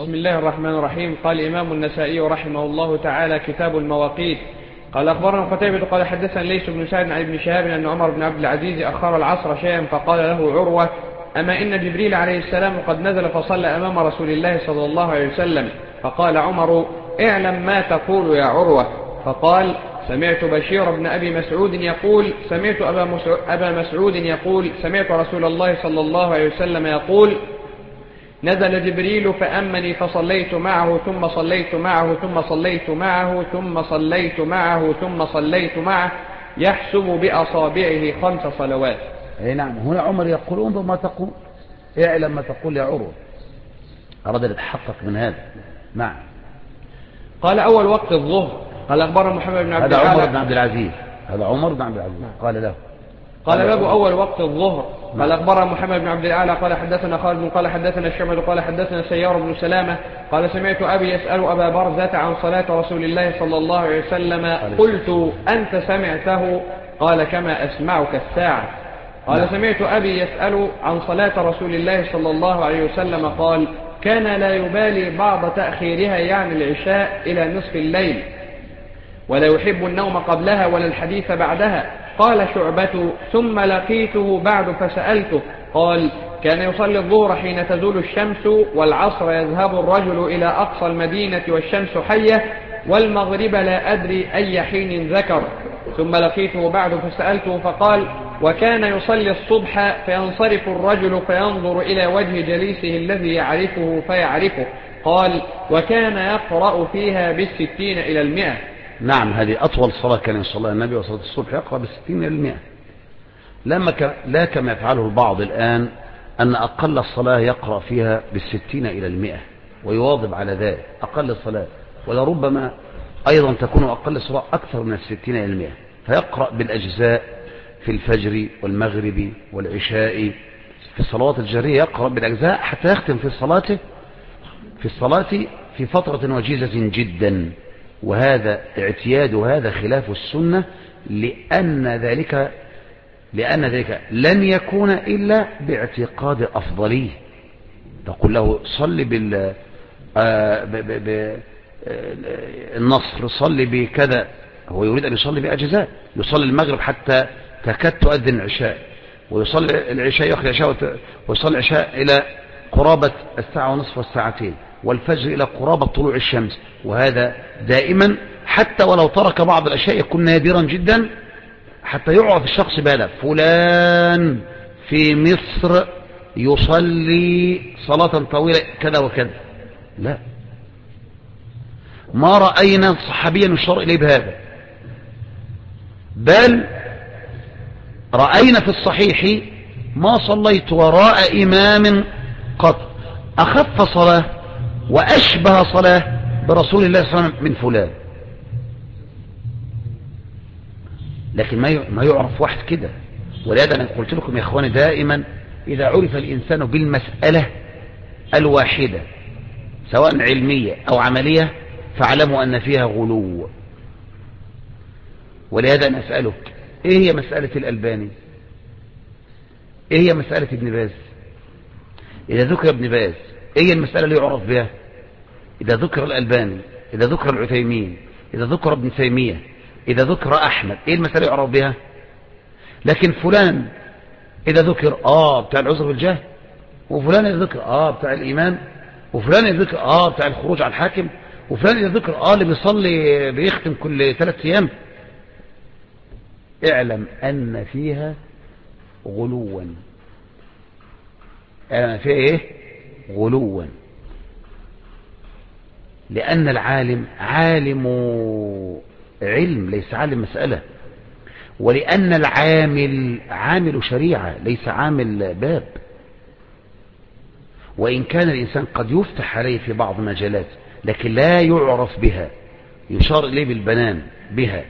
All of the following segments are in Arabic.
بسم الله الرحمن الرحيم. قال الإمام النسائي رحمه الله تعالى: كتاب المواقيت. قال أخبرنا قتيبة قال حدثنا ليث بن سعد عن ابن شهاب أن عمر بن عبد العزيز أخر العصر شيئا فقال له عروة: أما إن جبريل عليه السلام قد نزل فصلى أمام رسول الله صلى الله عليه وسلم. فقال عمر: اعلم ما تقول يا عروة. فقال: سمعت بشير بن أبي مسعود يقول سمعت أبا مسعود يقول سمعت رسول الله صلى الله عليه وسلم يقول: نزل جبريل فأمني فصليت معه ثم صليت معه ثم صليت معه ثم صليت معه ثم صليت معه يحسب بأصابعه 5 صلوات. أي نعم. هنا عمر يقول: انظر ما تقول، اعلم ما تقول يا عروة. أراد أن يتحقق من هذا. نعم. قال: أول وقت الظهر. قال أخبرنا محمد بن عبد هذا عمر العال. بن عبد العزيز. هذا عمر بن عبد العزيز قال له. قال باب أول وقت الظهر. قال أخبرنا محمد بن عبد العال قال حدثنا خالد قال حدثنا الشعبة قال حدثنا سيار بن سلامة قال سمعت أبي يسأل أبا برزة عن صلاة رسول الله صلى الله عليه وسلم. قلت: أنت سمعته؟ قال: كما أسمعك الساعة. قال: سمعت أبي يسأل عن صلاة رسول الله صلى الله عليه وسلم قال: كان لا يبالي بعض تأخيرها يعني العشاء إلى نصف الليل، ولا يحب النوم قبلها ولا الحديث بعدها. قال شعبة: ثم لقيته بعد فسألته قال: كان يصلي الظهر حين تزول الشمس، والعصر يذهب الرجل إلى أقصى المدينة والشمس حية، والمغرب لا أدري أي حين ذكر. ثم لقيته بعد فسألته فقال: وكان يصلي الصبح فينصرف الرجل فينظر إلى وجه جليسه الذي يعرفه فيعرفه. قال: وكان يقرأ فيها 60 إلى 100. نعم. هذه أطول صلاة كان يصليها النبي وصلاة الصبح، يقرأ 60 إلى 100. لا كما يفعله البعض الآن، أن أقل الصلاة يقرأ فيها 60 إلى 100 ويواظب على ذلك. أقل الصلاة، ولربما أيضا تكون أقل الصلاة أكثر من 60 إلى 100، فيقرأ بالأجزاء في الفجر والمغرب والعشاء. في الصلوات الجهرية يقرأ بالأجزاء حتى يختم في الصلاة في فترة وجيزة جدا. وهذا اعتياد، وهذا خلاف السنة، لأن ذلك لن يكون إلا باعتقاد أفضليه. تقول له: صلي النصر، صلي بكذا. هو يريد أن يصلي بأجزاء، يصلي المغرب حتى تكاد تؤذن العشاء، ويصلي العشاء يأخذ العشاء، ويصلي العشاء إلى قرابة 1:30 والساعتين، والفجر إلى قرابة طلوع الشمس. وهذا دائما، حتى ولو ترك بعض الأشياء يكون نادرا جدا، حتى يعرف الشخص بهذا: فلان في مصر يصلي صلاة طويلة كذا وكذا. لا، ما رأينا صحابيا يشار إليه بهذا، بل رأينا في الصحيح: ما صليت وراء إمام قط أخف صلاة وأشبه صلاة برسول الله صلى الله عليه وسلم من فلان. لكن ما يعرف واحد كده. ولهذا أنا قلت لكم يا إخواني دائما: إذا عرف الإنسان بالمسألة الواحدة سواء علمية أو عملية فاعلموا أن فيها غلو. ولهذا أنا أسألك: إيه هي مسألة الألباني؟ إيه هي مسألة ابن باز؟ إذا ذكر ابن باز إيه هي المسألة اللي يعرف بها؟ إذا ذكر الألباني، إذا ذكر العثيمين، إذا ذكر ابن تيمية، إذا ذكر أحمد، إيه المسألة يعرف بها؟ لكن فلان إذا ذكر بتاع العذر بالجهل، وفلان إذا ذكر بتاع الإيمان، وفلان إذا ذكر بتاع الخروج على الحاكم، وفلان إذا ذكر اللي بيصلي بيختم كل 3 أيام. اعلم أن فيها غلوا. اعلم فيها إيه؟ غلوا. لأن العالم عالم علم ليس عالم مسألة، ولأن العامل عامل شريعة ليس عامل باب. وإن كان الإنسان قد يفتح عليه في بعض مجالات لكن لا يعرف بها، يشار إليه بالبنان بها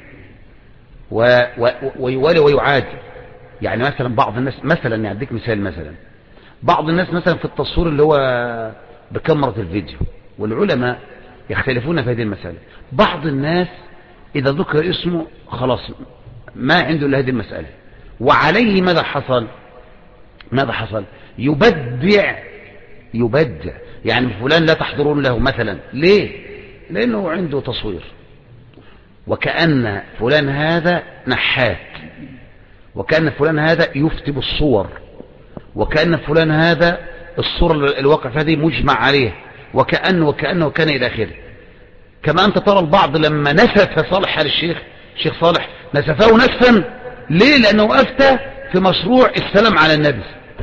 ويوالي ويعاد. يعني مثلا بعض الناس، مثلا يعطيك مثال، مثلا بعض الناس مثلا في التصوير اللي هو بكاميرا الفيديو، والعلماء يختلفون في هذه المسألة. بعض الناس إذا ذكر اسمه خلاص ما عنده إلا هذه المسألة، وعليه ماذا حصل؟ يبدع يعني فلان لا تحضرون له مثلا. ليه؟ لأنه عنده تصوير، وكأن فلان هذا نحات، وكأن فلان هذا يفتي بالصور، وكأن فلان هذا الصورة الواقع في هذه مجمع عليه، وكأن إلى آخره. كما أنت ترى البعض لما نسف صالح آل الشيخ صالح نسفه نسفا. ليه؟ لأنه أفتى في مشروع السلام على النبي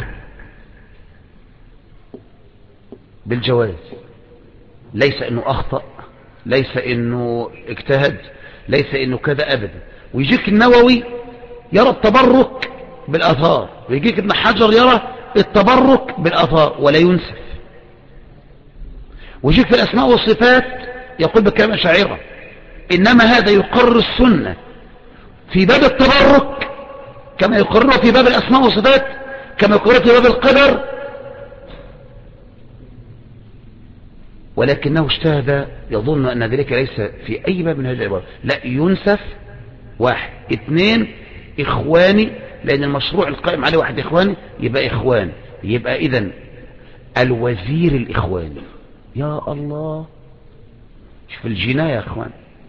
بالجواز، ليس انه اخطأ، ليس انه اجتهد، ليس انه كذا ابدا. ويجيك النووي يرى التبرك بالاثار، ويجيك ابن حجر يرى التبرك بالاثار ولا ينسف. ويجيك في الاسماء والصفات يقول بكلام شاعرة انما هذا يقرر السنة في باب التبرك كما يقرره في باب الاسماء والصفات، كما يقرره في باب القدر، ولكنه اجتهد يظن أن ذلك ليس في أي باب من هذه العبارات. لا، ينسف. واحد. اثنين، إخواني، لأن المشروع القائم عليه واحد إخواني، يبقى إخوان، يبقى إذن الوزير الإخواني. يا الله، شوف الجناية يا إخوان،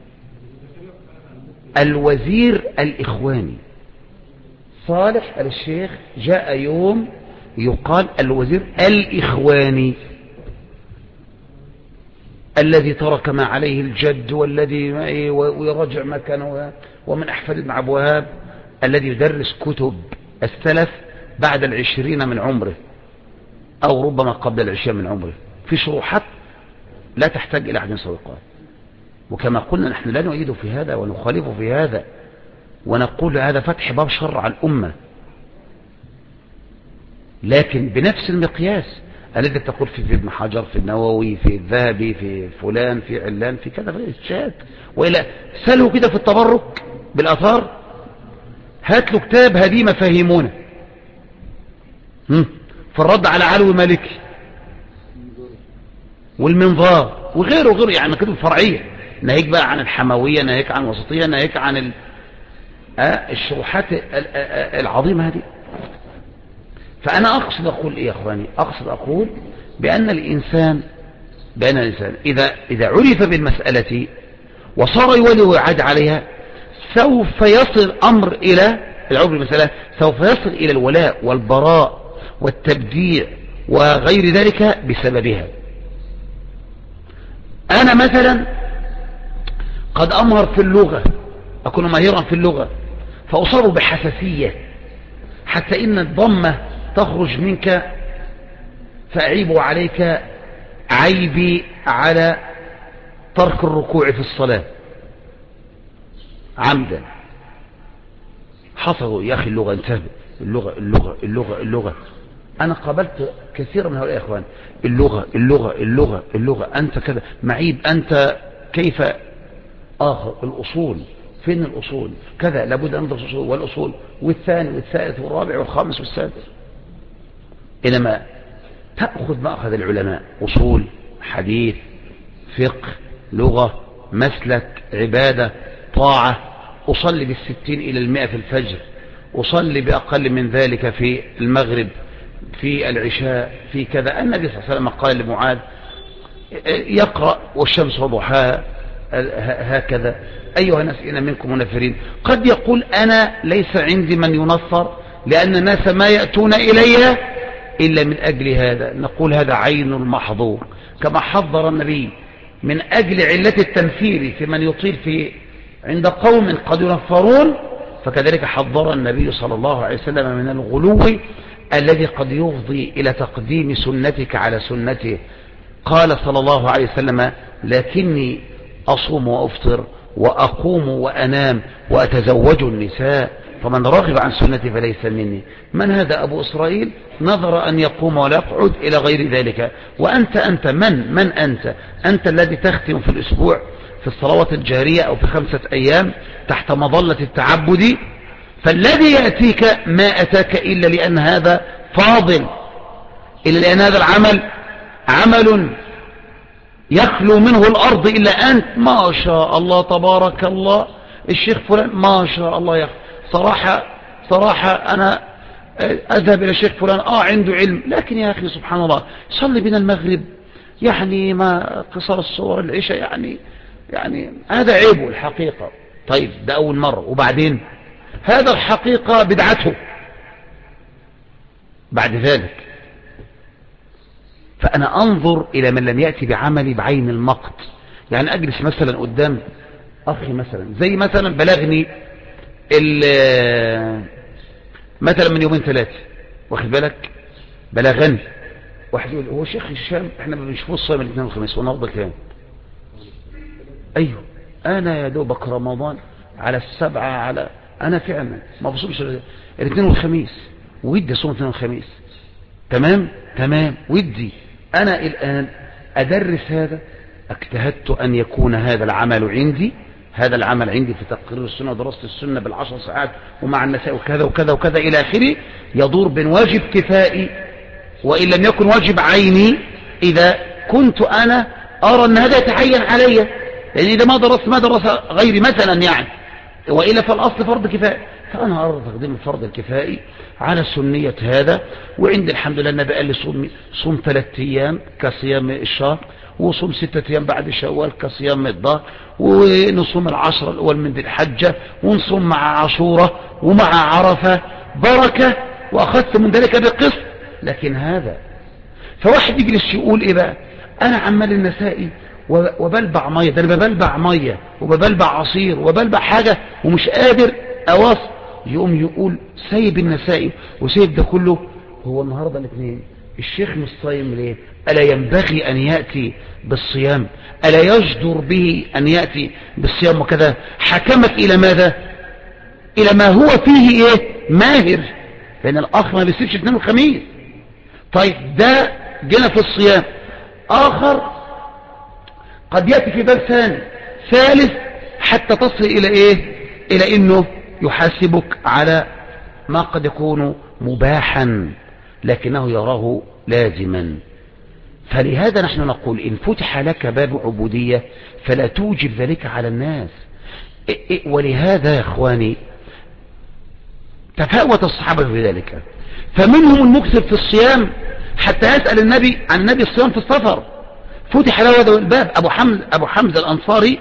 الوزير الإخواني. صالح آل الشيخ جاء يوم يقال الوزير الإخواني، الذي ترك ما عليه الجد، والذي ويرجع ما كان، ومن أحفاد ابن عبد الوهاب الذي يدرس كتب السلف بعد 20 من عمره أو ربما قبل 20 من عمره في شروحات لا تحتاج إلى أحد سابقات. وكما قلنا نحن لا نؤيد في هذا ونخالف في هذا، ونقول هذا فتح باب شر على الأمة، لكن بنفس المقياس الذي تقول في ابن حجر، في النووي، في الذهبي، في فلان، في علان، في كذا، في الشات. وإلى سألوا كده في التبرك بالأثار، هات له كتاب هذه مفاهيمونه في الرد على علوي مالكي والمنظار وغيره يعني كتب فرعية، ناهيك بقى عن الحموية، ناهيك عن الوسطية، ناهيك عن الشروحات العظيمة هذه. فأنا أقصد أقول إيه يا أخواني؟ أقصد أقول بأن الإنسان إذا عرف بالمسألة وصار يولي ويعاد عليها، سوف يصل الأمر إلى العرف بالمسألة، سوف يصل إلى الولاء والبراء والتبديع وغير ذلك بسببها. أنا مثلا قد أمهر في اللغة، أكون ماهرا في اللغة، فأصاب بحساسية حتى إن الضمة تخرج منك، فأعيب عليك عيبي على ترك الركوع في الصلاة عمدا. حصلوا يا أخي اللغة انتهت، اللغة اللغة اللغة اللغة. أنا قابلت كثيرا من هؤلاء يا إخوان، اللغة اللغة اللغة اللغة، أنت كذا معيب، أنت كيف آخر الأصول، فين الأصول كذا، لابد أن ندرس الأصول والأصول والثاني والثالث والرابع والخامس والسادس. إنما تأخذ مأخذ العلماء، أصول، حديث، فقه، لغة، مسلك، عبادة، طاعة. أصلي بالستين إلى 100 في الفجر، أصلي بأقل من ذلك في المغرب، في العشاء، في كذا. النبي صلى الله عليه وسلم قال لمعاذ يقرأ والشمس وضحاها هكذا. أيها الناس إن منكم منفرين. قد يقول أنا ليس عندي من ينصر لأن الناس ما يأتون إلي إلا من أجل هذا. نقول هذا عين المحظور، كما حذر النبي من أجل علة التنفير في من يطيل في عند قوم قد ينفرون، فكذلك حذر النبي صلى الله عليه وسلم من الغلو الذي قد يفضي إلى تقديم سنتك على سنته. قال صلى الله عليه وسلم لكني أصوم وأفطر وأقوم وأنام وأتزوج النساء، فمن رغب عن سنتي فليس مني. من هذا أبو إسرائيل؟ نظر أن يقوم ولا يقعد إلى غير ذلك. وأنت من أنت الذي تختم في الأسبوع في الصلوات الجارية أو في 5 أيام تحت مظلة التعبد، فالذي يأتيك ما أتاك إلا لأن هذا فاضل، إلا لأن هذا العمل عمل يخلو منه الأرض إلا أنت. ما شاء الله تبارك الله الشيخ فلان ما شاء الله يا صراحة أنا أذهب إلى الشيخ فلان عنده علم، لكن يا أخي سبحان الله صلي بنا المغرب يعني ما قصار الصور العشاء يعني هذا عيبه الحقيقة. طيب ده أول مرة، وبعدين هذا الحقيقة بدعته بعد ذلك. فأنا أنظر إلى من لم يأتي بعملي بعين المقت. يعني أجلس مثلا قدام أخي مثلا، زي مثلا بلغني مثلا من يومين ثلاثة، واخد بالك، بلغني واحد يقول هو شيخ هشام احنا ما بنشوفوش صايم الاثنين والخميس والنهارده كام؟ ايوه انا يا دوبك رمضان على السبعة، على انا فعلا ما بصومش الاثنين والخميس، ودي صوم الاثنين والخميس، تمام ودي انا الان ادرس هذا. اجتهدت ان يكون هذا العمل عندي في تقرير السنة ودراسة السنة بالعشر ساعات ومع النساء وكذا وكذا وكذا إلى آخره، يدور بين واجب كفائي وإن لم يكن واجب عيني إذا كنت أنا أرى أن هذا يتعين علي، لأن إذا ما درس غيري مثلا يعني، وإلا فالأصل فرض كفائي. فأنا أرى تقديم الفرض الكفائي على سنية هذا. وعند الحمد لله النبي قال لي صوم 3 أيام كصيام الشهر، وصوم 6 أيام بعد شوال كصيام الظهر، ونصوم 10 الأول من ذي الحجة، ونصوم مع عاشوراء ومع عرفة بركة، وأخذت من ذلك بقسط. لكن هذا فواحد يجلس يقول إيه بقى، أنا عمال النسائي وبلبع مية، ده أنا ببلبع مية وببلبع عصير وبلبع حاجة ومش قادر أواصل. يقوم يقول سايب النسائي وسايب ده كله. هو النهاردة الاثنين الشيخ مش صايم ليه؟ ألا ينبغي أن يأتي بالصيام؟ ألا يجدر به أن يأتي بالصيام؟ وكذا حكمك إلى ماذا؟ إلى ما هو فيه إيه؟ ماهر، لأن الآخر ما بيسيبش اثنين وخميس. طيب ده جينا في الصيام. آخر قد يأتي في باب ثاني ثالث حتى تصل إلى إيه؟ إلى إنه يحاسبك على ما قد يكون مباحا لكنه يراه لازما. فلهذا نحن نقول إن فتح لك باب عبودية فلا توجب ذلك على الناس. ولهذا يا إخواني تفاوت الصحابة في ذلك، فمنهم المكثر في الصيام حتى يسأل النبي عن النبي الصيام في السفر، فتح له هذا الباب. أبو حمزة الأنصاري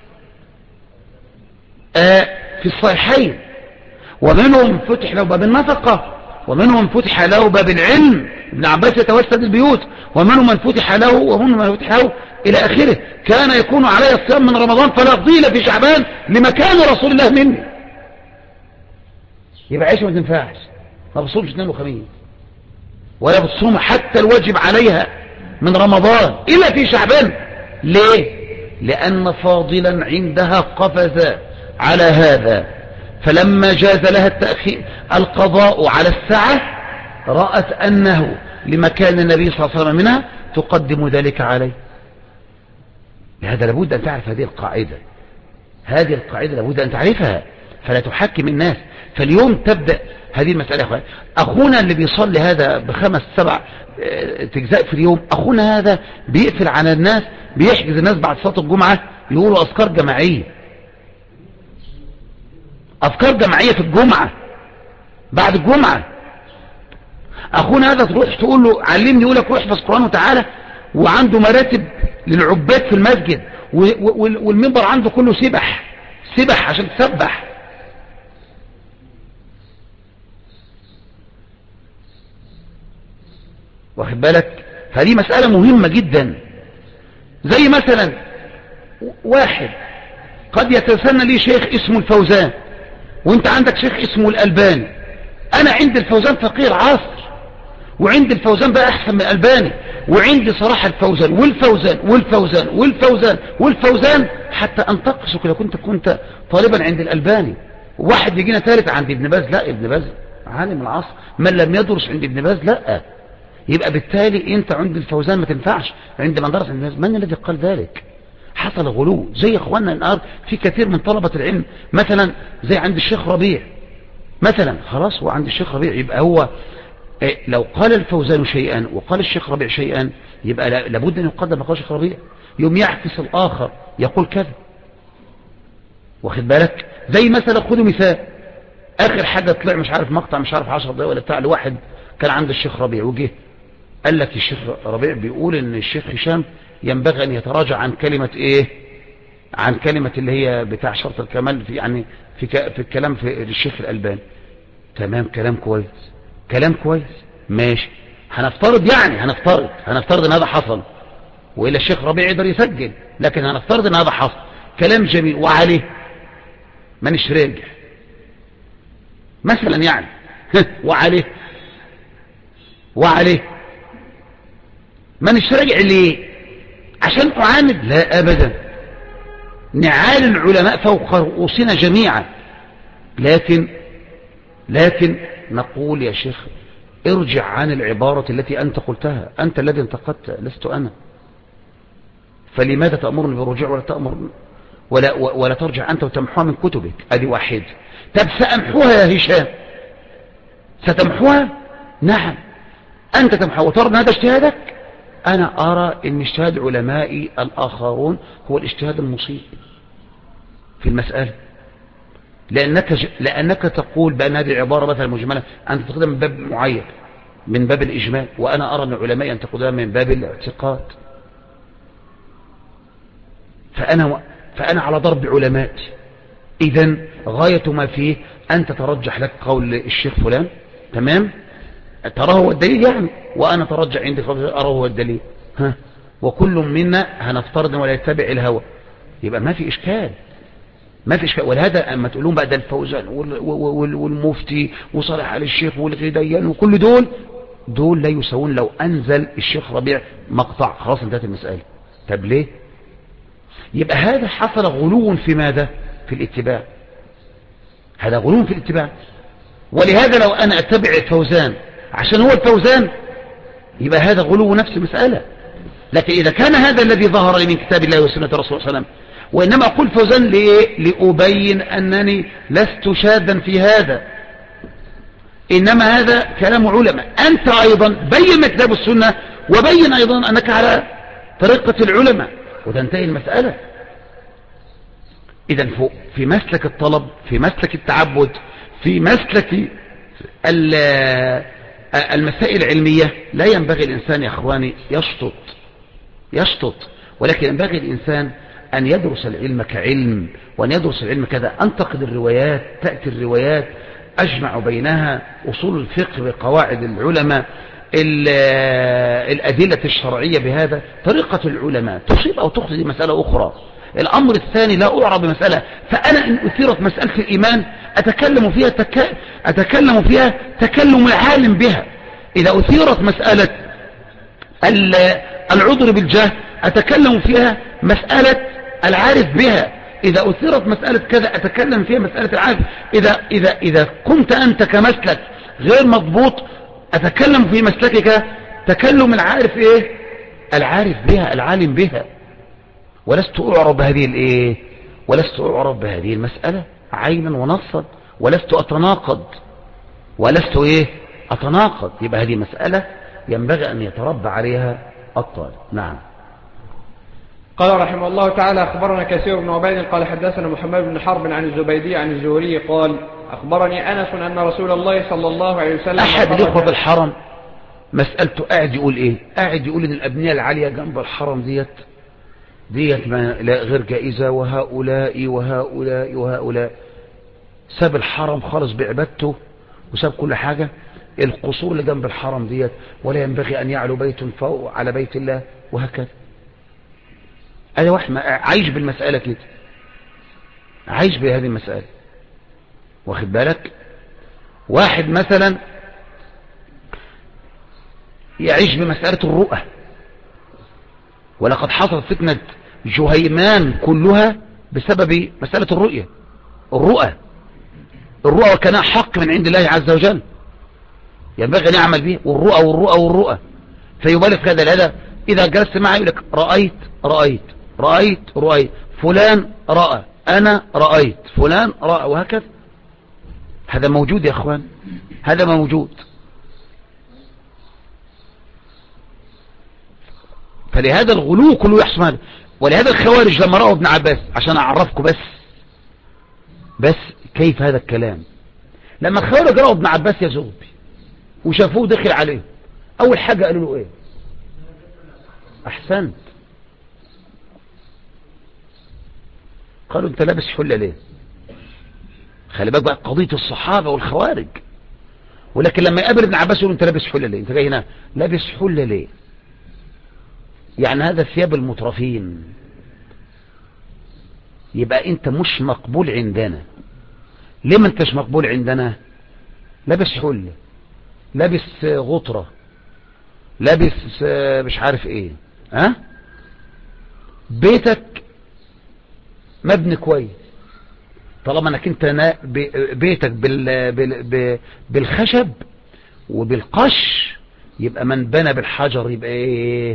في الصحيحين. ومنهم فتح له باب النفقة، ومنهم فتح له باب العلم، ابن عباس يتوسد البيوت، ومنهم من فتح له ومنهم من فتح له إلى آخره. كان يكون علي الصيام من رمضان فلا قيل في شعبان لمكان رسول الله مني. يبقى عيش ما تنفعش، ما بصومش اثنين وخميس ولا بتصوم حتى الواجب عليها من رمضان إلا في شعبان. ليه؟ لأن فاضلا عندها قفز على هذا، فلما جاز لها التأخير القضاء على الساعة رأت أنه لمكان النبي صلى الله عليه وسلم منها تقدم ذلك عليه. لهذا لابد أن تعرف هذه القاعدة، هذه القاعدة لابد أن تعرفها فلا تحكم الناس. فاليوم تبدأ هذه المسألة. أخونا اللي بيصلي هذا ب5 7 تجزاء في اليوم، أخونا هذا بيقفل على الناس، بيحجز الناس بعد صلاة الجمعة يقولوا أذكار جماعية، أذكار جماعية في الجمعة بعد الجمعة. أخونا هذا تروح تقول له علمني، يقول لك روح احفظ قرآن وتعالى، وعنده مراتب للعباد في المسجد، والمنبر عنده كله سبح عشان تسبح. واخد بالك؟ هذه مسألة مهمة جدا. زي مثلا واحد قد يتسنى لي شيخ اسمه الفوزان، وانت عندك شيخ اسمه الألباني. انا عند الفوزان فقير عصر، وعند الفوزان بقى احسن من الألباني، وعندي صراحة الفوزان والفوزان والفوزان والفوزان والفوزان حتى انتقصك لو كنت طالبا عند الألباني. واحد يجينا ثالث عند ابن باز، لا ابن باز عالم العصر، من لم يدرس عند ابن باز لا. يبقى بالتالي انت عند الفوزان ما تنفعش، عند من درس عند ابن باز. من الذي قال ذلك؟ حصل غلو زي اخواننا النهارده في كثير من طلبة العلم، مثلا زي عند الشيخ ربيع مثلا، خلاص هو عند الشيخ ربيع يبقى هو لو قال الفوزان شيئا وقال الشيخ ربيع شيئا يبقى لابد ان يقدم ما قال الشيخ ربيع، يوم يعكس الاخر يقول كذا. واخد بالك؟ زي مثلا خدوا مثال، اخر حاجة طلع مش عارف مقطع مش عارف 10 دقايق ولا بتاع لواحد كان عند الشيخ ربيع وجه قال لك الشيخ ربيع بيقول ان الشيخ هشام ينبغي ان يتراجع عن كلمة ايه، عن كلمة اللي هي بتاع شرط الكمال في يعني في الكلام في الشيخ الألباني. تمام، كلام كويس، كلام كويس، ماشي. هنفترض يعني هنفترض ان هذا حصل، وإلا الشيخ ربيع يقدر يسجل، لكن هنفترض ان هذا حصل، كلام جميل، وعليه مانيش راجع مثلا يعني وعليه مانيش راجع ليه؟ عشان أعاند؟ لا أبدا، نعال العلماء فوق رؤوسنا جميعا، لكن نقول يا شيخ ارجع عن العبارة التي أنت قلتها، أنت الذي انتقدت لست أنا، فلماذا تأمرني بالرجوع ولا ترجع أنت وتمحوها من كتبك؟ أدي واحد. طب سأمحوها يا هشام، ستمحوها؟ نعم، أنت تمحوها وترى أن هذا اجتهادك. أنا أرى أن اجتهاد علمائي الآخرون هو الاجتهاد المصيب في المسألة، لأنك تقول بأن هذه عبارة مثلا مجملة أنت تقولها من باب معين، من باب الإجمال، وأنا أرى أن العلماء أن تقولها من باب الاعتقاد. فأنا على ضرب علمائي. إذن غاية ما فيه أن تترجح لك قول الشيخ فلان، تمام، تراه هو الدليل يعني، وأنا ترجح عندي أراه هو الدليل، وكل منا هنفترض ولا يتبع الهوى، يبقى ما في إشكال. ولهذا أما تقولون بقى ده الفوزان والمفتي وصالح آل الشيخ والغيديان وكل دول لا يساوون لو أنزل الشيخ ربيع مقطع، خلاص انتهت المسألة. طب ليه؟ يبقى هذا حصل غلو في ماذا؟ في الاتباع. هذا غلو في الاتباع. ولهذا لو أنا أتبع الفوزان عشان هو الفوزان يبقى هذا غلو نفس المسألة. لكن إذا كان هذا الذي ظهر لي من كتاب الله وسنة رسول الله صلى الله عليه وسلم، وإنما أقول فوزان لأبين أنني لست شاذا في هذا، إنما هذا كلام علماء، أنت أيضا بين كتاب السنة وبين أيضا أنك على طريقة العلماء وتنتهي المسألة. إذن في مسلك الطلب، في مسلك التعبد، في مسلك المسائل العلمية لا ينبغي الإنسان يا أخواني يشطط، ولكن ينبغي الإنسان أن يدرس العلم كعلم، وأن يدرس العلم كذا، أنتقد الروايات، تأتي الروايات أجمع بينها، أصول الفقه بقواعد العلماء، الأدلة الشرعية بهذا، طريقة العلماء تصيب أو تخطئ مسألة أخرى. الأمر الثاني لا أعرض بمسألة، فأنا إن أثيرت مسألة الإيمان أتكلم فيها تكلم العالم بها. إذا أثيرت مسألة العذر بالجهل أتكلم فيها مسألة العارف بها. إذا أثيرت مسألة كذا أتكلم فيها مسألة العارف. إذا كنت أنت كمسلك غير مضبوط أتكلم في مسلكك تكلم العارف إيه؟ العارف بها، العالم بها. ولست أعرض بهذه المسألة عينا ونصا، ولست أتناقض. يبقى هذه مسألة ينبغي أن يتربى عليها الطالب. نعم. قال رحمه الله تعالى: أخبرنا كثير بن عبيد قال حدثنا محمد بن حرب عن الزبيدي عن الزهري قال: أخبرني أنس أن رسول الله صلى الله عليه وسلم أحد الإخوة بالحرم مسألته قاعد يقول إيه؟ قاعد يقول إن الأبنية العالية جنب الحرم ديت غير جائزة، وهؤلاء ساب الحرم خالص بعبادته وساب كل حاجة. القصور اللي جنب الحرم ديت ولا ينبغي أن يعلو بيت فوق على بيت الله، وهكذا. أنا واحد عايش بالمسألة كده، عايش بهذه المسألة، واخد بالك. واحد مثلا يعيش بمسألة الرؤى، ولقد حصلت فتنة جهيمان كلها بسبب مسألة الرؤى وكان حق من عند الله عز وجل، ينبغي أن يعمل به. والرؤى فيبالغ هذا إذا جلست معي يقول لك رأيت فلان رأى، أنا رأيت فلان رأى، وهكذا. هذا موجود يا أخوان، هذا موجود. فلهذا الغلو كله يحصل هذا. ولهذا الخوارج لما رأوا ابن عباس، عشان أعرفكم بس كيف هذا الكلام، لما الخوارج رأوا ابن عباس يزغب وشافوه دخل عليه، أول حاجة قالوا له إيه؟ أحسنت. قالوا أنت لابس حلة ليه؟ خلي بالك بقى قضية الصحابة والخوارج. ولكن لما يقابل ابن عباس يقول أنت لابس حلة ليه؟ أنت جاي هنا لابس حلة ليه؟ يعني هذا ثياب المترفين، يبقى أنت مش مقبول عندنا. ليه ما أنتش مقبول عندنا؟ لابس حلة، لابس غطرة، لابس مش عارف ايه. ها؟ بيتك مبني كويس، طالما انك انت بيتك بالخشب وبالقش، يبقى من بنى بالحجر يبقى ايه؟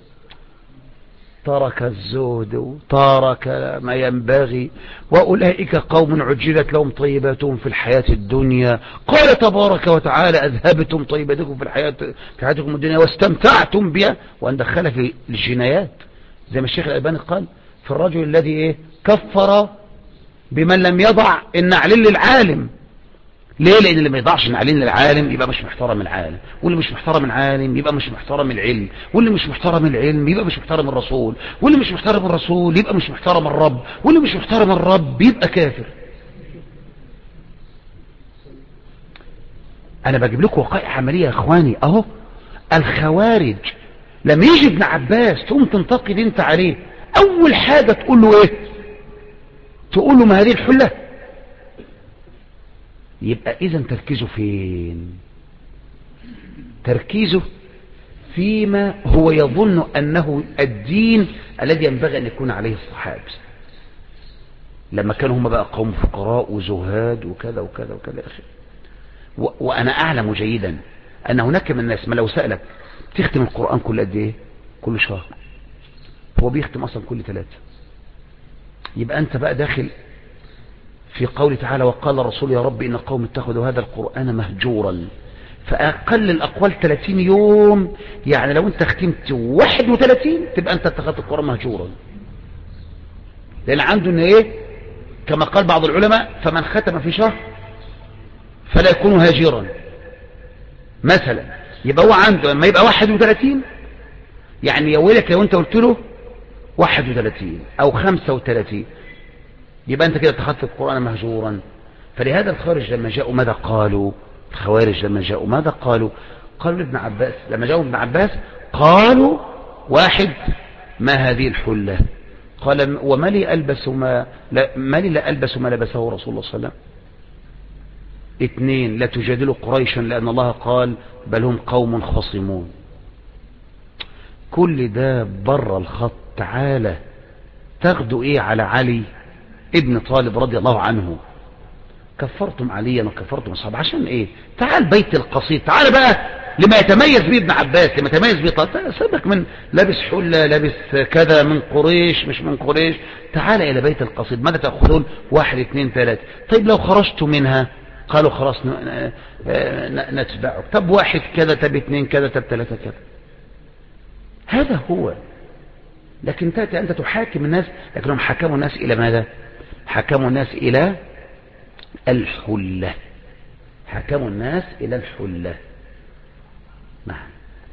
ترك الزهد وترك ما ينبغي. وأولئك قوم عجلت لهم طيباتهم في الحياة الدنيا. قال تبارك وتعالى أذهبتم طيباتكم في حياتكم الدنيا واستمتعتم بها، وأن دخل في الجنايات زي ما الشيخ الألباني قال في الرجل الذي إيه؟ كفر بمن لم يضع النعلين للعالم. ليه؟ لأن اللي ما يضعش النعلين للعالم يبقى مش محترم العالم، واللي مش محترم العالم يبقى مش محترم العلم، واللي مش محترم العلم يبقى مش محترم الرسول، واللي مش محترم الرسول يبقى مش محترم الرب، واللي مش محترم الرب يبقى كافر. أنا بجيب لكم وقائع عملية يا إخواني أهو. الخوارج لما يجي ابن عباس تقوم تنتقد انت عليه، أول حاجة تقول له إيه؟ تقول له ما هذه الحلة. يبقى إذا تركيزه فين؟ تركيزه فيما هو يظن أنه الدين الذي ينبغي أن يكون عليه الصحابة لما كانوا هم بقى قوم فقراء وزهاد وكذا وكذا وكذا. وأنا أعلم جيدا أن هناك من الناس ما لو سألك تختم القرآن كل قد إيه؟ كل شهر. هو بيختم أصلا كل 3. يبقى أنت بقى داخل في قول تعالى وقال الرسول يا رب إن قوم اتخذوا هذا القرآن مهجورا. فأقل الأقوال 30 يوم، يعني لو أنت ختمت 31 تبقى أنت اتخذت القرآن مهجورا. لأن عنده إن إيه؟ كما قال بعض العلماء فمن ختم في شهر فلا يكون هاجرا مثلا. يبقى هو عنده لما يبقى 31، يعني يا ويلك لو أنت قلت له 31 أو 35 يبقى أنت كده اتخذت القرآن مهجورا. فلهذا الخارج لما جاءوا ماذا قالوا؟ الخوارج لما جاءوا ماذا قالوا؟ قالوا لابن عباس لما جاءوا ابن عباس قالوا: واحد، ما هذه الحلة؟ قال: وما لي ألبس ما لي لا ألبس ما لبسه رسول الله صلى الله عليه وسلم. 2، لا تجادلوا قريشا لأن الله قال بل هم قوم خصمون. كل ده بره الخط. تعالى تاخدوا ايه على علي ابن طالب رضي الله عنه؟ كفرتم عليا وكفرتم اصحابه عشان ايه؟ تعال بيت القصيد، تعال بقى لما يتميز به ابن عباس، لما يتميز به سيبك من لابس حلة لابس كذا من قريش مش من قريش. تعال الى بيت القصيد، ماذا تأخذون؟ 1 2 3. طيب لو خرجت منها؟ قالوا خلاص نتبعك. طب 1 كذا، طب 2 كذا، طب 3 كذا. هذا هو. لكن تأتي أنت تحاكم الناس، لكنهم حكموا الناس إلى ماذا؟ حكموا الناس إلى الحلة. حكموا الناس إلى الحلة. نعم.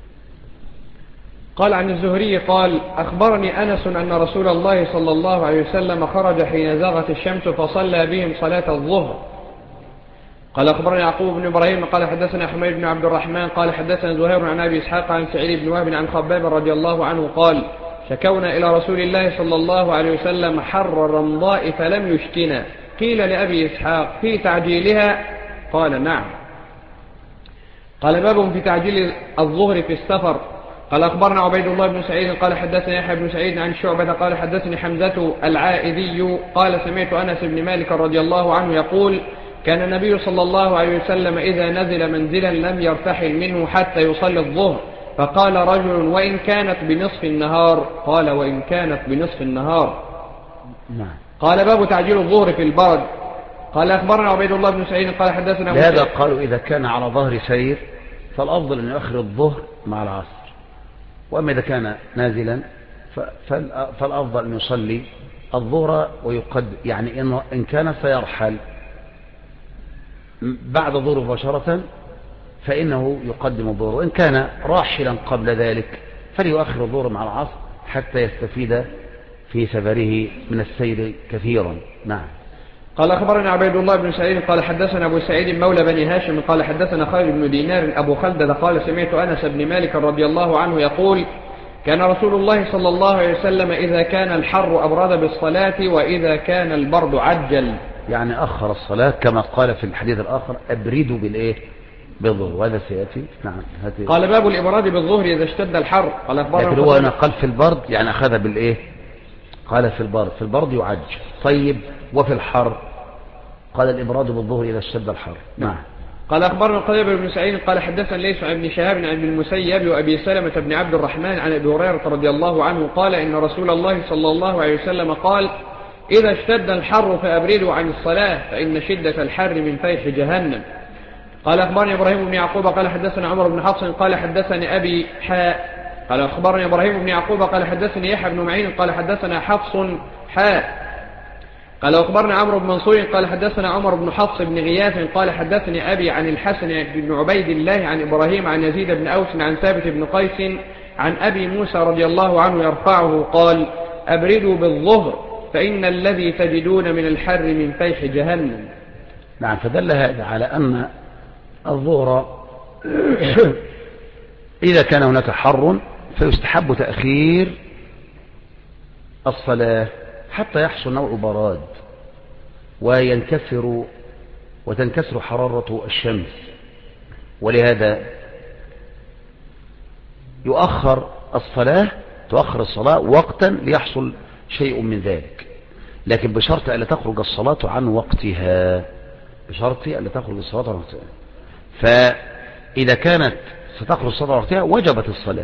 قال عن الزهري قال: أخبرني أنس أن رسول الله صلى الله عليه وسلم خرج حين زاغت الشمس فصلى بهم صلاة الظهر. قال أخبرني يعقوب بن إبراهيم قال حدثنا حميد بن عبد الرحمن قال حدثنا زهير عن أبي إسحاق عن سعيد بن وهب عن خباب رضي الله عنه قال: شكونا إلى رسول الله صلى الله عليه وسلم حر الرمضاء فلم يشكنا. قيل لأبي إسحاق: في تعجيلها؟ قال: نعم. قال: باب في تعجيل الظهر في السفر. قال أخبرنا عبيد الله بن سعيد قال حدثنا يحيى بن سعيد عن شعبة قال حدثني حمزة العائذي قال: سمعت أنس بن مالك رضي الله عنه يقول: كان النبي صلى الله عليه وسلم إذا نزل منزلا لم يرتحل منه حتى يصلي الظهر. فقال رجل: وإن كانت بنصف النهار؟ قال: وإن كانت بنصف النهار. قال: باب تعجيل الظهر في البرد. قال أخبرنا عبيد الله بن سعيد قال حدثنا لهذا قالوا إذا كان على ظهر سير فالأفضل أن يؤخر الظهر مع العصر، وأما إذا كان نازلا فالأفضل أن يصلي الظهر ويقد، يعني إن كان سيرحل بعد الظهر مباشرة فإنه يقدم الظهر، وإن كان راحلا قبل ذلك فليؤخر الظهر مع العصر حتى يستفيد في سفره من السير كثيرا. نعم. قال أخبرنا عبيد الله بن سعيد قال حدثنا أبو سعيد مولى بني هاشم قال حدثنا خالد بن دينار أبو خلدة قال سمعت أنس بن مالك رضي الله عنه يقول كان رسول الله صلى الله عليه وسلم إذا كان الحر أبرد بالصلاة وإذا كان البرد عجل، يعني أخر الصلاة كما قال في الحديث الآخر أبردوا بالإيه؟ بالظهر، وهذا سيأتي. نعم. قال باب الإبراد بالظهر إذا اشتد الحر. قال لكن هو أنا قال في البرد يعني أخذ بالإيه؟ قال في البرد، في البرد يعجل. طيب وفي الحر قال الإبراد بالظهر إذا اشتد الحر. نعم. قال أخبرنا قتيبة بن سعيد قال حدثنا ليس عن ابن شهاب عن ابن المسيب وأبي سلمة بن عبد الرحمن عن أبي هريرة رضي الله عنه قال إن رسول الله صلى الله عليه وسلم قال إذا اشتد الحر فأبردوا عن الصلاة فإن شدة الحر من فيح جهنم. قال أخبرني إبراهيم بن يعقوب قال حدثنا عمر بن حفص قال حدثني أبي حاء قال أخبرني إبراهيم بن يعقوب قال حدثني يحيى بن معين قال حدثنا حفص حاء قال أخبرنا عمرو بن منصور قال حدثنا عمر بن حفص بن غياث قال حدثني أبي عن الحسن بن عبيد الله عن إبراهيم عن يزيد بن أوس عن ثابت بن قيس عن أبي موسى رضي الله عنه يرفعه قال أبردوا بالظهر فإن الذي تجدون من الحر من فيح جهنم. نعم. فدل هذا على أن الظهر إذا كان هناك حر فيستحب تأخير الصلاة حتى يحصل نوع براد وتنكسر حرارة الشمس، ولهذا تؤخر الصلاة وقتا ليحصل شيء من ذلك، لكن بشرط ألا تخرج الصلاة عن وقتها. فإذا كانت ستخرج الصلاة عن وقتها وجبت الصلاة.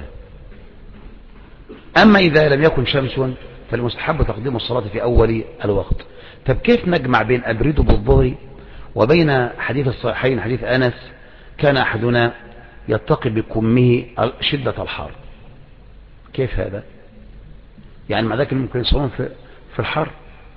أما إذا لم يكن شمس فالمستحب تقديم الصلاة في أول الوقت. طب كيف نجمع بين أبردوا بالظهر وبين حديث الصحيحين حديث أنس كان أحدنا يتقي بكمه شدة الحر؟ كيف هذا؟ يعني مع ذلك ممكن يصلون في الحر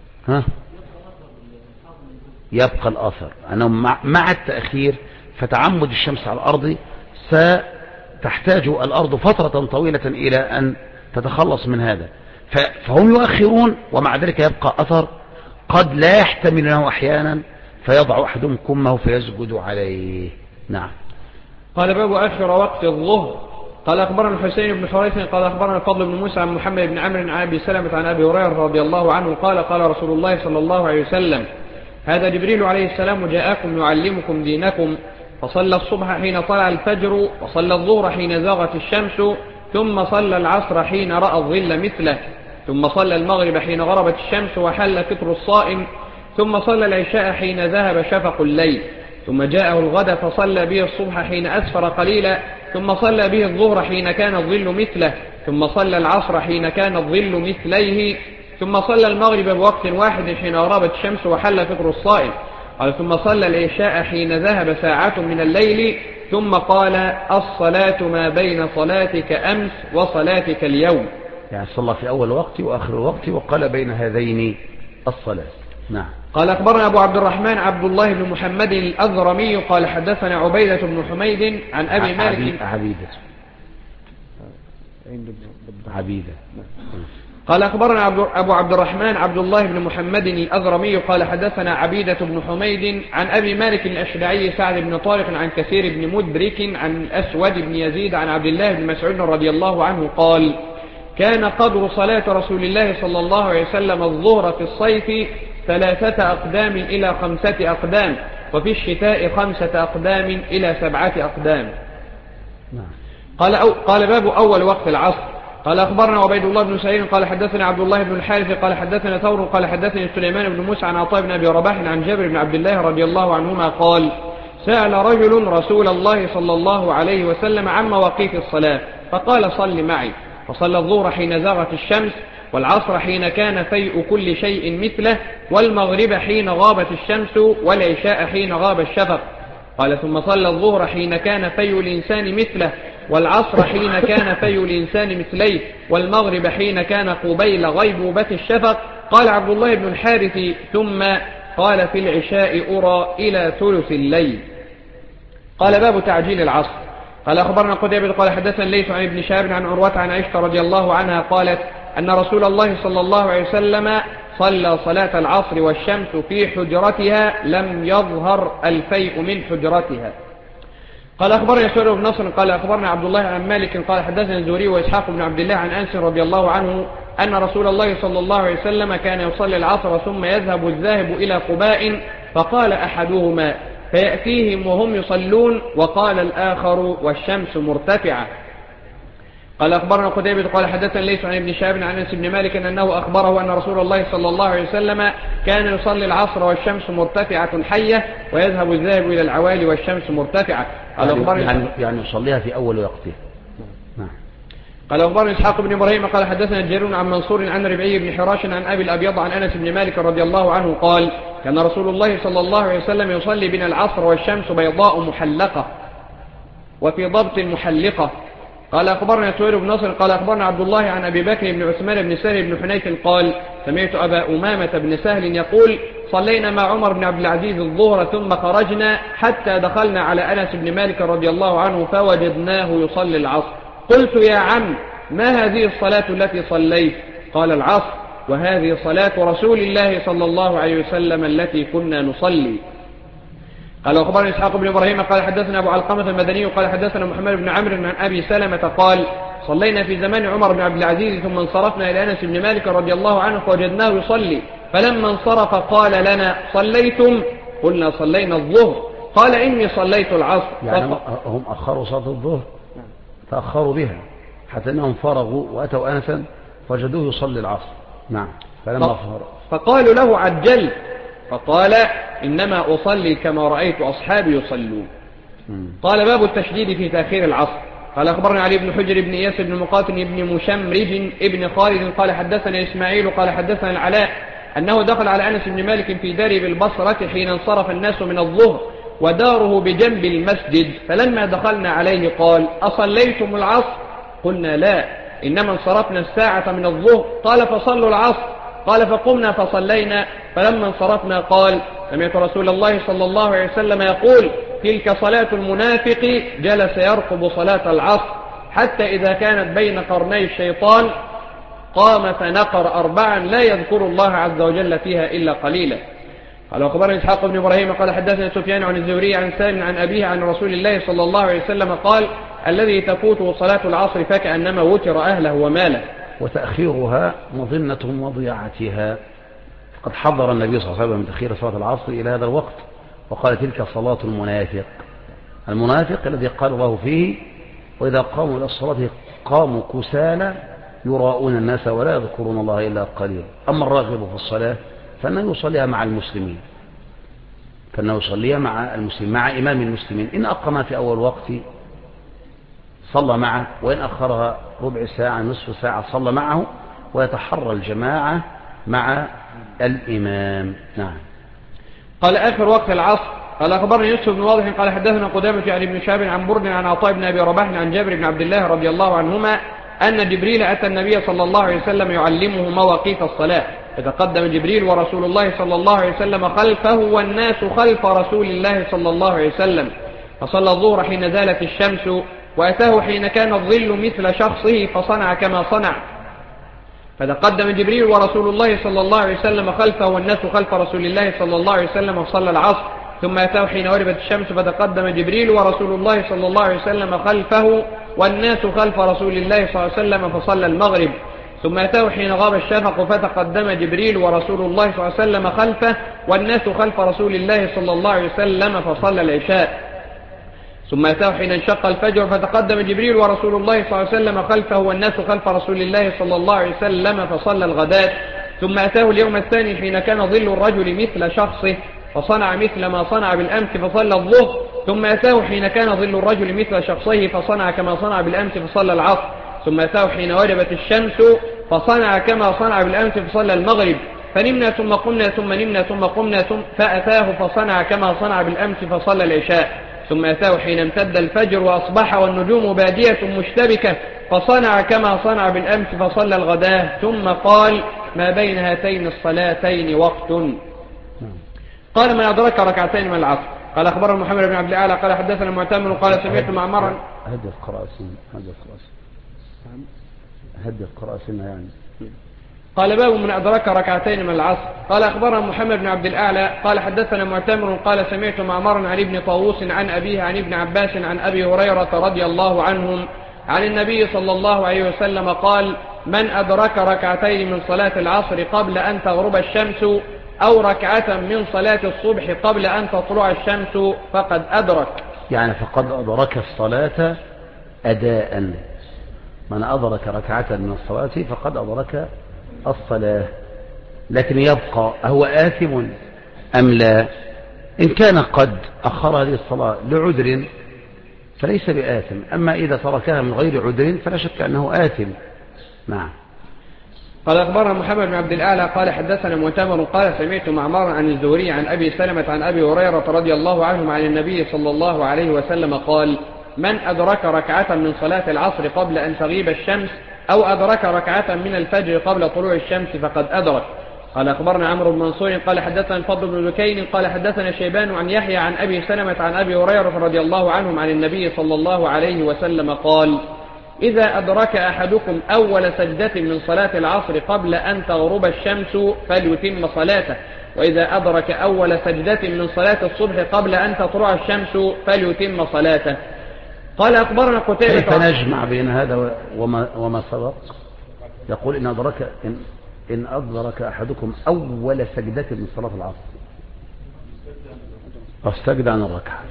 يبقى الأثر أنه مع التأخير فتعمد الشمس على الأرض ستحتاج الأرض فترة طويلة إلى أن تتخلص من هذا، فهم يؤخرون ومع ذلك يبقى أثر قد لا يحتملونه أحيانا فيضع أحدهم كمه فيسجد عليه. نعم. قال باب آخر وقت الظهر. قال أخبرنا الحسين بن حريث قال أخبرنا الفضل بن موسى عن محمد بن عمرو عن أبي سلمة عن أبي هريرة رضي الله عنه قال قال رسول الله صلى الله عليه وسلم هذا جبريل عليه السلام جاءكم يعلمكم دينكم، فصلى الصبح حين طلع الفجر وصلى الظهر حين زاغت الشمس ثم صلى العصر حين رأى الظل مثله ثم صلى المغرب حين غربت الشمس وحل فطر الصائم ثم صلى العشاء حين ذهب شفق الليل ثم جاءه الغد فصلى به الصبح حين أسفر قليلا ثم صلى به الظهر حين كان الظل مثله ثم صلى العصر حين كان الظل مثليه ثم صلى المغرب بوقت واحد حين غربت الشمس وحل فطر الصائم قال ثم صلى العشاء حين ذهب ساعة من الليل ثم قال الصلاة ما بين صلاتك أمس وصلاتك اليوم. يعني صلى في أول وقت وآخر الوقت وقال بين هذين الصلاة. نعم. قال أخبرنا أبو عبد الرحمن عبد الله بن محمد الأذرمي قال حدثنا عبيدة بن حميد عن أبي مالك عبيدة. قال أخبرنا أبو عبد الرحمن عبد الله بن محمد الأذرمي قال حدثنا عبيدة بن حميد عن أبي مالك الأشدعي سعد بن طارق عن كثير بن مدبرك عن الأسود بن يزيد عن عبد الله بن مسعود رضي الله عنه قال كان قدر صلاة رسول الله صلى الله عليه وسلم الظهر في الصيف 3 أقدام إلى 5 أقدام وفي الشتاء 5 أقدام إلى 7 أقدام. قال باب أول وقت العصر. قال أخبرنا عبيد الله بن سعيد قال حدثنا عبد الله بن الحارث قال حدثنا ثور قال حدثني سليمان بن موسى عن عطاء بن أبي رباح عن جابر بن عبد الله رضي الله عنهما قال سأل رجل رسول الله صلى الله عليه وسلم عن مواقيت الصلاة فقال صل معي، فصلى الظهر حين زاغت الشمس والعصر حين كان فيء كل شيء مثله والمغرب حين غابت الشمس والعشاء حين غاب الشفق. قال ثم صلى الظهر حين كان فيء الإنسان مثله والعصر حين كان فيء الإنسان مثليه والمغرب حين كان قبيل غيبوبة الشفق. قال عبد الله بن الحارث ثم قال في العشاء أرى إلى ثلث الليل. قال باب تعجيل العصر. قال أخبرنا قتيبة قال حدثنا الليث عن ابن شهاب عن عروة عن عائشة رضي الله عنها قالت أن رسول الله صلى الله عليه وسلم صلى صلاة العصر والشمس في حجرتها لم يظهر الفيء من حجرتها. قال أخبرنا سؤال بن نصر قال أخبرنا عبد الله عن مالك قال حدثنا الزهري وإسحاق بن عبد الله عن أنس رضي الله عنه أن رسول الله صلى الله عليه وسلم كان يصلي العصر ثم يذهب الذاهب إلى قباء فقال أحدهما فيأتيهم وهم يصلون وقال الآخر والشمس مرتفعة. قال أخبرنا قتيبة قال حدثنا ليس عن ابن شهاب عن أنس بن مالك أنه أخبره أن رسول الله صلى الله عليه وسلم كان يصلي العصر والشمس مرتفعة حية ويذهب الذاهب إلى العوالي والشمس مرتفعة. يعني يصليها في أول وقته. قال أخبرنا إسحاق بن إبراهيم قال حدثنا جرير عن منصور عن ربعي بن حراش عن أبي الأبيض عن أنس بن مالك رضي الله عنه قال كان رسول الله صلى الله عليه وسلم يصلي بنا العصر والشمس بيضاء محلقة وفي ضبط محلقة. قال أخبرنا سوير بن نصر قال أخبرنا عبد الله عن أبي بكر بن عثمان بن سهل بن حنيف قال سمعت أبا أمامة بن سهل يقول صلينا مع عمر بن عبد العزيز الظهر ثم خرجنا حتى دخلنا على أنس بن مالك رضي الله عنه فوجدناه يصلي العصر. قلت يا عم ما هذه الصلاة التي صليت؟ قال العصر وهذه صلاة رسول الله صلى الله عليه وسلم التي كنا نصلي. قال أخبرنا إسحاق بن إبراهيم قال حدثنا أبو علقمة المدني قال حدثنا محمد بن عمرو عن أبي سلمة قال صلينا في زمان عمر بن عبد العزيز ثم انصرفنا إلى أنس بن مالك رضي الله عنه فوجدناه يصلي فلما انصرف قال لنا صليتم؟ قلنا صلينا الظهر. قال إني صليت العصر. يعني هم أخروا صلاة الظهر تأخروا بها حتى أنهم فرغوا وأتوا أنسا وجدوه يصلي العصر. نعم. فقالوا له عجل فقال إنما أصلي كما رأيت أصحابي يصلون. قال باب التشديد في تأخير العصر. قال أخبرنا علي بن حجر بن إياس بن مقاتل بن مشمرج ابن خالد قال حدثنا إسماعيل قال حدثنا العلاء أنه دخل على أنس بن مالك في داره بالبصرة حين انصرف الناس من الظهر وداره بجنب المسجد فلما دخلنا عليه قال أصليتم العصر؟ قلنا لا إنما انصرفنا الساعة من الظهر. قال فصلوا العصر. قال فقمنا فصلينا فلما انصرفنا قال سمعت رسول الله صلى الله عليه وسلم يقول تلك صلاة المنافق جلس يرقب صلاة العصر حتى إذا كانت بين قرني الشيطان قام فنقر 4 لا يذكر الله عز وجل فيها إلا قليلا. قال أخبرنا إسحاق بن إبراهيم قال حدثنا سفيان عن الزهري عن سالم عن أبيه عن رسول الله صلى الله عليه وسلم قال الذي تفوته صلاة العصر فكأنما وتر أهله وماله. وتأخيرها مظنة مضيعتها قد حضر النبي صلى الله عليه وسلم من تأخير صلاة العصر إلى هذا الوقت وقال تلك صلاة المنافق. المنافق الذي قال الله فيه وإذا قاموا إلى الصلاة قاموا كسالى يراؤون الناس ولا يذكرون الله إلا قليلا. أما الراغب في الصلاة فإنه يصليها مع المسلمين مع إمام المسلمين إن أقام في أول وقت صلى معه وإن أخرها ربع ساعة نصف ساعة صلى معه ويتحرى الجماعة مع الإمام. نعم. قال آخر وقت العصر. قال أخبرني يوسف بن واضح قال حدثنا قدامة عن ابن شهاب عن برد عن عطاء بن أبي رباح عن جابر بن عبد الله رضي الله عنهما أن جبريل أتى النبي صلى الله عليه وسلم يعلمه مواقيت الصلاة فتقدم جبريل ورسول الله صلى الله عليه وسلم خلفه والناس خلف رسول الله صلى الله عليه وسلم فصلى الظهر حين زالت الشمس وأتاه حين كان الظل مثل شخصه فصنع كما صنع. فتقدم جبريل ورسول الله صلى الله عليه وسلم خلفه والناس خلف رسول الله صلى الله عليه وسلم وصلى العصر ثم أتاه حين غربت الشمس فتقدم جبريل ورسول الله صلى الله عليه وسلم خلفه والناس خلف رسول الله صلى الله عليه وسلم فصلى المغرب ثم أتاه حين غاب الشفق فتقدم جبريل ورسول الله صلى الله عليه وسلم خلفه والناس خلف رسول الله صلى الله عليه وسلم فصلى العشاء ثم أتاه حين انشق الفجر فتقدم جبريل ورسول الله صلى الله عليه وسلم خلفه والناس خلف رسول الله صلى الله عليه وسلم فصلى الغداة ثم أتاه اليوم الثاني حين كان ظل الرجل مثل شخصه فصنع مثل ما صنع بالأمس فصلى الظهر ثم أتاه حين كان ظل الرجل مثل شخصه فصنع كما صنع بالأمس فصلى العصر ثم أتاه حين وجبت الشمس فصنع كما صنع بالأمس فصلى المغرب فنمنا ثم قمنا ثم نمنا ثم قمنا فأتاه فصنع كما صنع بالأمس فصلى العشاء ثم أتاه حين امتد الفجر وأصبح والنجوم بادية مشتبكة فصنع كما صنع بالأمس فصلى الغداة ثم قال ما بين هاتين الصلاتين وقت. قال من أدرك ركعتين من العصر قال أخبرنا محمد بن عبد الأعلى قال حدثنا معتمر قال سمعت معمرا. هدي القراءة سنة يعني. قال باب من أدرك ركعتين من العصر. قال أخبرنا محمد بن عبد الأعلى قال حدثنا معتمر قال سمعت معمرا عن ابن طاووس عن أبيه عن ابن عباس عن أبي هريرة رضي الله عنهم عن النبي صلى الله عليه وسلم قال: من أدرك ركعتين من صلاة العصر قبل أن تغرب الشمس أو ركعة من صلاة الصبح قبل أن تطلع الشمس فقد أدرك. يعني فقد أدرك الصلاة أداء. من أدرك ركعة من الصلاة فقد أدرك الصلاة. لكن يبقى هو آثم أم لا؟ إن كان قد أخر هذه الصلاة لعذر فليس بآثم، أما إذا تركها من غير عذر فلا شك أنه آثم. نعم. قال أخبرنا محمد بن عبد الأعلى قال حدثنا معتمر قال سمعت معمرا عن الزهري عن أبي سلمة عن أبي هريرة رضي الله عنهم عن النبي صلى الله عليه وسلم قال: من أدرك ركعة من صلاة العصر قبل أن تغيب الشمس أو أدرك ركعة من الفجر قبل طلوع الشمس فقد أدرك. قال أخبرنا عمرو بن منصور قال حدثنا الفضل بن دكين قال حدثنا شيبان عن يحيى عن أبي سلمة عن أبي هريرة رضي الله عنهم عن النبي صلى الله عليه وسلم قال: إذا أدرك أحدكم أول سجدة من صلاة العصر قبل أن تغرب الشمس فليتم صلاته، وإذا أدرك أول سجدة من صلاة الصبح قبل أن تطلع الشمس فليتم صلاته. قال أخبرنا قتيبة. كيف نجمع بين هذا وما سبق؟ يقول إن أدرك أحدكم أول سجدة من صلاة العصر فاستجد عن الركعة.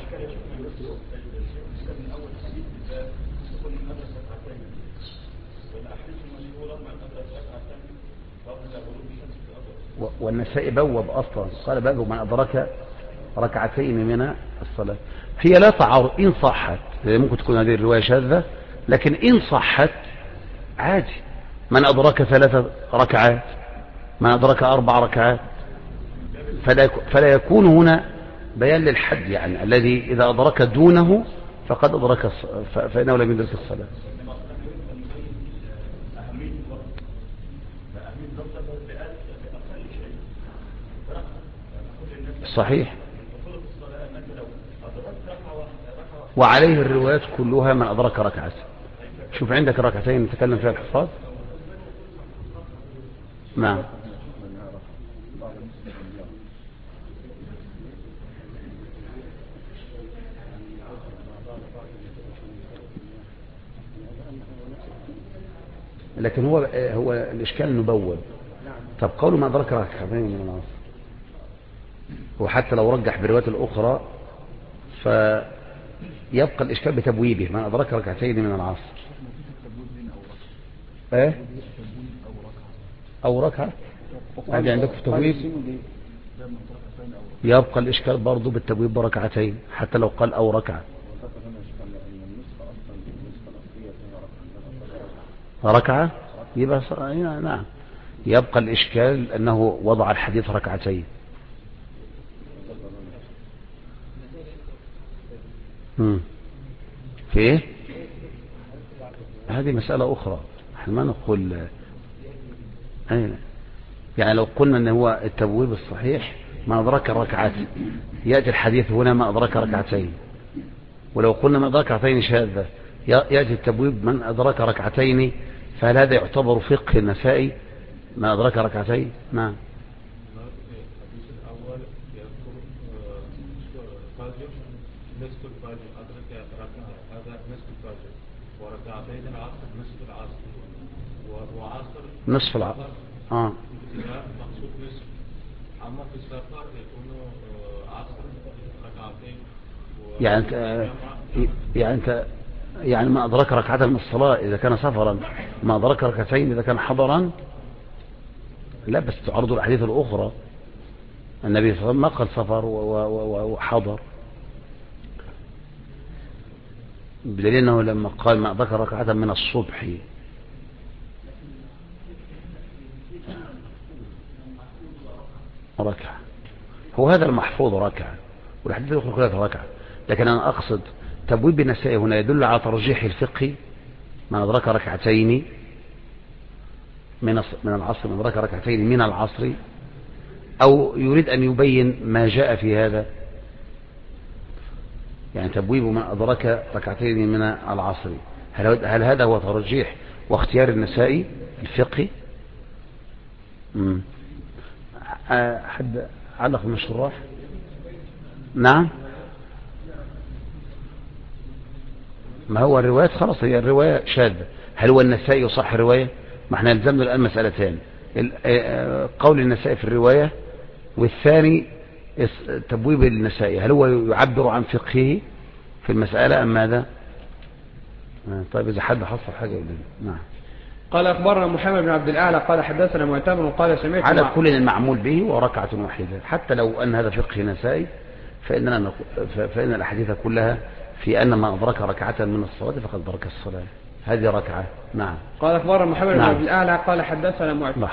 والنسائي بوب أصلا قال باب من أدرك ركعتين من الصلاة. هي لا تعارض إن صحت، ممكن تكون هذه الرواية شاذة، لكن إن صحت عادي. من أدرك 3 ركعات، من أدرك 4 ركعات، فلا يكون هنا بيان للحد، يعني الذي إذا أدرك دونه فقد أدرك فإنه لم يدرك الصلاة. صحيح. وعليه الروايات كلها من أدرك ركعة. شوف عندك الركعتين نتكلم فيها الحفاظ. نعم. لكن هو الإشكال نبوب. طب قوله ما أدرك ركعتين من العصر، وحتى لو رجح بالروايات الأخرى فيبقى الإشكال بتبويبه من أدرك ركعتين من العصر. أو ركعة هذه عندك في تبويب، يبقى الإشكال برضو بالتبويب بركعتين حتى لو قال أو ركعة. ركعة يبقى نعم، يبقى الإشكال أنه وضع الحديث ركعتين. في إيه؟ هذه مسألة أخرى، احنا ما نقول يعني لو قلنا أن هو التبويب الصحيح ما أدرك الركعات، يأتي الحديث هنا ما أدرك ركعتين. ولو قلنا ما أدرك ركعتين شاذة يأتي التبويب من أدرك ركعتين، فهل هذا يعتبر فقه النسائي ما أدرك ركعتين؟ نعم. نصف الفجر أدرك ركعة، هذا نصف الفجر، وركعتين العصر نصف العصر، وعصر نصف العصر. مقصود نصف. أما في السفر يكون عصر ركعتين. يعني ما أدرك ركعة من الصلاة إذا كان سفرا، ما أدرك ركعتين إذا كان حضرا. لا، بس تعرض الأحاديث الأخرى. النبي صلى الله عليه وسلم ما قال سفر وحضر، بدليل أنه لما قال ما أدرك ركعة من الصبح ركعة، هو هذا المحفوظ ركعة، والحديث الأخرى كلها ركعة. لكن أنا أقصد تبويب النسائي هنا يدل على ترجيح الفقه من أدرك ركعتين من العصر، من أدرك ركعتين من العصر، أو يريد أن يبين ما جاء في هذا يعني تبويب من أدرك ركعتين من العصر. هل هذا هو ترجيح واختيار النسائي الفقهي؟ حد علق من الشراح؟ نعم. ما هو الروايات خلاص، هي الرواية شاذة. هل هو النسائي يصح الرواية؟ ما احنا نلزمنا الآن مسألتين، قول النسائي في الرواية، والثاني تبويب النسائي، هل هو يعبر عن فقهه في المسألة أم ماذا؟ طيب إذا حد حصل حاجة يقول لنا. نعم. قال أخبرنا محمد بن عبد الأعلى قال حدثنا معتمر قال سمعت على كل المعمول به وركعة واحدة، حتى لو أن هذا فقه نسائي فإن الأحاديث كلها في أن من أدرك ركعة من الصلاة فقد أدرك الصلاة، هذه ركعة. نعم. قال أخبرنا محمد بن عبد الأعلى قال حدثنا معتمر.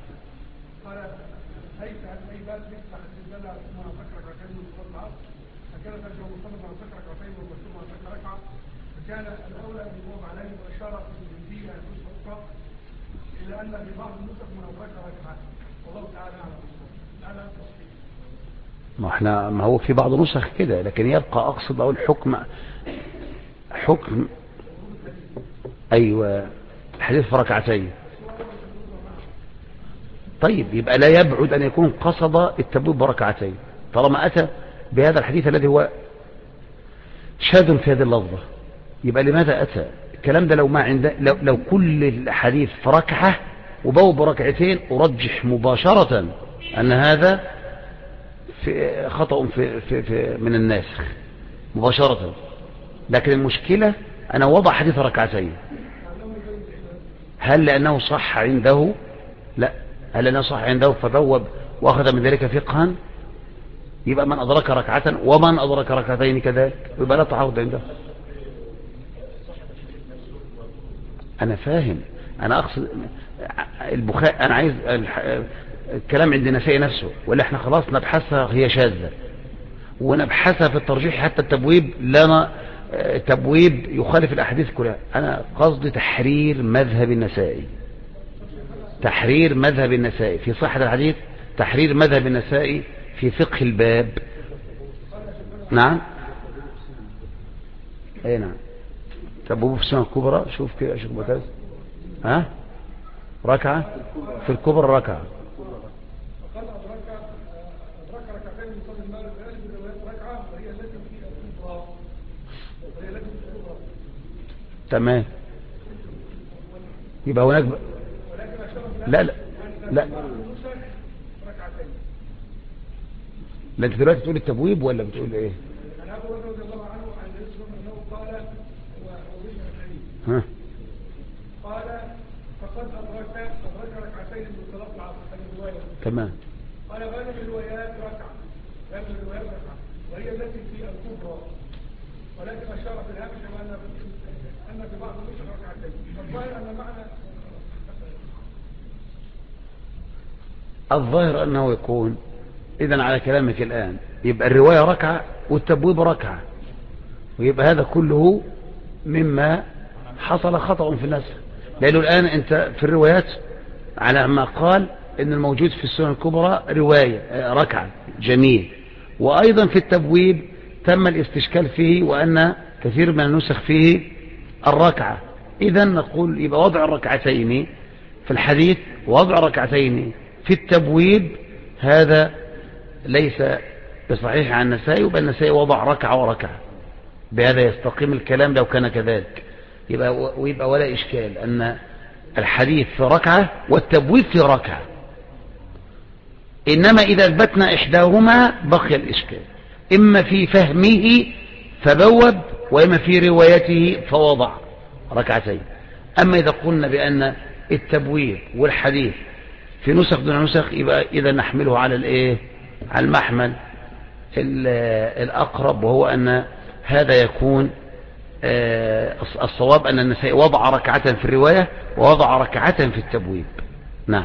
كان الأولى أن يقوم عليه وإشارة في الجندية المسبقة إلا أن في بعض النسخ من أدرك ركعة، والله تعالى أعلم. ما هو في بعض نسخ كده، لكن يبقى أقصد أقول حكم أيوة الحديث في ركعتين. طيب يبقى لا يبعد أن يكون قصد التبويب بركعتين طالما أتى بهذا الحديث الذي هو شاذ في هذه اللفظة. يبقى لماذا أتى الكلام ده؟ لو كل الحديث في ركعة وبوب بركعتين أرجح مباشرة أن هذا في خطأ في من الناسخ مباشرة. لكن المشكلة أنا وضع حديث ركعتين، هل لأنه صح عنده؟ لا. هل لأنه صح عنده فبوب وأخذ من ذلك فقها؟ يبقى من أدرك ركعة ومن أدرك ركعتين كذلك، يبقى لا تعارض عنده. أنا فاهم، أنا أقصد البخاري، أنا عايز الكلام عند النسائي نفسه، ولا احنا خلاص نبحثها هي شاذة ونبحثها في الترجيح حتى التبويب لنا تبويب يخالف الأحاديث كلها. أنا قصدي تحرير مذهب النسائي، تحرير مذهب النسائي في صحة الحديث، تحرير مذهب النسائي في فقه الباب. نعم. اي نعم. تبويب في السنة الكبرى، شوف كده يا شيخ بكاز. ها ركعة في الكبرى ركعة. فقد أدرك ركعتين من صلاة المغرب غالب الروايات ركعة وهي التي في الكبرى، وهي التي في الكبرى. تمام. يبقى هناك لا لا لا لا. انت دلوقتي بتقول التبويب ولا بتقول ايه؟ انا ابو بكر رضي الله عنه عن يوسف انه قال ووجه الحديث ها قال فقد ادرك ركعتين من صلاه العصر. الروايه تمام. قال غالب الروايات ركعه، غالب الروايات ركعه وهي التي في الكبرى، ولكن اشار في الهامش ان في بعض النسخ ركعتين. فالظاهر ان معنى الظاهر أنه يكون إذن على كلامك الآن يبقى الرواية ركعة والتبويب ركعة، ويبقى هذا كله مما حصل خطأ في النسخ. لأنه الآن أنت في الروايات على ما قال إن الموجود في السنن الكبرى رواية ركعة، جميل. وأيضا في التبويب تم الاستشكال فيه وأن كثير من النسخ فيه الركعة. إذن نقول يبقى وضع الركعتين في الحديث ووضع الركعتين في التبويب هذا ليس بصحيح عن النسائي، وبأن النسائي وضع ركعة وركعة. بهذا يستقيم الكلام لو كان كذلك، ويبقى ولا إشكال أن الحديث في ركعة والتبويب في ركعة. إنما إذا أثبتنا إحداهما بقي الإشكال، إما في فهمه فبوب وإما في روايته فوضع ركعتين. أما إذا قلنا بأن التبويب والحديث في نسخ دون نسخ يبقى إذا نحمله على الإيه؟ على المحمل الأقرب، وهو أن هذا يكون الصواب أن النسائي وضع ركعة في الرواية ووضع ركعة في التبويب. نعم.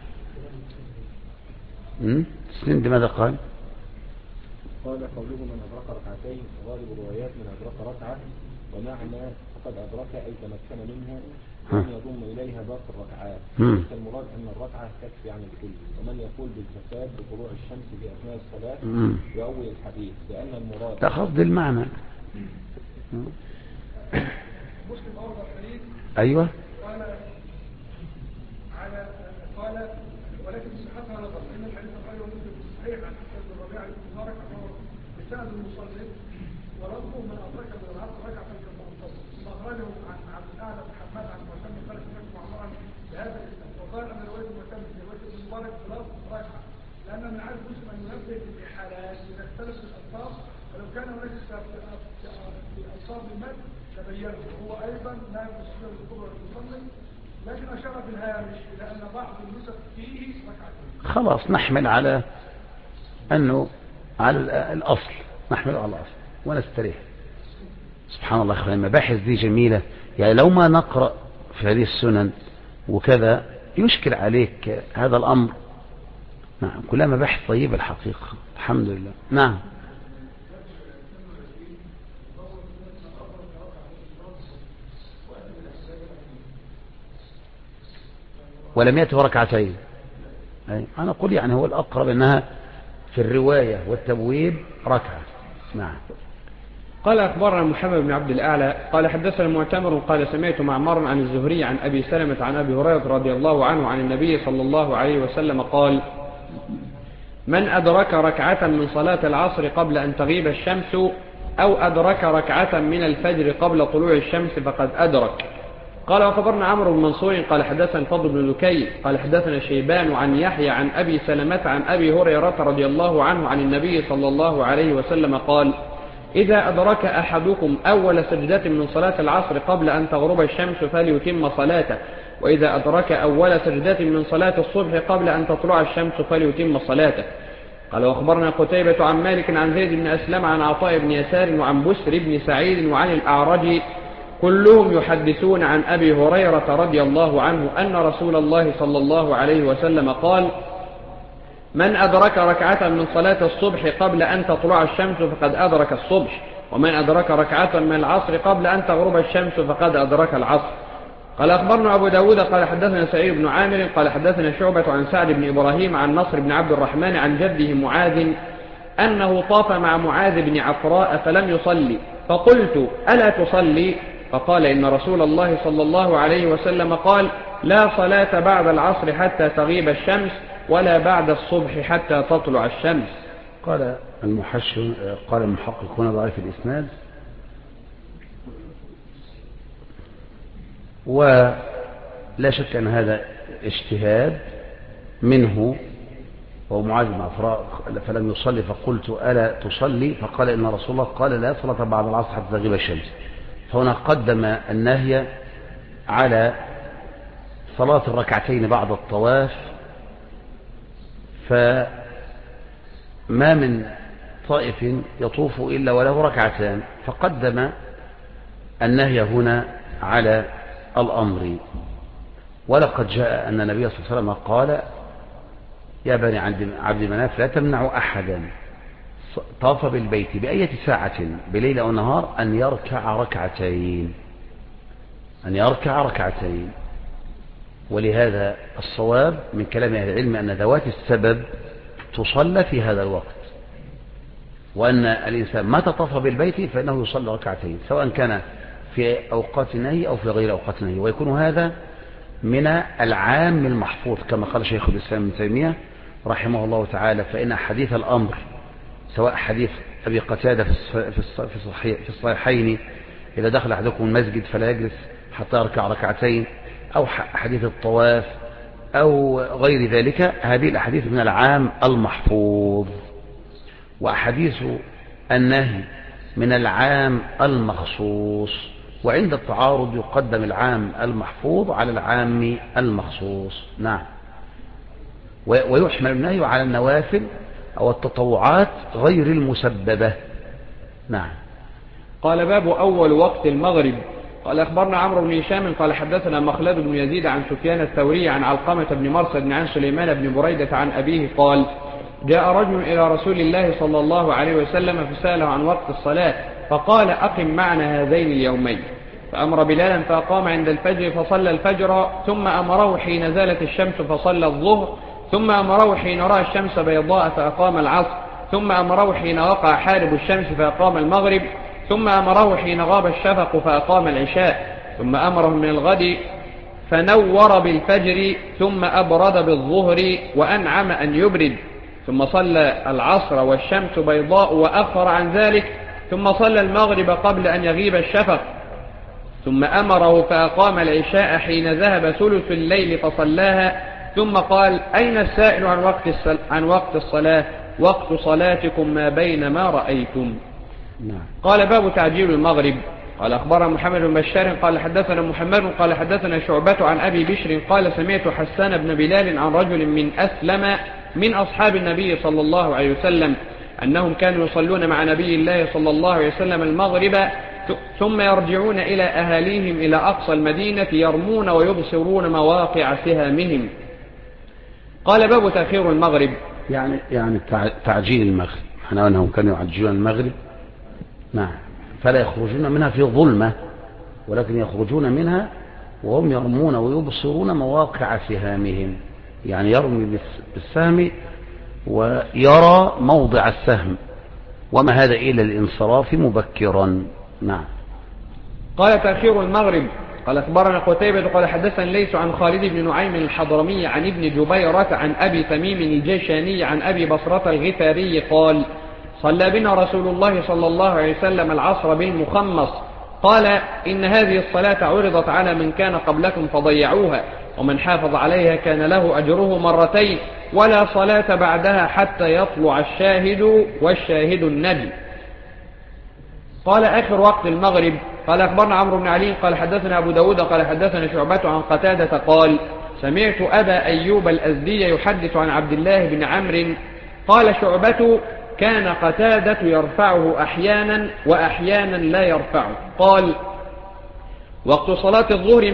سند ماذا قال؟ قال قوله من أدرك ركعتين غالب الروايات من أدرك ركعة، ومعنى فقد أدرك أي تمكن منه ومن يضم إليها باقي الركعات. ليس المراد أن الركعة تكفي عن الكل. ومن يقول بالفساد بطلوع الشمس في أثناء الصلاة يؤول الحديث، لأن المراد تخفض المعنى مسلم أورد الحديث. أيوة. قال ولكن صحتها نظر ان الحديث الخير مسلم صحيح عن حسن الربيع المبارك بسند المصنف ولفظه من ادرك من العصر رجع فالكمنتصر ثم اخرجه عن عبد الاعلى بن حماد عن معتمد خالد بن معمر بهذا الاسناد وقال ان روايه معتمد في روايه ابن مبارك بلفظ رجع لان من عاد مسلم ان ينبه بالاحالات اذا اختلف الالفاظ ولو كان هناك في الفاظ المد تبينه وهو ايضا لا يستطيع الكبرى المصنف لكن أشار بالهامش إلى أن بعض النسخ فيه ركعتين. خلاص نحمل على أنه على الأصل، نحمل على الأصل ونستريح. سبحان الله أخواني، المباحث دي جميلة. يعني لو ما نقرأ في هذه السنن وكذا يشكل عليك هذا الأمر. نعم كلها مباحث طيبة الحقيقة، الحمد لله. نعم. ولم يأته ركعتين. أنا أقول يعني هو الأقرب أنها في الرواية والتبويب ركعة. نعم. قال أخبرنا محمد بن عبد الأعلى قال حدثنا معتمر قال سمعت معمر عن الزهري عن أبي سلمة عن أبي هريرة رضي الله عنه عن النبي صلى الله عليه وسلم قال: من أدرك ركعة من صلاة العصر قبل أن تغيب الشمس أو أدرك ركعة من الفجر قبل طلوع الشمس فقد أدرك. قال وخبرنا عمرو بن منصور قال حدثنا الفضل بن لكي قال حدثنا شيبان عن يحيى عن أبي سلمة عن أبي هريرة رضي الله عنه عن النبي صلى الله عليه وسلم قال: إذا أدرك أحدكم أول سجدة من صلاة العصر قبل أن تغرب الشمس فليتم صلاته، وإذا أدرك أول سجدة من صلاة الصبح قبل أن تطلع الشمس فليتم صلاته. قال وأخبرنا قتيبة عن مالك عن زيد بن أسلم عن عطاء بن يسار وعن بسر بن سعيد وعن الأعرج كلهم يحدثون عن أبي هريرة رضي الله عنه أن رسول الله صلى الله عليه وسلم قال: من أدرك ركعة من صلاة الصبح قبل أن تطلع الشمس فقد أدرك الصبح، ومن أدرك ركعة من العصر قبل أن تغرب الشمس فقد أدرك العصر. قال أخبرنا أبو داود قال حدثنا سعيد بن عامر قال حدثنا شعبة عن سعد بن إبراهيم عن نصر بن عبد الرحمن عن جده معاذ أنه طاف مع معاذ بن عفراء فلم يصلي، فقلت: ألا تصلي؟ فقال: إن رسول الله صلى الله عليه وسلم قال: لا صلاة بعد العصر حتى تغيب الشمس ولا بعد الصبح حتى تطلع الشمس. قال المحقق هنا ضعيف الإسناد، ولا شك أن هذا اجتهاد منه، ومعاذ بن عفراء فلم يصلي فقلت: ألا تصلي؟ فقال: إن رسول الله قال: لا صلاة بعد العصر حتى تغيب الشمس. فهنا قدم النهي على صلاة الركعتين بعد الطواف، فما من طائف يطوف إلا وله ركعتان، فقدم النهي هنا على الأمر. ولقد جاء أن النبي صلى الله عليه وسلم قال: يا بني عبد مناف لا تمنعوا أحدا طاف بالبيت بأية ساعة بليل أو نهار أن يركع ركعتين. ولهذا الصواب من كلام أهل العلم أن ذوات السبب تصلى في هذا الوقت، وأن الإنسان ما طاف بالبيت فإنه يصلى ركعتين سواء كان في أوقات النهي أو في غير أوقات النهي، ويكون هذا من العام المحفوظ كما قال شيخ الإسلام ابن تيمية رحمه الله تعالى: فإن حديث الأمر سواء حديث أبي قتادة في الصحيحين إذا دخل أحدكم المسجد فلا يجلس حتى يركع ركعتين، أو حديث الطواف أو غير ذلك، هذه الأحاديث من العام المحفوظ، وأحاديث النهي من العام المخصوص، وعند التعارض يقدم العام المحفوظ على العام المخصوص. نعم. ويحمل النهي على النوافل أو التطوعات غير المسببة. نعم. قال باب أول وقت المغرب. قال أخبرنا عمرو بن هشام قال حدثنا مخلد بن يزيد عن سفيان الثوري عن علقمة بن مرصد عن سليمان بن بريدة عن أبيه قال: جاء رجل إلى رسول الله صلى الله عليه وسلم فسأله عن وقت الصلاة فقال: أقم معنا هذين اليومين. فأمر بلالا فأقام عند الفجر فصلى الفجر، ثم أمره حين زالت الشمس فصلى الظهر، ثم أمره حين رأى الشمس بيضاء فأقام العصر، ثم أمره حين وقع حارب الشمس فأقام المغرب، ثم أمره حين غاب الشفق فأقام العشاء، ثم أمره من الغد فنور بالفجر، ثم أبرد بالظهر وأنعم أن يبرد، ثم صلى العصر والشمس بيضاء وأخر عن ذلك، ثم صلى المغرب قبل أن يغيب الشفق، ثم أمره فأقام العشاء حين ذهب ثلث الليل فصلاها، ثم قال: أين السائل عن وقت الصلاة؟ وقت صلاتكم ما بين ما رأيتم. قال: باب تعجيل المغرب. قال: أخبرنا محمد بن بشار قال حدثنا محمد قال حدثنا شعبة عن أبي بشر قال: سمعت حسان بن بلال عن رجل من أسلم من أصحاب النبي صلى الله عليه وسلم أنهم كانوا يصلون مع نبي الله صلى الله عليه وسلم المغرب، ثم يرجعون إلى أهاليهم إلى أقصى المدينة يرمون ويبصرون مواقع سهامهم. قال: باب تأخير المغرب. يعني تعجيل المغرب، احنا أنهم كانوا يعجلون المغرب، نعم، فلا يخرجون منها في ظلمة، ولكن يخرجون منها وهم يرمون ويبصرون مواقع سهامهم، يعني يرمي بالسهم ويرى موضع السهم، وما هذا إلا الانصراف مبكرا. نعم. قال: تأخير المغرب. قال: أخبرنا قتيبة قال حدثنا ليس عن خالد بن نعيم الحضرمي عن ابن جبيرة عن أبي تميم الجيشاني عن أبي بصرة الغفاري قال: صلى بنا رسول الله صلى الله عليه وسلم العصر بالمخمص، قال: إن هذه الصلاة عرضت على من كان قبلكم فضيعوها، ومن حافظ عليها كان له أجره مرتين، ولا صلاة بعدها حتى يطلع الشاهد والشاهد النجم. قال: آخر وقت المغرب. قال: أخبرنا عمرو بن علي قال حدثنا أبو داود قال حدثنا شعبة عن قتادة قال: سمعت أبا أيوب الأزدي يحدث عن عبد الله بن عمرو قال: شعبة كان قتادة يرفعه أحيانا وأحيانا لا يرفعه. قال: وقت صلاة الظهر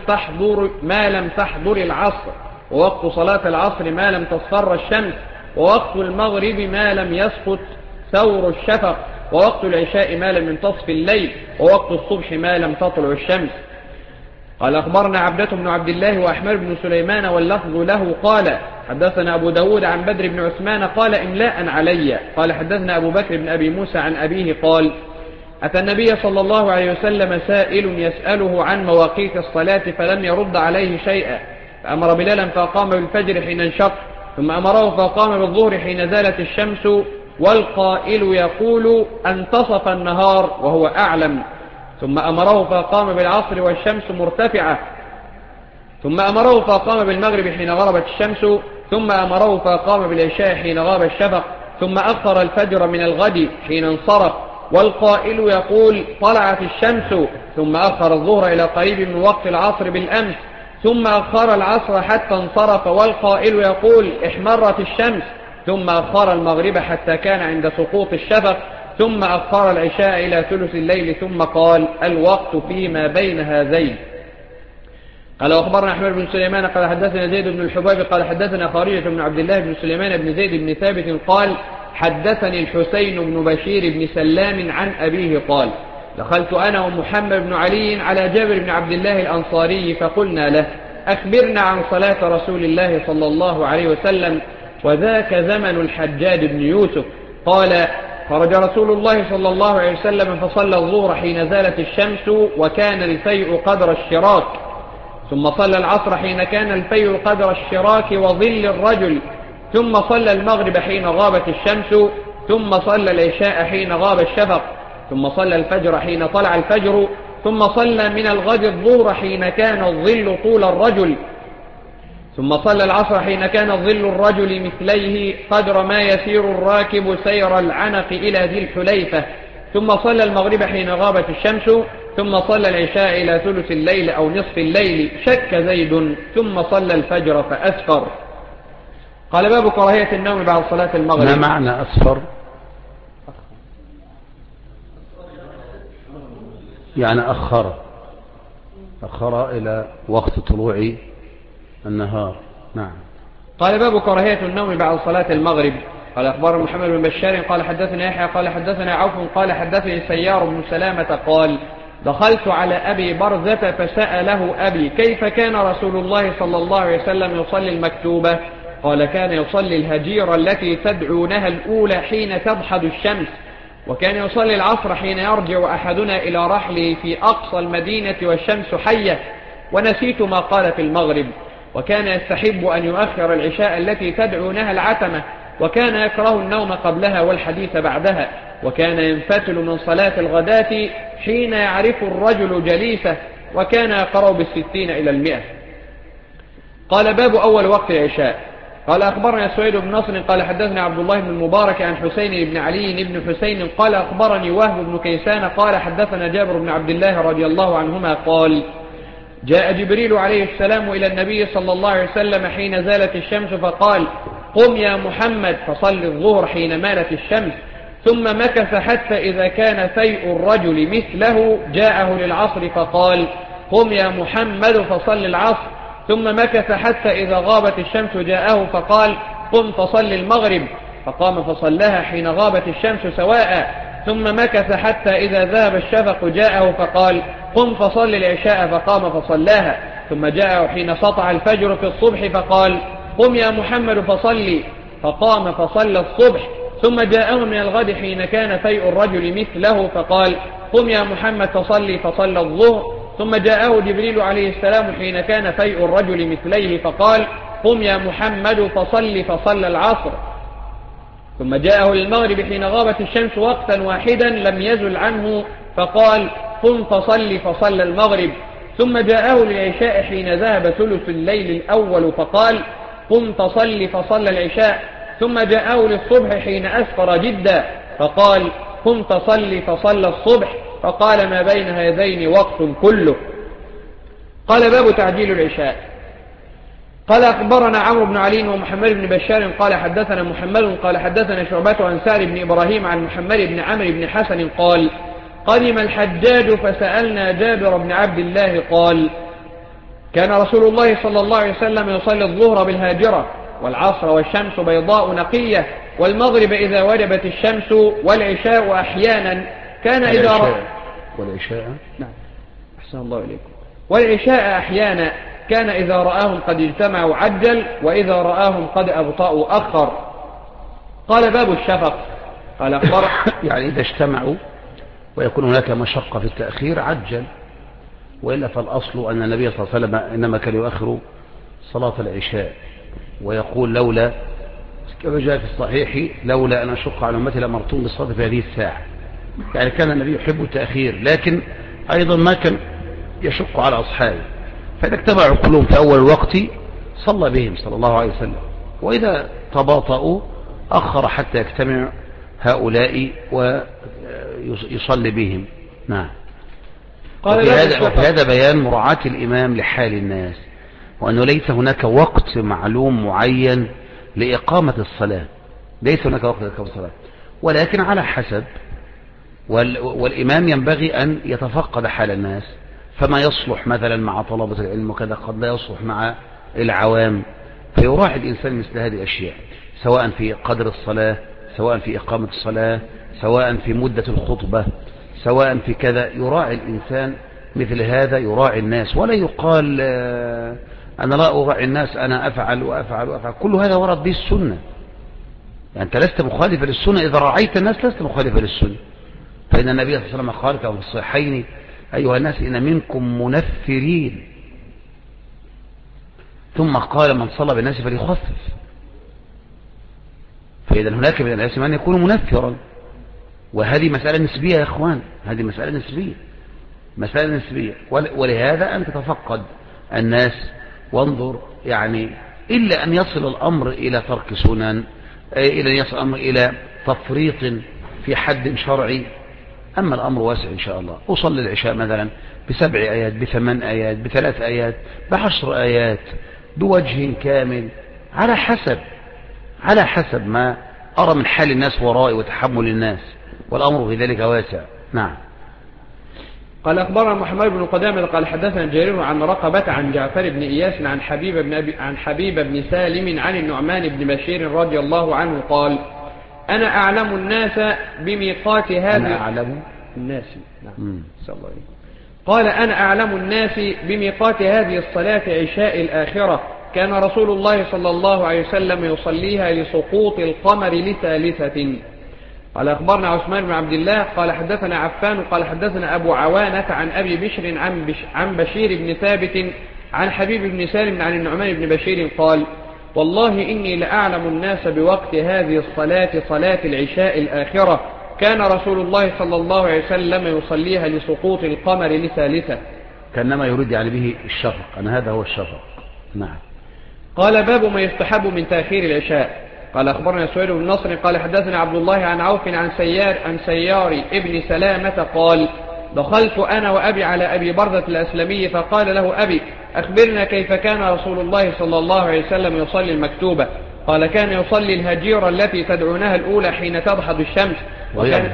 ما لم تحضر العصر، ووقت صلاة العصر ما لم تصفر الشمس، ووقت المغرب ما لم يسقط ثور الشفق، ووقت العشاء ما لم ينتصف الليل، ووقت الصبح ما لم تطلع الشمس. قال: أخبرنا عبدة بن عبد الله وأحمد بن سليمان واللفظ له قال: حدثنا أبو داود عن بدر بن عثمان قال: إملاء علي. قال: حدثنا أبو بكر بن أبي موسى عن أبيه قال: أتى النبي صلى الله عليه وسلم سائل يسأله عن مواقيت الصلاة فلم يرد عليه شيئا، فأمر بلالا فأقام بالفجر حين انشق، ثم أمره فأقام بالظهر حين زالت الشمس، والقائل يقول: انتصف النهار وهو أعلم، ثم أمره فأقام بالعصر والشمس مرتفعة، ثم أمره فأقام بالمغرب حين غربت الشمس، ثم أمره فأقام بالعشاء حين غاب الشفق، ثم أخر الفجر من الغد حين انصرف، والقائل يقول: طلعت الشمس، ثم أخر الظهر إلى قريب من وقت العصر بالأمس، ثم أخر العصر حتى انصرف، والقائل يقول: احمرت الشمس، ثم أخر المغرب حتى كان عند سقوط الشفق، ثم أخر العشاء إلى ثلث الليل، ثم قال: الوقت فيما بين هذين. قال: وأخبرنا أحمد بن سليمان قال حدثنا زيد بن الحباب قال حدثنا خارجة بن عبد الله بن سليمان بن زيد بن ثابت قال: حدثني الحسين بن بشير بن سلام عن أبيه قال: دخلت أنا ومحمد بن علي على جابر بن عبد الله الأنصاري فقلنا له: أخبرنا عن صلاة رسول الله صلى الله عليه وسلم، وذاك زمن الحجاج بن يوسف. قال: خرج رسول الله صلى الله عليه وسلم فصلى الظهر حين زالت الشمس وكان الفيء قدر الشراك، ثم صلى العصر حين كان الفيء قدر الشراك وظل الرجل، ثم صلى المغرب حين غابت الشمس، ثم صلى العشاء حين غاب الشفق، ثم صلى الفجر حين طلع الفجر، ثم صلى من الغد الظهر حين كان الظل طول الرجل، ثم صلى العصر حين كان ظل الرجل مثليه قدر ما يسير الراكب سير العنق إلى ذي الحليفة، ثم صلى المغرب حين غابت الشمس، ثم صلى العشاء إلى ثلث الليل أو نصف الليل، شك زيد، ثم صلى الفجر فأسفر. قال: باب كراهية النوم بعد صلاة المغرب. ما معنى أسفر؟ يعني أخر إلى وقت طلوع النهار. نعم. قال: باب كراهية النوم بعد صلاة المغرب. قال: أخبر محمد بن بشار قال حدثنا يحيى قال حدثنا عوف قال حدثني سيار بن سلامة قال: دخلت على أبي برزة فسأله أبي: كيف كان رسول الله صلى الله عليه وسلم يصلي المكتوبة؟ قال: كان يصلي الهجيرة التي تدعونها الأولى حين تضحد الشمس، وكان يصلي العصر حين يرجع أحدنا إلى رحله في أقصى المدينة والشمس حية، ونسيت ما قال في المغرب. وكان يستحب أن يؤخر العشاء التي تدعونها العتمة، وكان يكره النوم قبلها والحديث بعدها، وكان ينفتل من صلاة الغداة حين يعرف الرجل جليسه، وكان يقرأ بالستين إلى 100. قال باب أول وقت العشاء. قال أخبرنا سويد بن نصر قال حدثنا عبد الله بن المبارك عن حسين بن علي بن حسين قال أخبرني وهب بن كيسان قال حدثنا جابر بن عبد الله رضي الله عنهما قال جاء جبريل عليه السلام إلى النبي صلى الله عليه وسلم حين زالت الشمس فقال قم يا محمد فصل الظهر حين مالت الشمس، ثم مكث حتى إذا كان فيء الرجل مثله جاءه للعصر فقال قم يا محمد فصل العصر، ثم مكث حتى إذا غابت الشمس جاءه فقال قم فصل المغرب، فقام فصلها حين غابت الشمس سواء، ثم مكث حتى إذا ذهب الشفق جاءه فقال قم فصل العشاء، فقام فصلاها، ثم جاءه حين سطع الفجر في الصبح فقال قم يا محمد فصلي، فقام فصلى الصبح، ثم جاءه من الغد حين كان فيء الرجل مثله فقال قم يا محمد فصلي، فصلى الظهر، ثم جاءه جبريل عليه السلام حين كان فيء الرجل مثليه فقال قم يا محمد فصلي، فصلى العصر، ثم جاءه للمغرب حين غابت الشمس وقتا واحدا لم يزل عنه فقال قم فصلي، فصلى المغرب، ثم جاءه للعشاء حين ذهب ثلث الليل الأول فقال قم فصلي، فصلى العشاء، ثم جاءه للصبح حين أسفر جدا فقال قم فصلي، فصلى الصبح، فقال ما بين هذين وقت كله. قال باب تعجيل العشاء. قال أخبرنا عمرو بن علي ومحمد بن بشار قال حدثنا محمد قال حدثنا شعبة عن سعد بن إبراهيم عن محمد بن عمرو بن حسن قال قدم الحجاج فسألنا جابر بن عبد الله قال كان رسول الله صلى الله عليه وسلم يصلي الظهر بالهاجرة والعصر والشمس بيضاء نقية والمغرب إذا وجبت الشمس والعشاء أحيانا كان إذا والعشاء نعم أحسن الله إليكم والعشاء أحيانا كان إذا رآهم قد اجتمعوا عجل وإذا رآهم قد أبطأوا أخر. قال باب الشفق. قال أخبر يعني إذا اجتمعوا ويكون هناك مشقة في التأخير عجل، وإلا فالأصل أن النبي صلى الله عليه وسلم إنما كان يؤخر صلاة العشاء ويقول لولا كما جاء في الصحيح لولا أن أشق على أمتي لأمرتهم بالصلاة في هذه الساعة. يعني كان النبي يحب التأخير لكن أيضا ما كان يشق على أصحابه، فإذا اجتمعوا كلهم في أول الوقت صلى بهم صلى الله عليه وسلم، وإذا تباطؤوا أخر حتى يجتمع هؤلاء ويصلي بهم. نعم. وفي هذا بيان مراعاة الإمام لحال الناس، وأنه ليس هناك وقت معلوم معين لإقامة الصلاة، ليس هناك وقت لإقامة الصلاة، ولكن على حسب، والإمام ينبغي أن يتفقد حال الناس، فما يصلح مثلا مع طلبة العلم وكذا قد لا يصلح مع العوام، فيراعي الإنسان مثل هذه الأشياء سواء في قدر الصلاة، سواء في إقامة الصلاة، سواء في مدة الخطبة، سواء في كذا، يراعي الإنسان مثل هذا، يراعي الناس، ولا يقال أنا لا أراعي الناس، أنا أفعل وأفعل وأفعل. كل هذا ورد به السنة، يعني أنت لست مخالفا للسنة، إذا راعيت الناس لست مخالفا للسنة، فإن النبي صلى الله عليه وسلم قال كما في الصحيحين أيها الناس إن منكم منفرين، ثم قال من صلى بالناس فليخفف. فإذا هناك من الناس من يكون منفرا، وهذه مسألة نسبية يا إخوان، هذه مسألة نسبية، مسألة نسبية، ولهذا أن تتفقد الناس وانظر، يعني إلا أن يصل الأمر إلى ترك سنن، إلا أن يصل الأمر إلى تفريط في حد شرعي، أما الأمر واسع إن شاء الله. أصلي العشاء مثلا ب7 آيات، ب8 آيات، ب3 آيات، ب10 آيات، بوجه كامل، على حسب ما أرى من حال الناس ورائي وتحمل الناس، والأمر في ذلك واسع. نعم. قال أخبرنا محمد بن قدامة قال حدثنا جرير عن رقبة عن جعفر بن إياس عن حبيب بن سالم عن النعمان بن بشير رضي الله عنه قال أنا أعلم الناس بميقات هذه أنا أعلم الناس. نعم. قال أنا أعلم الناس بميقات هذه الصلاة عشاء الآخرة، كان رسول الله صلى الله عليه وسلم يصليها لسقوط القمر لثالثة. قال أخبرنا عثمان بن عبد الله قال حدثنا عفان قال حدثنا أبو عوانة عن أبي بشر عن بشير بن ثابت عن حبيب بن سالم عن النعمان بن بشير قال والله إني لأعلم الناس بوقت هذه الصلاة صلاة العشاء الآخرة كان رسول الله صلى الله عليه وسلم يصليها لسقوط القمر لثالثة. كأنما يريد يعني به الشفق، أن هذا هو الشفق. نعم. قال باب ما يستحب من تأخير العشاء. قال أخبرنا سويد بن نصر قال حدثنا عبد الله عن عوف عن سيار ابن سلامة قال دخلت أنا وأبي على أبي بردة الأسلمي فقال له أبي أخبرنا كيف كان رسول الله صلى الله عليه وسلم يصلي المكتوبة. قال كان يصلي الهجيرة التي تدعونها الأولى حين تضحض الشمس وهي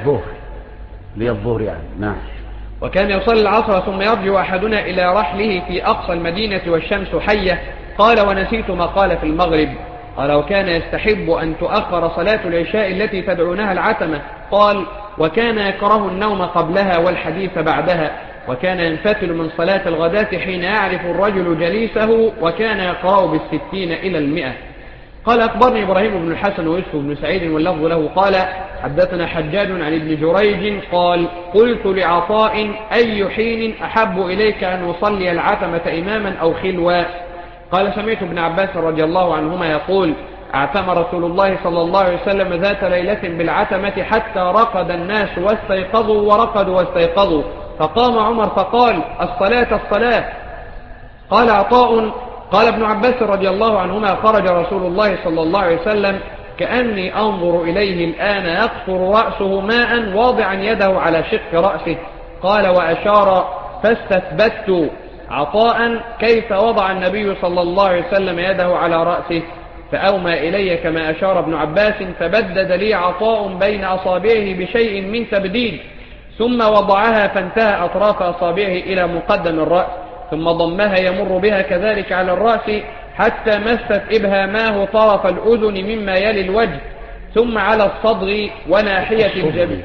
الظهر يعني. نعم. وكان يصلي العصر ثم يرجع أحدنا إلى رحله في أقصى المدينة والشمس حية. قال ونسيت ما قال في المغرب. قال وكان يستحب أن تؤخر صلاة العشاء التي تدعونها العتمة. قال وكان يكره النوم قبلها والحديث بعدها. وكان ينفتل من صلاة الغداة حين يعرف الرجل جليسه وكان يقرأ بالستين إلى 100. قال أخبرني إبراهيم بن الحسن ويوسف بن سعيد واللفظ له قال حدثنا حجاج عن ابن جريج قال قلت لعطاء أي حين أحب إليك أن يصلي العتمة إماما أو خلوا؟ قال سمعت ابن عباس رضي الله عنهما يقول اعتم رسول الله صلى الله عليه وسلم ذات ليلة بالعتمة حتى رقد الناس واستيقظوا ورقدوا واستيقظوا فقام عمر فقال الصلاة. قال عطاء قال ابن عباس رضي الله عنهما خرج رسول الله صلى الله عليه وسلم كأني أنظر إليه الآن يقطر رأسه ماء واضعا يده على شق رأسه. قال وأشار فاستثبت عطاء كيف وضع النبي صلى الله عليه وسلم يده على رأسه فأومى إلي كما أشار ابن عباس فبدد لي عطاء بين أصابعه بشيء من تبديد ثم وضعها فانتهى أطراف أصابعه إلى مقدم الرأس ثم ضمها يمر بها كذلك على الرأس حتى مست إبهاماه طرف الأذن مما يلي الوجه ثم على الصدغ وناحية الجبين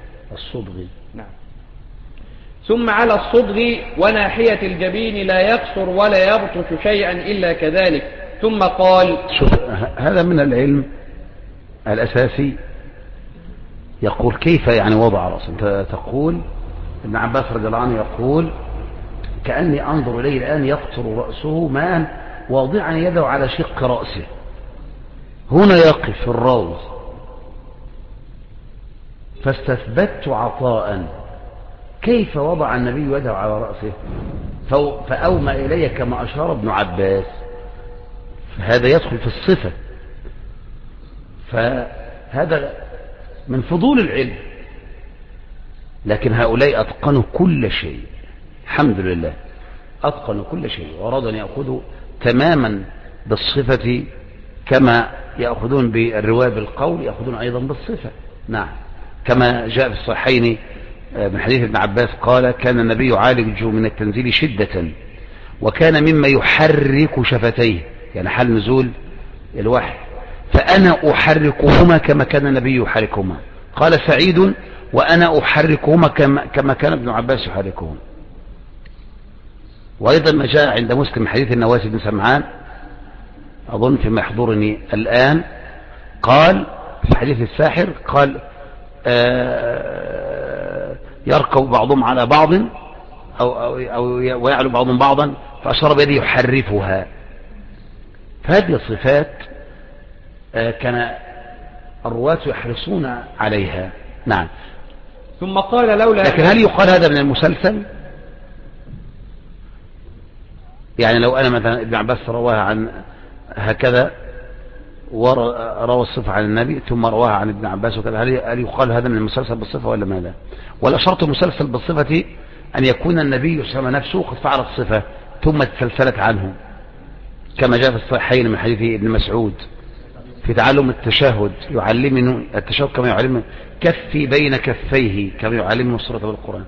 ثم على الصدغ وناحية الجبين لا يقصر ولا يبطش شيئا إلا كذلك ثم قال شوف هذا من العلم الأساسي. يقول كيف يعني وضع رأسه؟ أنت تقول ابن عباس رضي الله عنه يقول كأني أنظر إليه الآن يقطر رأسه ماء واضعا يده على شق رأسه. هنا يقف الراوي فاستثبت عطاء كيف وضع النبي يده على رأسه فأومى إلي كما أشار ابن عباس. هذا يدخل في الصفة. فهذا من فضول العلم. لكن هؤلاء أتقنوا كل شيء الحمد لله، أتقنوا كل شيء وأرادوا أن يأخذوا تماما بالصفة كما يأخذون بالرواية بالقول يأخذون أيضا بالصفة. نعم كما جاء في الصحيحين من حديث ابن عباس قال كان النبي يعالج من التنزيل شدة وكان مما يحرك شفتيه يعني حال نزول الوحي فأنا أحركهما كما كان النبي يحركهما. قال سعيد وأنا أحركهما كما كان ابن عباس يحركهما. وأيضا ما جاء عند مسلم حديث النواس بن سمعان أظن فيما يحضرني الآن قال في حديث الساحر قال يركب بعضهم على بعض أو ويعلو بعضهم بعضا فأشار بيده يحرفها. فهذه الصفات كان الرواة يحرصون عليها. نعم. ثم قال لولا لكن هل يقال هذا من المسلسل؟ يعني لو أنا مثلا ابن عباس رواها عن هكذا وروى الصفة عن النبي ثم رواها عن ابن عباس وكذا هل يقال هذا من المسلسل بالصفة ولا ماذا؟ ولا شرط المسلسل بالصفة أن يكون النبي صلى الله عليه وسلم نفسه قد فعل الصفة ثم تسلسلت عنه كما جاء في الصحيحين من حديث ابن مسعود في تعلم التشهد يعلمني التشهد كما يعلمني كفي بين كفيه كما يعلمني الصورة بالقرآن.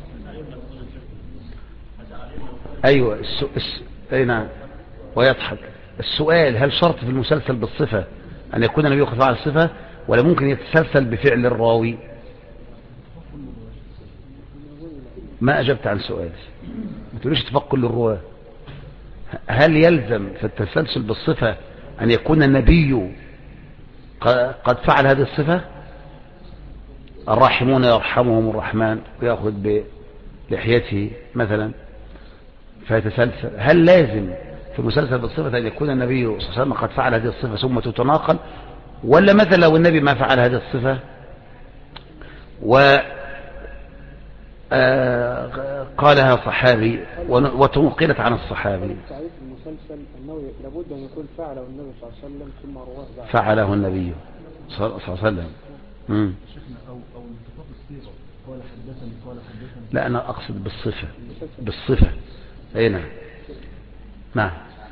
أيوة نعم. ويضحك. السؤال هل شرط في المسلسل بالصفة أن يكون النبي قد فعل الصفة ولا ممكن يتسلسل بفعل الراوي؟ ما أجبت عن سؤالي. ما تقوليش اتفق كل الرواة. هل يلزم في التسلسل بالصفة أن يكون النبي قد فعل هذه الصفة الراحمون يرحمهم الرحمن ويأخذ بلحيته مثلا فيتسلسل. هل لازم في المسلسل بالصفة أن يكون النبي صلى الله عليه وسلم قد فعل هذه الصفة ثم تتناقل، ولا مثلا لو النبي ما فعل هذه الصفة قالها صحابي وتنقلت عن الصحابي؟ تعريف المسلسل أنه لابد أن يكون فعله النبي صلى الله عليه وسلم ثم رواه بعد. فعله النبي صلى الله عليه وسلم. شيخنا أو انتقاط الصيغة قال حدثني لا أنا أقصد بالصفة أي نعم. نعم.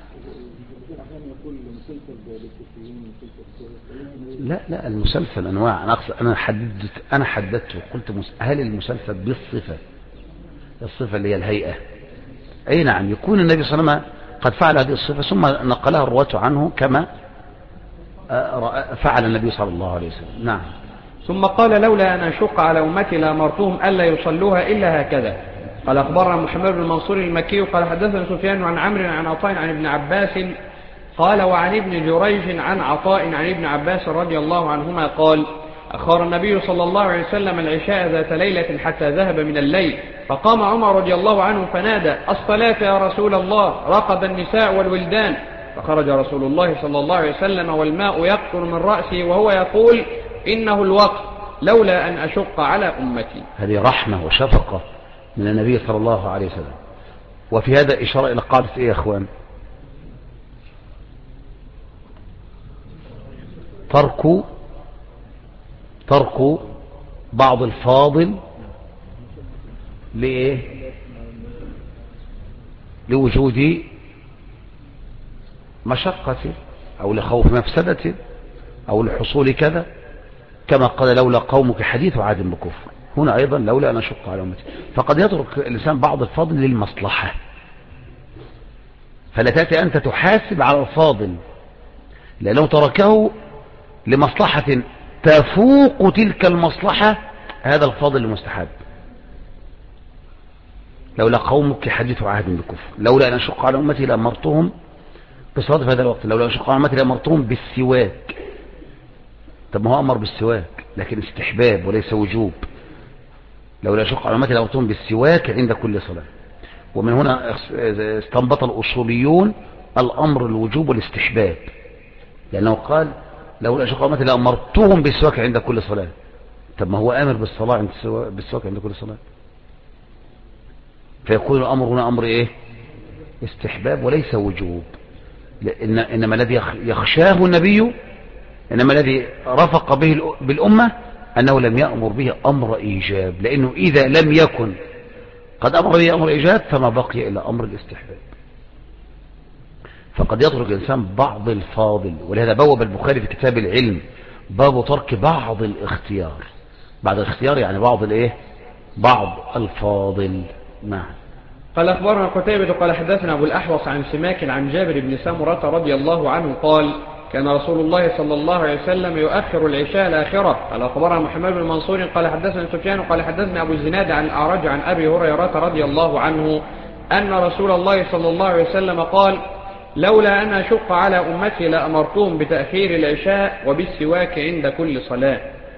لا المسلسل أنواع. أنا حددته قلت هل المسلسل بالصفة، الصفة اللي هي الهيئة، أي نعم يكون النبي صلى الله عليه وسلم قد فعل هذه الصفة ثم نقلها الرواة عنه كما فعل النبي صلى الله عليه وسلم. نعم. ثم قال لولا أن أشق على أمتي لأمرتهم ألا يصلوها إلا هكذا. قال أخبرنا محمد بن منصور المكي قال حدثنا سفيان عن عمرو عن عطاء عن ابن عباس قال وعن ابن جريج عن عطاء عن ابن عباس رضي الله عنهما قال أخر النبي صلى الله عليه وسلم العشاء ذات ليلة حتى ذهب من الليل، فقام عمر رضي الله عنه فنادى الصلاة يا رسول الله، رقد النساء والولدان، فخرج رسول الله صلى الله عليه وسلم والماء يقطر من رأسه وهو يقول إنه الوقت لولا أن أشق على أمتي. هذه رحمة وشفقة من النبي صلى الله عليه وسلم. وفي هذا إشارة إلى قاعدة إيه يا أخوان؟ ترك بعض الفاضل لإيه؟ لوجود مشقة أو لخوف مفسدة أو لحصول كذا، كما قال لولا قومك حديث عهد بكفر. هنا أيضا لولا أن أشق على أمتي. فقد يترك الإنسان بعض الفاضل للمصلحة، فلا تأتي أنت تحاسب على الفاضل، لأنه تركه لمصلحة تفوق تلك المصلحة، هذا الفاضل المستحب. لولا قومك حديث عهد بكفر، لولا أن أشق على أمتي لأمرتهم بصلاة في هذا الوقت، لولا أن أشق على أمتي لأمرتهم بالسواك. طب ما هو أمر بالسواك لكن استحباب وليس وجوب. لولا أشق على أمتي لأمرتهم بالسواك عند كل صلاة. ومن هنا استنبط الأصوليون الأمر الوجوب والاستحباب، لأنه قال لولا أشق على أمتي لأمرتهم بالسواك عند كل صلاة. طب ما هو آمر بالسواك عند كل صلاة، فيكون الأمر هنا أمر إيه؟ استحباب وليس وجوب. إنما الذي يخشاه النبي، إنما الذي رفق به بالأمة أنه لم يأمر به أمر إيجاب، لأنه إذا لم يكن قد أمر به أمر إيجاب فما بقي إلا أمر الاستحباب. فقد يترك الإنسان بعض الفاضل، ولهذا بوب البخاري في كتاب العلم باب ترك بعض الاختيار. بعض الاختيار يعني بعض الفاضل. نعم. قال أخبرنا قتيبة قال حدثنا أبو الأحوص عن سماك عن جابر بن سمرة رضي الله عنه قال كان رسول الله صلى الله عليه وسلم يؤخر العشاء الآخرة. قال أخبرنا محمد بن منصور قال حدثنا سفيان قال حدثنا أبو الزناد عن الأعرج عن أبي هريرة رضي الله عنه أن رسول الله صلى الله عليه وسلم قال لولا أن أشق على أمتي لأمرتهم بتأخير العشاء وبالسواك عند كل صلاة.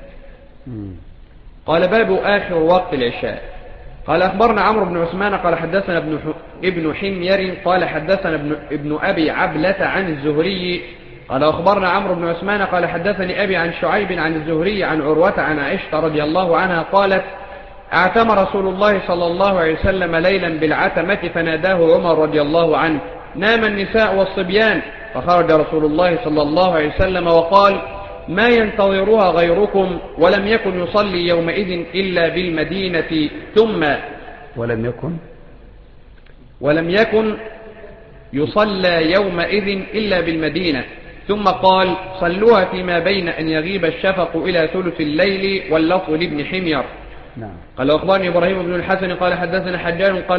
قال باب آخر وقت العشاء. قال أخبرنا عمرو بن عثمان قال حدثنا ابن حمير قال حدثنا ابن أبي عبلة عن الزهري قال أخبرنا عمرو بن عثمان قال حدثني أبي عن شعيب عن الزهري عن عروة عن عائشة رضي الله عنها قالت اعتم رسول الله صلى الله عليه وسلم ليلا بالعتمة فناداه عمر رضي الله عنه نام النساء والصبيان، فخرج رسول الله صلى الله عليه وسلم وقال ما ينتظرها غيركم، ولم يكن يصلي يومئذ إلا بالمدينة ثم ولم يكن يصلى يومئذ إلا بالمدينة ثم قال صلوها فيما بين أن يغيب الشفق إلى ثلث الليل واللفظ لابن حمير. نعم. قال أخبرني إبراهيم بن الحسن قال حدثنا حجاج قال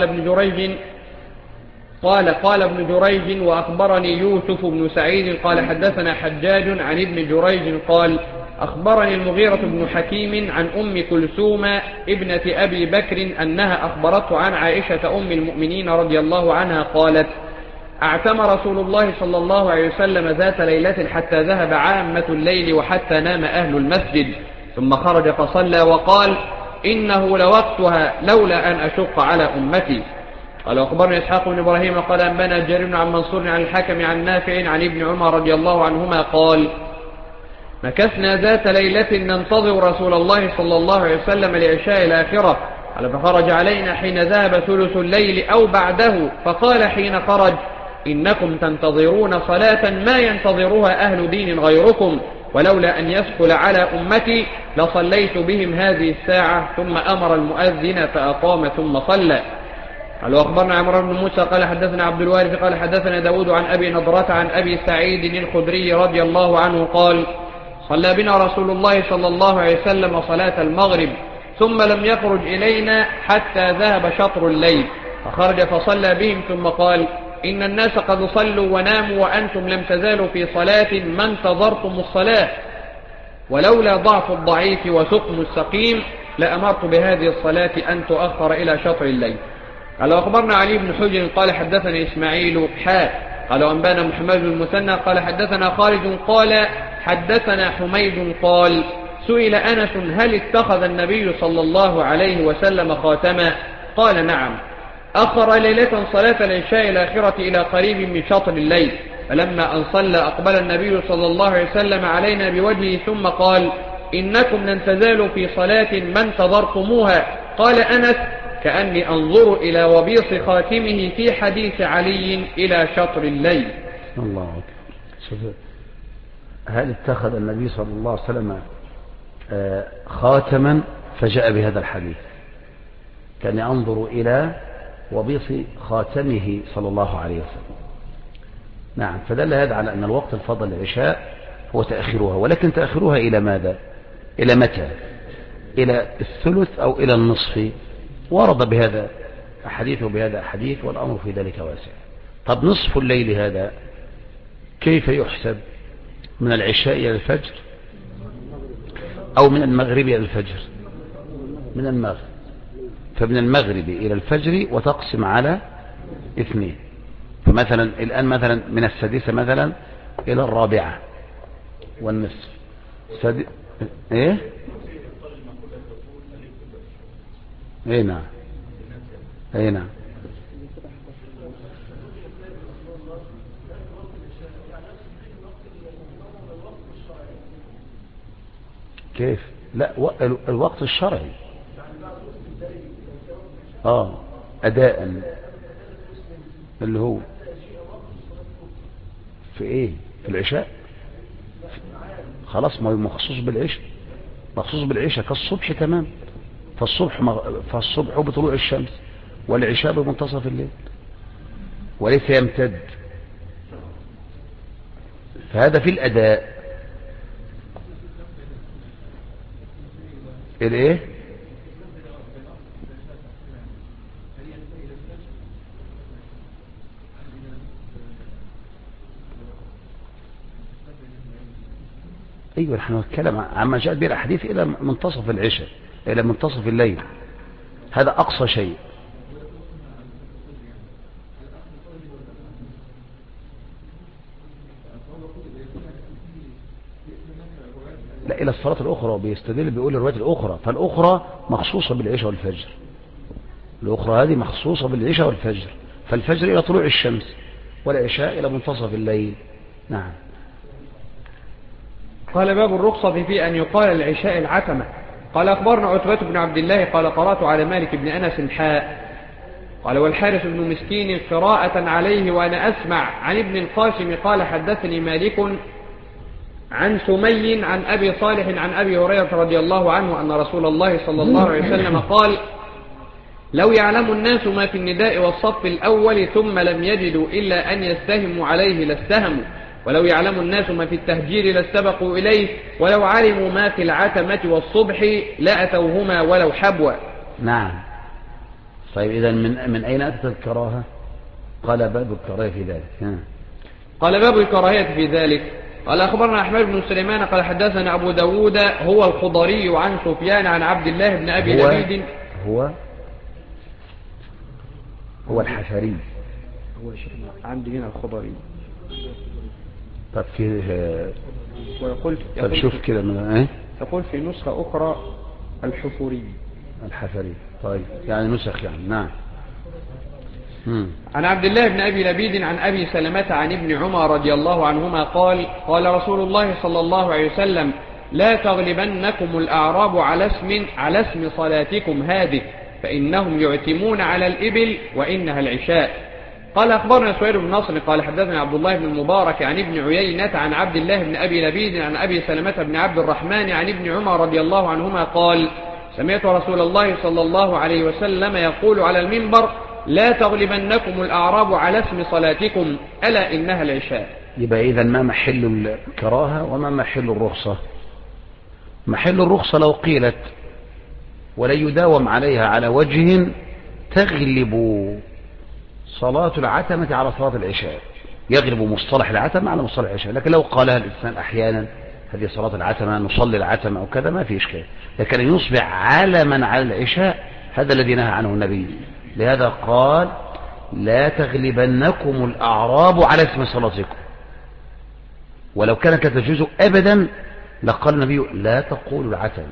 ابن جريج وأخبرني يوسف بن سعيد قال حدثنا حجاج عن ابن جريج قال أخبرني المغيرة بن حكيم عن أم كلثوم ابنة أبي بكر أنها أخبرته عن عائشة أم المؤمنين رضي الله عنها قالت اعتم رسول الله صلى الله عليه وسلم ذات ليلة حتى ذهب عامة الليل وحتى نام أهل المسجد، ثم خرج فصلى وقال إنه لوقتها لولا أن أشق على أمتي. قال أخبرني إسحاق بن إبراهيم قال أنبانا جرير عن منصور عن الحكم عن نافع عن ابن عمر رضي الله عنهما قال مكثنا ذات ليلة ننتظر رسول الله صلى الله عليه وسلم لعشاء الآخرة قال فخرج علينا حين ذهب ثلث الليل أو بعده فقال حين خرج إنكم تنتظرون صلاة ما ينتظرها أهل دين غيركم ولولا أن يثقل على أمتي لصليت بهم هذه الساعة. ثم أمر المؤذن فأقام ثم صلى. قال وأخبرنا عمران بن موسى قال حدثنا عبد الوارث قال حدثنا داود عن أبي نضرة عن أبي سعيد الخدري رضي الله عنه قال صلى بنا رسول الله صلى الله عليه وسلم صلاة المغرب ثم لم يخرج إلينا حتى ذهب شطر الليل فخرج فصلى بهم ثم قال إن الناس قد صلوا وناموا وأنتم لم تزالوا في صلاة ما انتظرتم الصلاة ولولا ضعف الضعيف وسقم السقيم لأمرت بهذه الصلاة أن تؤخر إلى شطر الليل. قال وأخبرنا علي بن حجر قال حدثنا إسماعيل قال وأنبانا محمد بن المثنى قال حدثنا خالد قال حدثنا حميد قال سئل أنس هل اتخذ النبي صلى الله عليه وسلم خاتما قال نعم أخر ليلة صلاة العشاء الآخرة إلى قريب من شطر الليل فلما أن صلى أقبل النبي صلى الله عليه وسلم علينا بوجهه ثم قال إنكم لن تزالوا في صلاة ما انتظرتموها. قال أنس كأني أنظر إلى وبيص خاتمه في حديث علي إلى شطر الليل. الله أكبر. هل اتخذ النبي صلى الله عليه وسلم خاتما فجاء بهذا الحديث كأني أنظر إلى وبيص خاتمه صلى الله عليه وسلم. نعم فدل هذا على أن الوقت الفضل العشاء هو تأخيرها ولكن تأخيرها إلى ماذا؟ إلى متى؟ إلى الثلث أو إلى النصف ورد بهذا حديث وبهذا حديث والأمر في ذلك واسع. طب نصف الليل هذا كيف يحسب؟ من العشاء إلى الفجر أو من المغرب إلى الفجر؟ من المغرب. فمن المغرب إلى الفجر وتقسم على 2. فمثلا الآن مثلا من السادسة مثلا إلى الرابعة والنصف إيه نعم أي نعم. كيف؟ لا الوقت الشرعي أداء اللي هو في ايه؟ في العشاء. خلاص ما هو مخصوص بالعشاء، مخصوص بالعشاء كالصبح تمام. فالصبح بطلوع الشمس والعشاء بمنتصف الليل وليس يمتد. فهذا في الأداء. الايه؟ ايوه نحن نتكلم عما جاءت به الاحاديث الى منتصف العشاء الى منتصف الليل، هذا اقصى شيء. لا الى الصلاه الاخرى بيستدل بيقول الروايات الاخرى، فالاخرى مخصوصه بالعشاء والفجر. الاخرى هذه مخصوصه بالعشاء والفجر، فالفجر الى طلوع الشمس والعشاء الى منتصف الليل. نعم. قال باب الرخصة في أن يقال العشاء العتمة. قال أخبرنا عتبة بن عبد الله قال قرأت على مالك بن أنس قال والحارث بن مسكين قراءة عليه وأنا أسمع عن ابن القاسم قال حدثني مالك عن سمي عن أبي صالح عن أبي هريرة رضي الله عنه أن رسول الله صلى الله عليه وسلم قال لو يعلم الناس ما في النداء والصف الأول ثم لم يجدوا إلا أن يستهموا عليه لاستهموا، ولو يعلم الناس ما في التهجير لاستبقوا إليه، ولو علموا ما في العتمة والصبح لأتوهما ولو حبوا. نعم. طيب إذا من أين أتت الكراهة؟ قال باب الكراهية في ذلك. قال باب الكراهية في ذلك. قال أخبرنا أحمد بن سليمان قال حدثنا أبو داود هو الخضري عن سفيان عن عبد الله بن أبي لبيد هو الحفري. هو عندي هنا الخضري. طب فيه وقلت طب شوف كده من ايه تقول في نسخة أخرى الحفري. طيب يعني نسخ يعني. نعم. عن عبد الله بن أبي لبيد عن أبي سلمة عن ابن عمر رضي الله عنهما قال قال رسول الله صلى الله عليه وسلم لا تغلبنكم الأعراب على اسم صلاتكم هذه فإنهم يعتمون على الإبل وإنها العشاء. قال أخبرنا سوير بن نصر قال حدثنا عبد الله بن المبارك عن ابن عيينة عن عبد الله بن أبي لبيد عن أبي سلمة بن عبد الرحمن عن ابن عمر رضي الله عنهما قال سمعت رسول الله صلى الله عليه وسلم يقول على المنبر لا تغلبنكم الأعراب على اسم صلاتكم ألا إنها العشاء. يبقى إذا ما محل الكراهة وما محل الرخصة؟ محل الرخصة لو قيلت ولا يداوم عليها على وجه تغلب صلاة العتمة على صلاة العشاء، يغلب مصطلح العتمة على مصطلح العشاء. لكن لو قالها الإنسان أحيانا هذه صلاة العتمة نصلي العتمة أو كذا ما في إشكال، لكن أن يصبح علما على العشاء هذا الذي نهى عنه النبي. لهذا قال لا تغلبنكم الأعراب على اسم صلاتكم، ولو كانت لا تجوز أبدا لقال النبي لا تقولوا العتمة،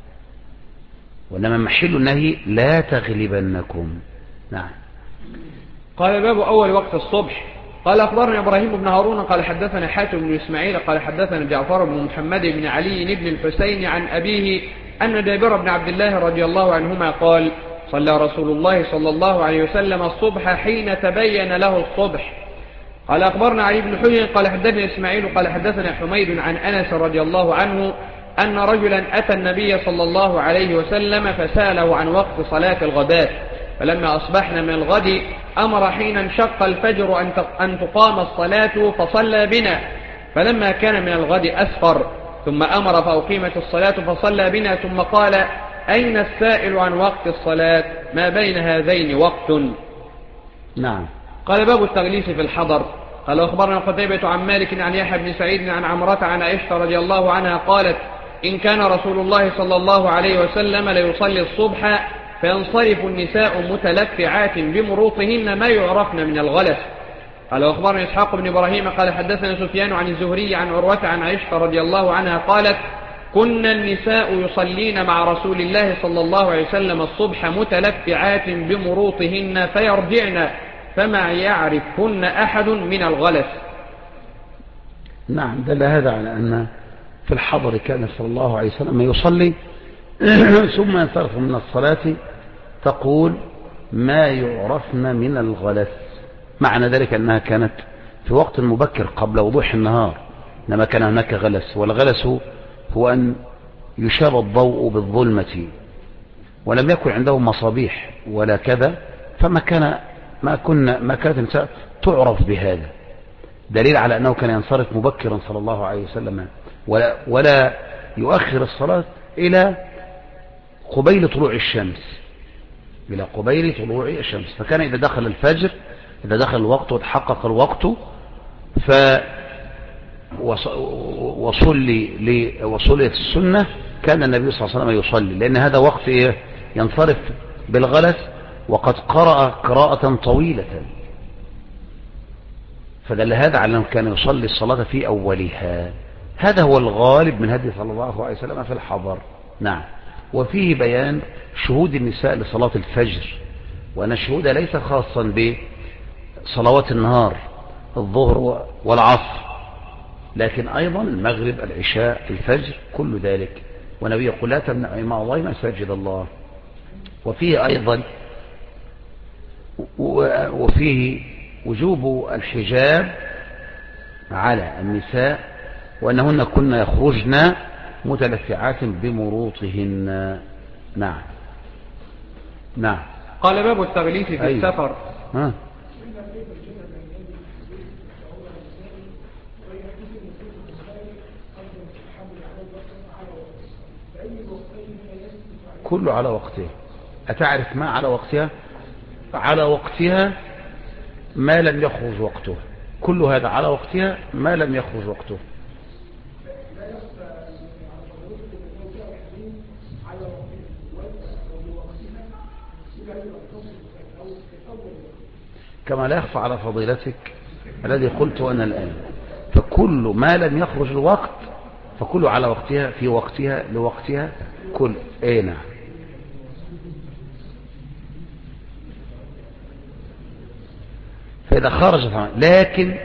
وإنما محل النهي لا تغلبنكم. نعم. قال باب أول وقت الصبح. قال أخبرنا إبراهيم بن هارون قال حدثنا حاتم بن إسماعيل قال حدثنا جعفر بن محمد بن علي بن الحسين عن أبيه أن جابر بن عبد الله رضي الله عنهما قال صلى رسول الله صلى الله عليه وسلم الصبح حين تبين له الصبح. قال أخبرنا علي بن حجر قال حدثنا إسماعيل قال حدثنا حميد عن أنس رضي الله عنه أن رجلا أتى النبي صلى الله عليه وسلم فسأله عن وقت صلاة الغداة، فلما أصبحنا من الغد أمر حين انشق الفجر أن تقام الصلاة فصلى بنا، فلما كان من الغد أسفر ثم أمر فأقيمت الصلاة فصلى بنا، ثم قال أين السائل عن وقت الصلاة ما بين هذين وقت. نعم. قال باب التغليس في الحضر. قال أخبرنا قتيبة عن مالك عن يحيى بن سعيد عن عمرة عن عائشة رضي الله عنها قالت إن كان رسول الله صلى الله عليه وسلم ليصلي الصبح فينصرف النساء متلفعات بمروطهن ما يعرفن من الغلس. قال أخبرنا إسحاق بن إبراهيم قال حدثنا سفيان عن الزهري عن عروة عن عائشة رضي الله عنها قالت كنا النساء يصلين مع رسول الله صلى الله عليه وسلم الصبح متلفعات بمروطهن فيرجعن فما يعرفهن أحد من الغلس. نعم. دل هذا على أن في الحضر كان صلى الله عليه وسلم يصلي ثم ينصرف من الصلاة تقول ما يعرفن من الغلس، معنى ذلك أنها كانت في وقت مبكر قبل وضوح النهار، إنما كان هناك غلس، والغلس هو أن يشاب الضوء بالظلمة ولم يكن عندهم مصابيح ولا كذا، فما كان ما كانت النساء تعرف بهذا، دليل على أنه كان ينصرف مبكرا صلى الله عليه وسلم ولا يؤخر الصلاة إلى قبيل طلوع الشمس، إلى قبيل طلوع الشمس. فكان إذا دخل الفجر، إذا دخل الوقت وتحقق الوقت وصليت السنة كان النبي صلى الله عليه وسلم يصلي، لأن هذا وقت ينصرف بالغلس وقد قرأ قراءة طويلة، فدل هذا على أنه كان يصلي الصلاة في أولها. هذا هو الغالب من هدي صلى الله عليه وسلم في الحضر. نعم. وفيه بيان شهود النساء لصلاة الفجر، وأن الشهود ليس خاصا بصلوات النهار الظهر والعصر، لكن أيضا المغرب العشاء الفجر كل ذلك، والنبي يقول لا تمنع إماء الله مساجد الله. وفيه أيضا وجوب الحجاب على النساء، وأنهن كن يخرجن متلفعات بمروطهن. نعم. نعم. قال باب التغليس في السفر. كله على وقته. أتعرف ما على وقتها؟ على وقتها ما لم يخرج وقته، كل هذا على وقتها ما لم يخرج وقته. كما لا يخفى على فضيلتك الذي قلت أنا الآن، فكل ما لم يخرج الوقت فكله على وقتها في وقتها لوقتها كل نعم. فإذا خرجت لكن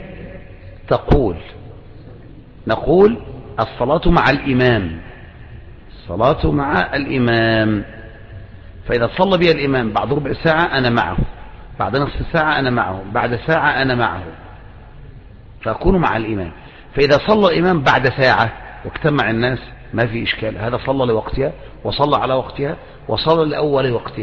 نقول الصلاة مع الإمام، الصلاة مع الإمام. فإذا صلى بي الإمام بعد ربع ساعة أنا معه، بعد نصف ساعة أنا معه، بعد ساعة أنا معه، فأكون مع الإمام. فإذا صلى الإمام بعد ساعة واجتمع الناس ما في إشكال، هذا صلى لوقتها وصلى على وقتها وصلى لأول وقتها،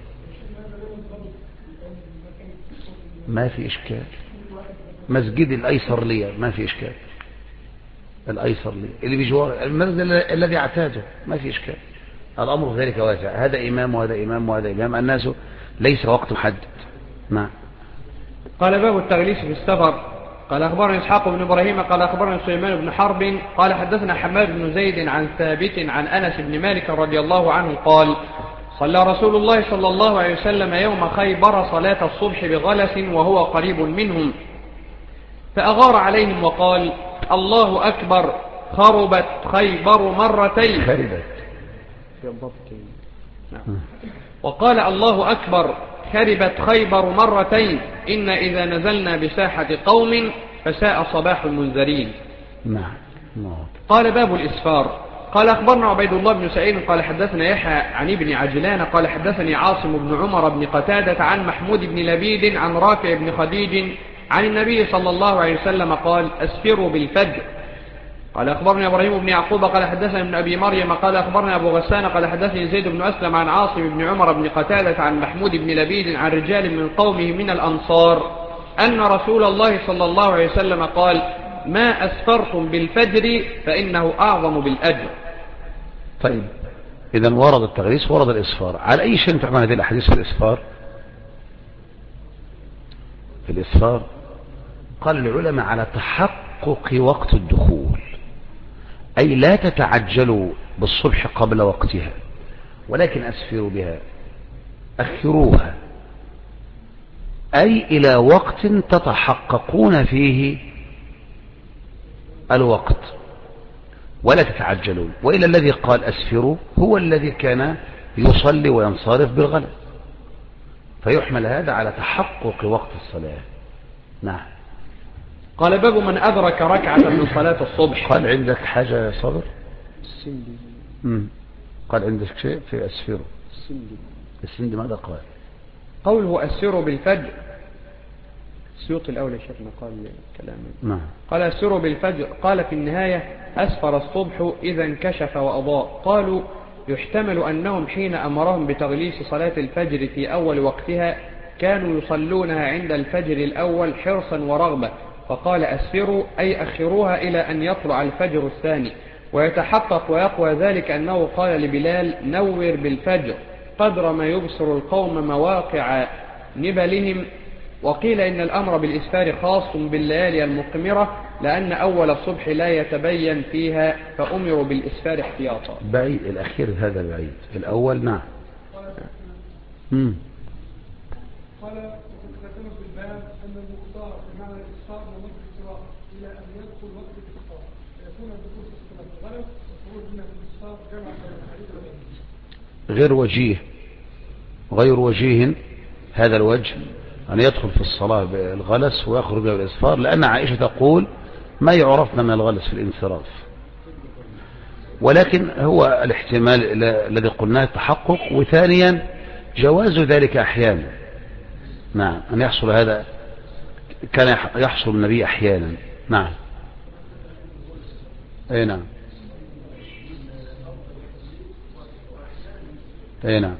ما في إشكال. مسجد الأيسر لي ما في إشكال، الأيسر لي اللي بجوار المسجد الذي اعتاده ما في إشكال. الأمر ذلك واسع، هذا إمام وهذا إمام وهذا إمام، الناس ليس وقت محدد. نعم. قال باب التغليس في السفر. قال أخبرنا إسحاق بن إبراهيم قال أخبرنا سليمان بن حرب قال حدثنا حماد بن زيد عن ثابت عن أنس بن مالك رضي الله عنه قال صلى رسول الله صلى الله عليه وسلم يوم خيبر صلاة الصبح بغلس وهو قريب منهم، فأغار عليهم وقال الله أكبر خربت خيبر مرتين. وقال الله أكبر خربت خيبر مرتين، إن إذا نزلنا بساحة قوم فساء صباح المنذرين. قال باب الإسفار. قال أخبرنا عبيد الله بن سعيد قال حدثنا يحيى عن ابن عجلان قال حدثني عاصم بن عمر بن قتادة عن محمود بن لبيد عن رافع بن خديج عن النبي صلى الله عليه وسلم قال أسفروا بالفجر. قال أخبرنا إبراهيم بن يعقوب قال حدثنا ابن أبي مريم قال أخبرنا أبو غسان قال حدثني زيد بن أسلم عن عاصم بن عمر بن قتادة عن محمود بن لبيد عن رجال من قومه من الأنصار أن رسول الله صلى الله عليه وسلم قال ما أسفرتم بالفجر فإنه أعظم بالأجر. طيب، إذا ورد التغليس ورد الإسفار. على أي شيء تعمل هذه الأحاديث في الإسفار؟ في الإسفار قال العلماء على تحقق وقت الدخول، أي لا تتعجلوا بالصبح قبل وقتها، ولكن أسفروا بها، أخروها، أي إلى وقت تتحققون فيه الوقت ولا تتعجلون. وإلى الذي قال أسفروا هو الذي كان يصلي وينصرف بالغلط، فيحمل هذا على تحقق وقت الصلاة. نعم. قال باب من أدرك ركعة من صلاة الصبح. قال عندك حاجة يا صابر؟ قال عندك شيء في أسفره؟ السندي ماذا قال؟ قوله أسفروا بالفجر، السيوط الأولى شكنا قال كلام. نعم. قال أسفروا بالفجر. قال في النهاية أسفر الصبح إذا انكشف وأضاء. قالوا يحتمل أنهم حين أمرهم بتغليس صلاة الفجر في أول وقتها كانوا يصلونها عند الفجر الأول حرصا ورغبة، فقال أسفروا أي أخروها إلى أن يطلع الفجر الثاني. ويتحقق ويقوى ذلك أنه قال لبلال نور بالفجر قدر ما يبصر القوم مواقع نبلهم. وقيل إن الأمر بالإسفار خاص بالليالي المقمرة لأن أول الصبح لا يتبين فيها فأمروا بالإسفار احتياطا. بعيد الأخير هذا بعيد، الأول نعم. قال وتقدم في الباب أن المختار بمعنى الإسفار من وقت الصلاة إلى أن يدخل وقت الإسفار فيكون الدخول في الصلاة غلط والخروج منها في الإسفار جمع بين الحديث والحديث. غير وجيه هذا الوجه أن يدخل في الصلاة بالغلس ويخرج بالإسفار، لأن عائشة تقول ما يعرفنا من الغلس في الانصراف. ولكن هو الاحتمال الذي قلناه تحقق، وثانيا جواز ذلك أحيانا. نعم، أن يحصل هذا كان يحصل النبي أحيانا. نعم. أي نعم. أي نعم.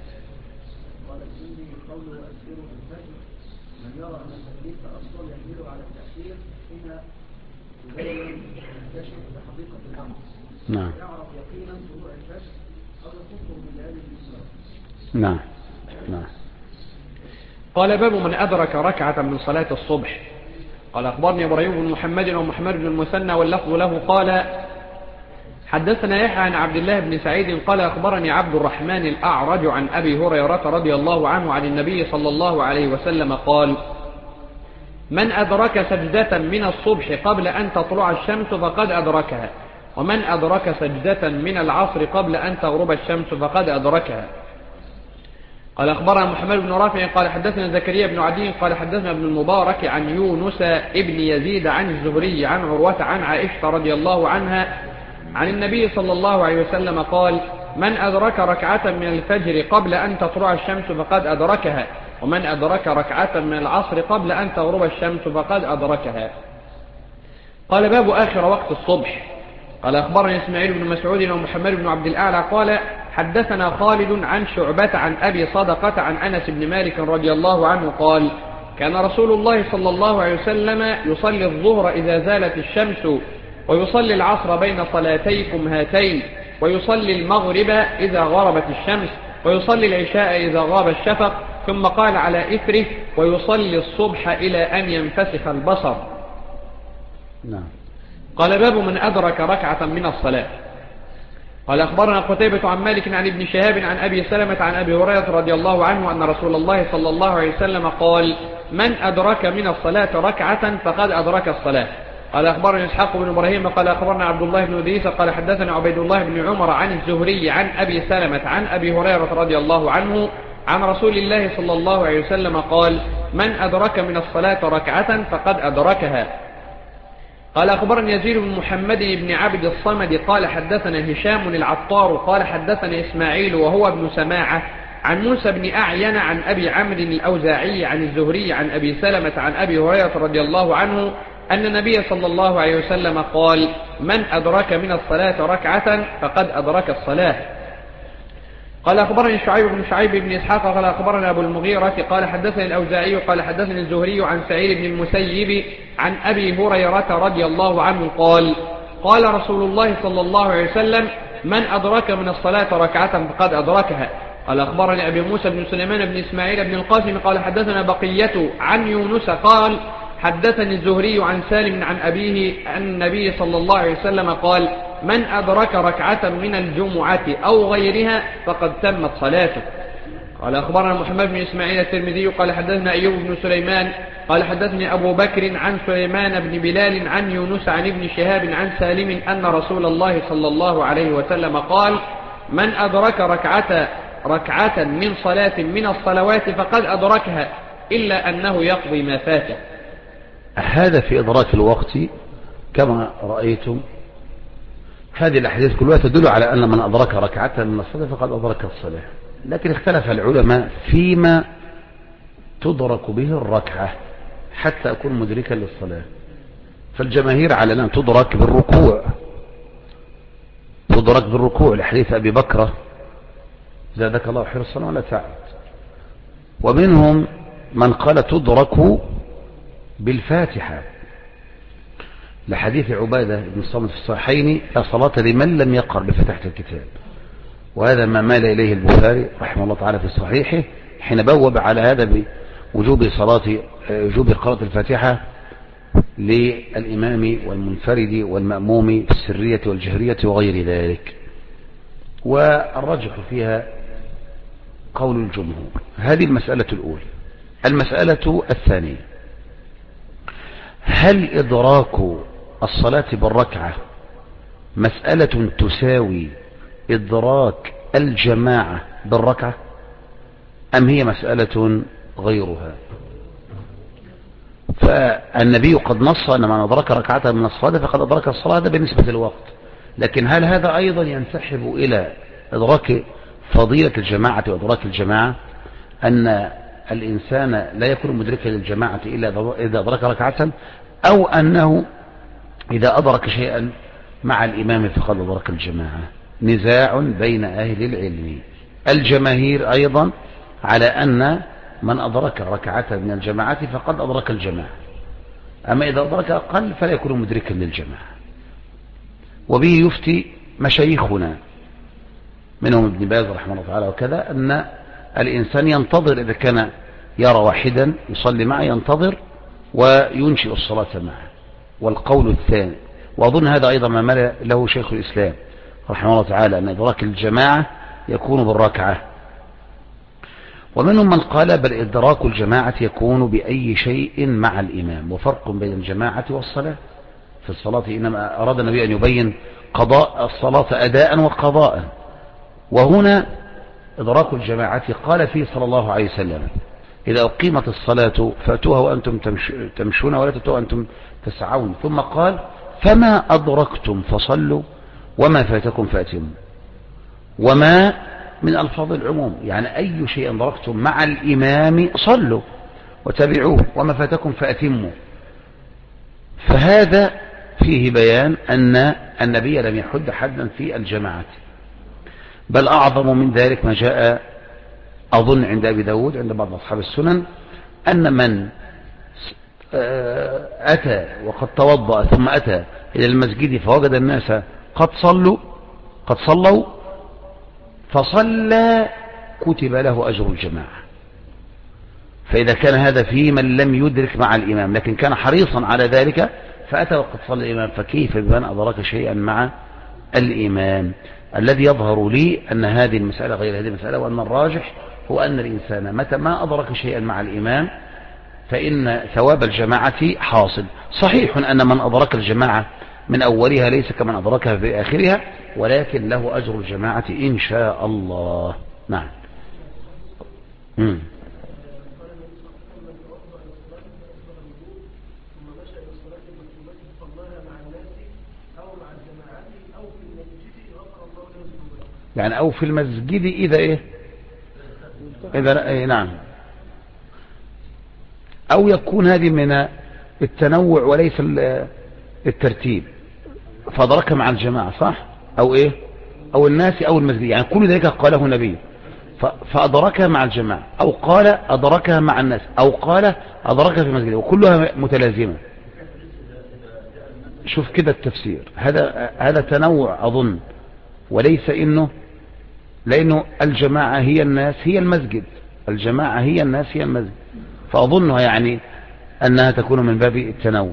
نعم. نعم. نعم. قال باب من أدرك ركعة من صلاة الصبح. قال أخبرني إبراهيم بن محمد ومحمد بن المثنى واللفظ له قال حدثنا يحيى عن عبد الله بن سعيد قال أخبرني عبد الرحمن الأعرج عن أبي هريرة رضي الله عنه عن النبي صلى الله عليه وسلم قال من أدرك سجدة من الصبح قبل أن تطلع الشمس فقد أدركها، ومن أدرك سجدة من العصر قبل أن تغرب الشمس فقد أدركها. قال أخبرنا محمد بن رافع قال حدثنا زكريا بن عدي قال حدثنا ابن المبارك عن يونس ابن يزيد عن الزهري عن عروة عن عائشة رضي الله عنها عن النبي صلى الله عليه وسلم قال: من أدرك ركعة من الفجر قبل أن تطلع الشمس فقد أدركها، ومن أدرك ركعة من العصر قبل أن تغرب الشمس فقد أدركها. قال: باب آخر وقت الصبح. قال أخبرني إسماعيل بن مسعود ومحمد بن عبد الأعلى قال حدثنا خالد عن شعبة عن أبي صدقة عن أنس بن مالك رضي الله عنه قال: كان رسول الله صلى الله عليه وسلم يصلي الظهر إذا زالت الشمس، ويصلي العصر بين صلاتيكم هاتين، ويصلي المغرب إذا غربت الشمس، ويصلي العشاء إذا غاب الشفق، ثم قال على إثره: ويصلي الصبح إلى أن ينفسخ البصر. نعم. قال: باب من أدرك ركعة من الصلاة. قال أخبرنا قتيبة عن مالك عن ابن شهاب عن أبي سلمة عن أبي هريرة رضي الله عنه أن رسول الله صلى الله عليه وسلم قال: من أدرك من الصلاة ركعة فقد أدرك الصلاة. قال أخبرنا إسحاق بن إبراهيم قال أخبرنا عبد الله بن إدريس قال حدثنا عبيد الله بن عمر عن الزهري عن أبي سلمة عن أبي هريرة رضي الله عنه عن رسول الله صلى الله عليه وسلم قال: من أدرك من الصلاة ركعة فقد أدركها. قال أخبرني يزيد بن محمد بن عبد الصمد قال حدثنا هشام العطار قال حدثنا إسماعيل وهو ابن سماعة عن موسى بن أعين عن أبي عمرو الأوزاعي عن الزهري عن أبي سلمة عن أبي هريرة رضي الله عنه أن النبي صلى الله عليه وسلم قال: من أدرك من الصلاة ركعة فقد أدرك الصلاة. قال أخبرني شعيب بن شعيب بن إسحاق قال أخبرنا أبو المغيرة قال حدثني الأوزاعي قال حدثني الزهري عن سعيد بن المسيب عن أبي هريرة رضي الله عنه قال: قال رسول الله صلى الله عليه وسلم: من أدرك من الصلاة ركعة فقد أدركها. قال أخبرني أبي موسى بن سليمان بن إسماعيل بن القاسم قال حدثنا بقية عن يونس قال حدثني الزهري عن سالم عن أبيه أن النبي صلى الله عليه وسلم قال: من أدرك ركعة من الجمعة أو غيرها فقد تمت صلاته. قال أخبرنا محمد بن إسماعيل الترمذي قال حدثنا أيوب بن سليمان قال حدثني أبو بكر عن سليمان بن بلال عن يونس عن ابن شهاب عن سالم أن رسول الله صلى الله عليه وسلم قال: من أدرك ركعة من صلاة من الصلوات فقد أدركها إلا أنه يقضي ما فاته. هذا في إدراك الوقت كما رأيتم. هذه الأحاديث كلها تدل على أن من أدرك ركعة من الصلاة فقد أدرك الصلاة، لكن اختلف العلماء فيما تدرك به الركعة حتى أكون مدركا للصلاة. فالجماهير على أن تدرك بالركوع لحديث أبي بكر: زادك الله حرصا ولا تعد. ومنهم من قال تدرك بالفاتحة لحديث عبادة بن الصامت في الصحيحين: لا صلاة لمن لم يقرأ بفتحة الكتاب. وهذا ما مال إليه البخاري رحمه الله تعالى في صحيحه حين بوب على هذا بوجوب قراءة الفاتحة للإمام والمنفرد والمأموم في السرية والجهرية وغير ذلك. والرجح فيها قول الجمهور. هذه المسألة الأولى. المسألة الثانية: هل إدراك الصلاة بالركعة مسألة تساوي إدراك الجماعة بالركعة، أم هي مسألة غيرها؟ فالنبي قد نص أن من أدرك ركعة من الصلاة فقد أدرك الصلاة، هذا بالنسبة للوقت. لكن هل هذا أيضا ينسحب إلى إدراك فضيلة الجماعة وإدراك الجماعة، أن الإنسان لا يكون مدركا للجماعة إلا إذا أدرك ركعة، أو أنه إذا أدرك شيئا مع الإمام فقد أدرك الجماعة؟ نزاع بين أهل العلم. الجماهير أيضا على أن من أدرك ركعة من الجماعة فقد أدرك الجماعة، أما إذا أدرك أقل فلا يكون مدركا للجماعة. وبه يفتي مشايخنا منهم ابن باز رحمه الله تعالى وكذا، أن الإنسان ينتظر إذا كان يرى واحدا يصلي معه ينتظر وينشئ الصلاة معه. والقول الثاني، وأظن هذا أيضا ما مال له شيخ الإسلام رحمه الله تعالى، أن إدراك الجماعة يكون بالركعة. ومنهم من قال بل إدراك الجماعة يكون بأي شيء مع الإمام. وفرق بين الجماعة والصلاة. في الصلاة إنما أراد النبي أن يبين قضاء الصلاة أداء وقضاء. وهنا إدراك الجماعة قال فيه صلى الله عليه وسلم إذا أقيمت الصلاة فأتوها وأنتم تمشون ولا تأتوها وأنتم تسعون. ثم قال فما أدركتم فصلوا وما فاتكم فأتموا. وما من ألفاظ العموم، يعني أي شيء أدركتم مع الإمام صلوا وتبعوه وما فاتكم فأتموا. فهذا فيه بيان أن النبي لم يحد حدا في الجماعة، بل أعظم من ذلك ما جاء أظن عند أبي داود عند بعض أصحاب السنن أن من أتى وقد توضأ ثم أتى إلى المسجد فوجد الناس قد صلوا فصلى كتب له أجر الجماعة. فإذا كان هذا في من لم يدرك مع الإمام لكن كان حريصا على ذلك فأتى وقد صلى الإمام، فكيف بمن أدرك شيئا مع الإمام؟ الذي يظهر لي أن هذه المسألة غير هذه المسألة، وأن الراجح هو أن الإنسان متى ما أدرك شيئا مع الإمام فإن ثواب الجماعة حاصل. صحيح أن من أدرك الجماعة من أولها ليس كمن أدركها في آخرها، ولكن له أجر الجماعة إن شاء الله. نعم. يعني أو في المسجد إذا إيه إذا نعم، أو يكون هذه من التنوع وليس الترتيب، فأدركها مع الجماعة صح، أو إيه أو الناس أو المسجد، يعني كل ذلك قاله النبي فأدركها مع الجماعة، أو قال أدركها مع الناس، أو قال أدركها في المسجد، وكلها متلازمة. شوف كده التفسير، هذا تنوع أظن، وليس لأنه الجماعة هي الناس هي المسجد، الجماعة هي الناس هي المسجد، فأظنها يعني أنها تكون من باب التنوع.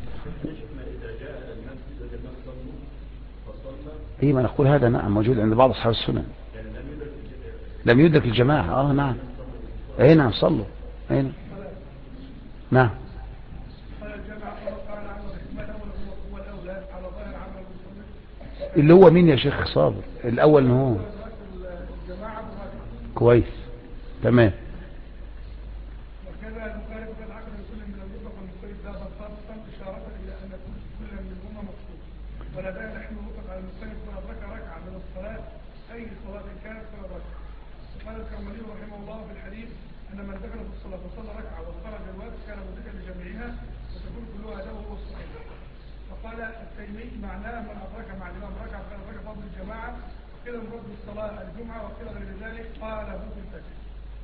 إيه ما نقول هذا نعم موجود عند بعض أصحاب السنن، لم يدرك الجماعة. نعم أي نعم صلوا أي نعم. اللي هو مين يا شيخ صابر؟ الأول هو كويس تمام. وكذا المخالف بالعقل كل من المطلق والمختلف ده خاصة إشارة إلى أن كل منهما مقصود، ولا داعي نحن نطلق على المختلف من أدرك ركعة من الصلاة أي صلاة كانت فلا ركعة. وقال الكرملي رحمه الله في الحديث أن من دخل في الصلاة وصلى ركعة وخرج الوقت كان مدركا لجميعها وتكون كلها له هو الصحيح. فقال التيمي معناه من أدرك مع الإمام ركعة فلا أدرك فضل الجماعة، وكذا مراد بالصلاة الجمعة، وكذا غير ذلك قاله في الفتح.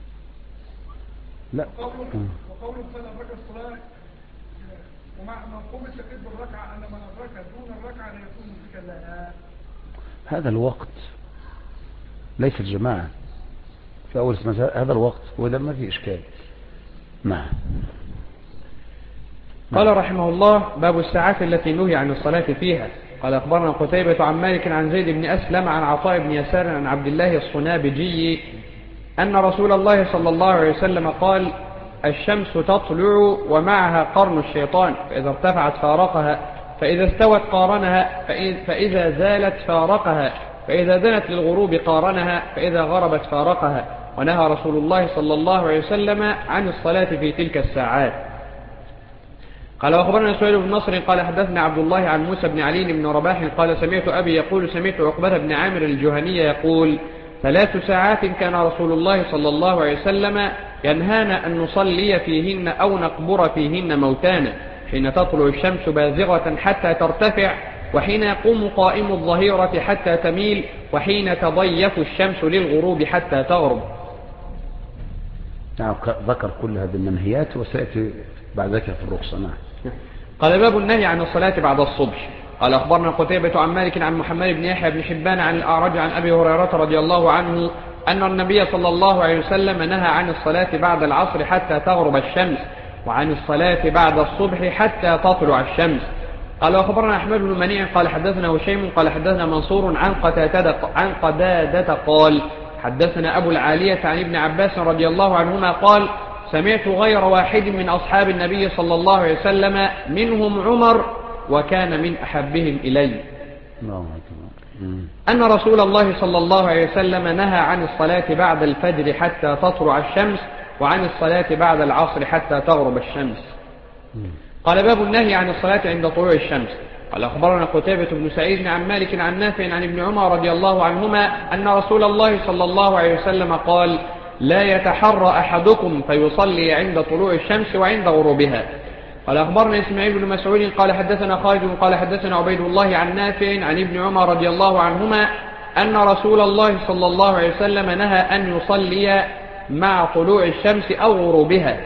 لا وقول فلا أدرك الصلاة ومع مفهوم التقييد بالركعة أن من أدرك دون الركعة لا يكون مدركا لها. هذا الوقت ليس الجماعة في أول هذا الوقت، وده ما في إشكال. نعم. قال رحمه الله باب الساعات التي نهي عن الصلاة فيها. قال أخبرنا قتيبة عن مالك عن زيد بن أسلم عن عطاء بن يسار عن عبد الله الصنابجي أن رسول الله صلى الله عليه وسلم قال الشمس تطلع ومعها قرن الشيطان، فإذا ارتفعت فارقها، فإذا استوت قارنها، فإذا زالت فارقها، فإذا دنت للغروب قارنها، فإذا غربت فارقها. ونهى رسول الله صلى الله عليه وسلم عن الصلاة في تلك الساعات. قال وأخبرنا سهيل بن نصر قال حدثنا عبد الله عن موسى بن علي بن رباح قال سمعت أبي يقول سمعت عقبة بن عامر الجهني يقول 3 ساعات كان رسول الله صلى الله عليه وسلم ينهانا أن نصلي فيهن أو نقبر فيهن موتانا، حين تطلع الشمس بازغة حتى ترتفع، وحين يقوم قائم الظهيرة حتى تميل، وحين تضيف الشمس للغروب حتى تغرب. نعم ذكر كل هذه المنهيات وسيأتي بعد ذلك في الرخصة. نعم. قال باب النهي عن الصلاة بعد الصبح. قال أخبرنا قتيبة عن مالك عن محمد بن يحيى بن حبان عن الأعرج عن أبي هريرة رضي الله عنه أن النبي صلى الله عليه وسلم نهى عن الصلاة بعد العصر حتى تغرب الشمس، وعن الصلاة بعد الصبح حتى تطلع الشمس. قال أخبرنا أحمد بن منيع قال حدثنا هشيم قال حدثنا منصور عن قتادة قال حدثنا أبو العالية عن ابن عباس رضي الله عنهما قال سمعت غير واحد من أصحاب النبي صلى الله عليه وسلم منهم عمر وكان من أحبهم إلي. أن رسول الله صلى الله عليه وسلم نهى عن الصلاة بعد الفجر حتى تطلع الشمس، وعن الصلاة بعد العصر حتى تغرب الشمس. قال باب النهي عن الصلاة عند طلوع الشمس. قال أخبرنا قتيبة بن سعيد عن مالك عن نافع عن ابن عمر رضي الله عنهما أن رسول الله صلى الله عليه وسلم قال: لا يتحرى أحدكم فيصلي عند طلوع الشمس وعند غروبها. قال أخبرنا إسماعيل بن مسعود قال حدثنا خالد قال حدثنا عبيد الله عن نافع عن ابن عمر رضي الله عنهما أن رسول الله صلى الله عليه وسلم نهى أن يصلي مع طلوع الشمس أو غروبها.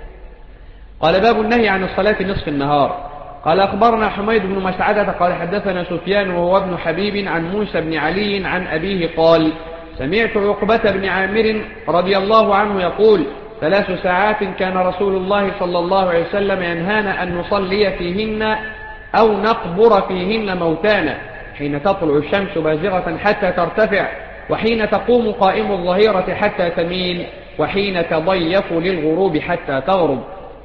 قال باب النهي عن الصلاة نصف النهار. قال أخبرنا حميد بن مسعدة قال حدثنا سفيان وهو ابن حبيب عن موسى بن علي عن أبيه قال: سمعت عقبة بن عامر رضي الله عنه يقول: 3 ساعات كان رسول الله صلى الله عليه وسلم ينهانا أن نصلي فيهن أو نقبر فيهن موتانا، حين تطلع الشمس بازغة حتى ترتفع، وحين تقوم قائم الظهيرة حتى تميل، وحين تضيف للغروب حتى تغرب.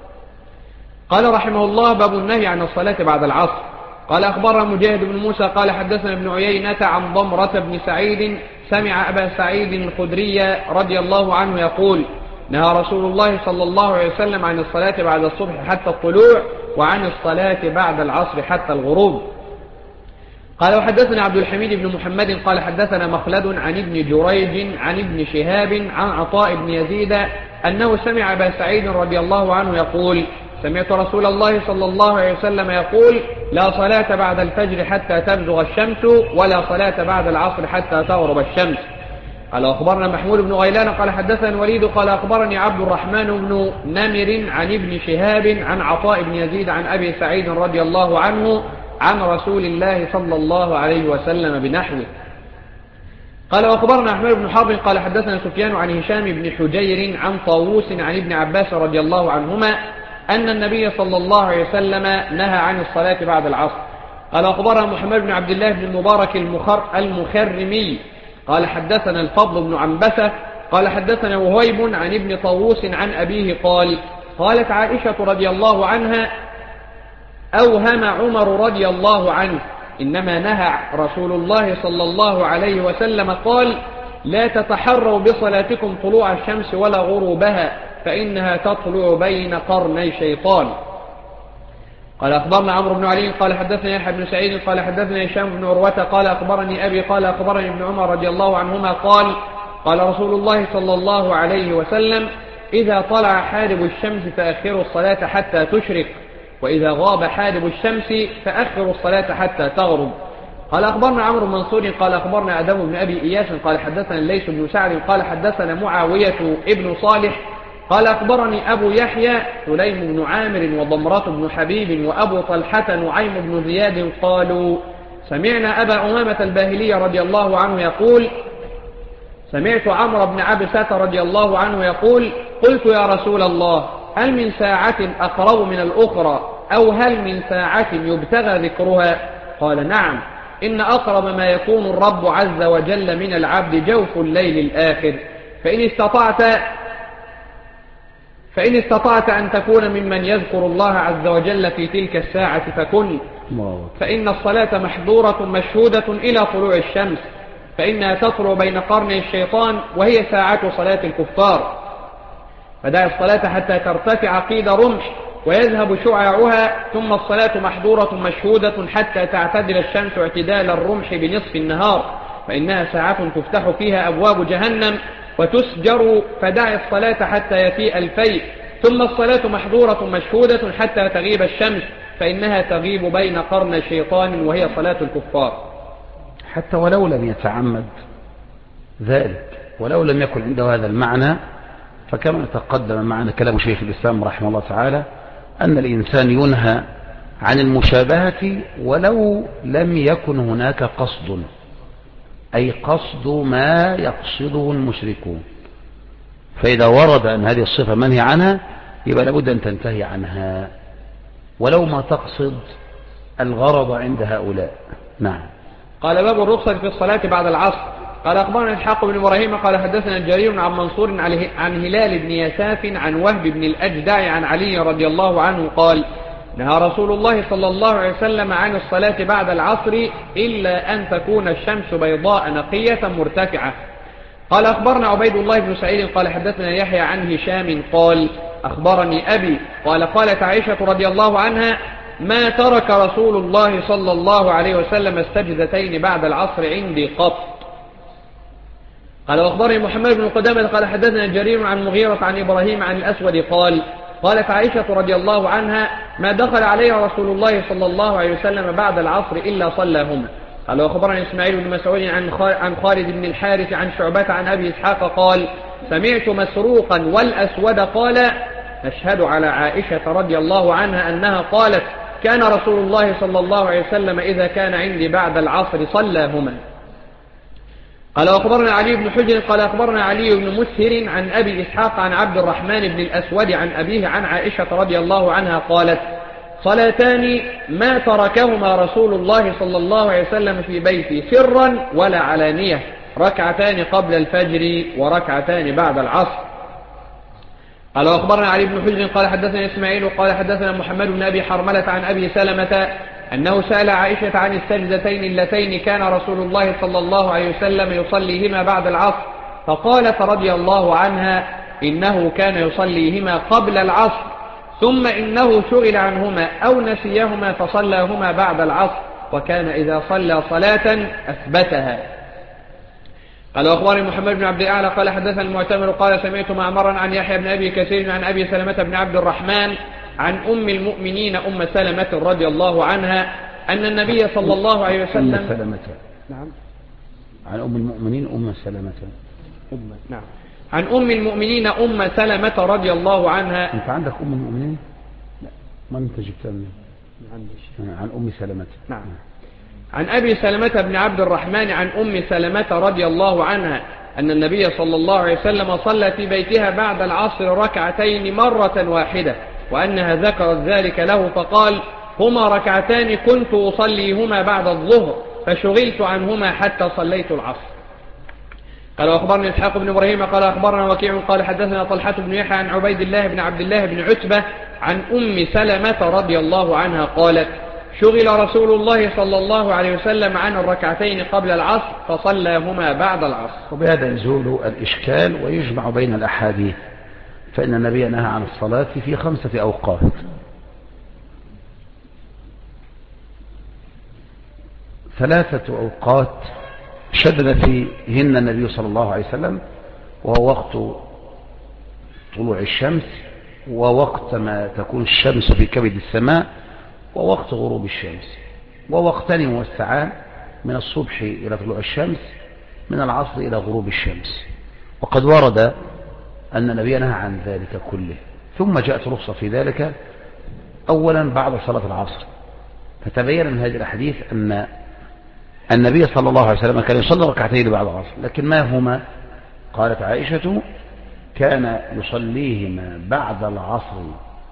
قال رحمه الله: باب النهي عن الصلاة بعد العصر. قال أخبرنا مجاهد بن موسى قال حدثنا ابن عيينة عن ضمرة بن سعيد سمع أبا سعيد الخدري رضي الله عنه يقول: نهى رسول الله صلى الله عليه وسلم عن الصلاة بعد الصبح حتى الطلوع، وعن الصلاة بعد العصر حتى الغروب. قال وحدثنا عبد الحميد بن محمد قال حدثنا مخلد عن ابن جريج عن ابن شهاب عن عطاء بن يزيد أنه سمع أبا سعيد رضي الله عنه يقول: سمعت رسول الله صلى الله عليه وسلم يقول: لا صلاة بعد الفجر حتى تبزغ الشمس، ولا صلاة بعد العصر حتى تغرب الشمس. قال أخبرنا محمود بن غيلان قال حدثنا الوليد قال أخبرني عبد الرحمن بن نمر عن ابن شهاب عن عطاء بن يزيد عن أبي سعيد رضي الله عنه عن رسول الله صلى الله عليه وسلم بنحوه. قال وأخبرنا أحمد بن حرب قال حدثنا سفيان عن هشام بن حجير عن طاووس عن ابن عباس رضي الله عنهما أن النبي صلى الله عليه وسلم نهى عن الصلاة بعد العصر. قال أخبرنا محمد بن عبد الله بن المبارك المخرمي قال حدثنا الفضل بن عنبسة قال حدثنا وهيب عن ابن طاووس عن أبيه قال: قالت عائشة رضي الله عنها: أوهم عمر رضي الله عنه إنما نهى رسول الله صلى الله عليه وسلم قال: لا تتحروا بصلاتكم طلوع الشمس ولا غروبها، فإنها تطلع بين قرني شيطان. قال أخبرنا عمرو بن علي قال حدثنا يحيى بن سعيد قال حدثنا هشام بن عروة قال أخبرني أبي قال أخبرني ابن عمر رضي الله عنهما قال: قال رسول الله صلى الله عليه وسلم: إذا طلع حارب الشمس فأخروا الصلاة حتى تشرق، وإذا غاب حارب الشمس فأخروا الصلاة حتى تغرب. قال أخبرنا عمرو بن منصور قال أخبرنا آدم بن أبي إياس قال حدثنا الليث بن سعد قال حدثنا معاوية ابن صالح قال أخبرني أبو يحيى سليم بن عامر وضمرة بن حبيب وأبو طلحة نعيم بن زياد قالوا: سمعنا أبا أمامة الباهلي رضي الله عنه يقول: سمعت عمرو بن عبسة رضي الله عنه يقول: قلت يا رسول الله، هل من ساعة أقرب من الأخرى، أو هل من ساعة يبتغى ذكرها؟ قال: نعم، إن أقرب ما يكون الرب عز وجل من العبد جوف الليل الآخر، فإن استطعت أن تكون ممن يذكر الله عز وجل في تلك الساعة فكن، فإن الصلاة محظورة مشهودة إلى طلوع الشمس، فإنها تطلع بين قرني الشيطان، وهي ساعة صلاة الكفار، فدع الصلاة حتى ترتفع قيد رمح ويذهب شعاعها، ثم الصلاة محظورة مشهودة حتى تعتدل الشمس اعتدال الرمح بنصف النهار، فإنها ساعة تفتح فيها أبواب جهنم وتسجر، فدع الصلاة حتى يفيء الفيء، ثم الصلاة محظورة مشهودة حتى تغيب الشمس، فإنها تغيب بين قرن شيطان، وهي صلاة الكفار. حتى ولو لم يتعمد ذلك، ولو لم يكن عنده هذا المعنى، فكما تقدم معنا كلام شيخ الإسلام رحمه الله تعالى أن الإنسان ينهى عن المشابهة ولو لم يكن هناك قصد، أي قصد ما يقصده المشركون. فإذا ورد أن هذه الصفة منهي عنها يبقى لابد أن تنتهي عنها ولو ما تقصد الغرض عند هؤلاء. نعم. قال باب الرخصة في الصلاة بعد العصر. قال أخبرنا إسحاق بن إبراهيم قال حدثنا جرير عن منصور عن هلال بن يساف عن وهب بن الأجدع عن علي رضي الله عنه قال: نهى رسول الله صلى الله عليه وسلم عن الصلاة بعد العصر إلا أن تكون الشمس بيضاء نقية مرتفعة. قال أخبرنا عبيد الله بن سعيد قال حدثنا يحيى عن هشام قال أخبرني أبي قال قالت عائشة رضي الله عنها ما ترك رسول الله صلى الله عليه وسلم السجدتين بعد العصر عندي قط. قال وأخبرني محمد بن قدامة قال حدثنا جرير عن مغيرة عن إبراهيم عن الأسود قال قالت عائشة رضي الله عنها ما دخل عليها رسول الله صلى الله عليه وسلم بعد العصر إلا صلاهما. قال وأخبرني إسماعيل بن مسعود عن خالد بن الحارث عن شعبة عن أبي إسحاق قال سمعت مسروقا والأسود قال نشهد على عائشة رضي الله عنها أنها قالت كان رسول الله صلى الله عليه وسلم إذا كان عندي بعد العصر صلاهما. قال وأخبرنا علي بن حجر قال أخبرنا علي بن مسهر عن أبي إسحاق عن عبد الرحمن بن الأسود عن أبيه عن عائشة رضي الله عنها قالت صلاتان ما تركهما رسول الله صلى الله عليه وسلم في بيتي سرا ولا علانية ركعتان قبل الفجر وركعتان بعد العصر. قال وأخبرنا علي بن حجر قال حدثنا إسماعيل قال حدثنا محمد بن أبي حرملة عن أبي سلمة أنه سأل عائشة عن السجدتين اللتين كان رسول الله صلى الله عليه وسلم يصليهما بعد العصر فقالت رضي الله عنها إنه كان يصليهما قبل العصر ثم إنه شغل عنهما أو نسيهما فصلاهما بعد العصر وكان إذا صلى صلاة أثبتها. قال وأخبرني محمد بن عبد الأعلى قال حدثنا المعتمر قال سمعت معمرا عن يحيى بن أبي كثير عن أبي سلمة بن عبد الرحمن عن أم المؤمنين أم سلمة رضي الله عنها أن النبي صلى الله عليه وسلم أم سلمة. نعم عن أم المؤمنين أم سلمة. نعم عن أم المؤمنين أم سلمة رضي الله عنها. أنت عندك أم المؤمنين؟ لا ما أنت جبتها منين؟ عن أم سلمة. نعم عن أبي سلمة بن عبد الرحمن عن أم سلمة رضي الله عنها أن النبي صلى الله عليه وسلم صلى في بيتها بعد العصر ركعتين مرة واحدة وأنها ذكرت ذلك له فقال هما ركعتان كنت أصليهما بعد الظهر فشغلت عنهما حتى صليت العصر. قال وأخبرني إسحاق بن إبراهيم قال أخبرنا وكيع قال حدثنا طلحة بن يحيى عن عبيد الله بن عبد الله بن عتبة عن أم سلمة رضي الله عنها قالت شغل رسول الله صلى الله عليه وسلم عن الركعتين قبل العصر فصلاهما بعد العصر. وبهذا يزول الإشكال ويجمع بين الأحاديث فإن النبي نهى عن الصلاة في 5 أوقات. ثلاثة أوقات شدد فيهن النبي صلى الله عليه وسلم وهو وقت طلوع الشمس ووقت ما تكون الشمس في كبد السماء ووقت غروب الشمس ووقتان موسعان من الصبح إلى طلوع الشمس من العصر إلى غروب الشمس. وقد ورد أن النبي نهى عن ذلك كله ثم جاءت رخصة في ذلك أولا بعد صلاة العصر. فتبين من هذه الأحاديث أن النبي صلى الله عليه وسلم كان يصلي ركعتين بعد العصر لكن ما هما؟ قالت عائشة كان يصليهما بعد العصر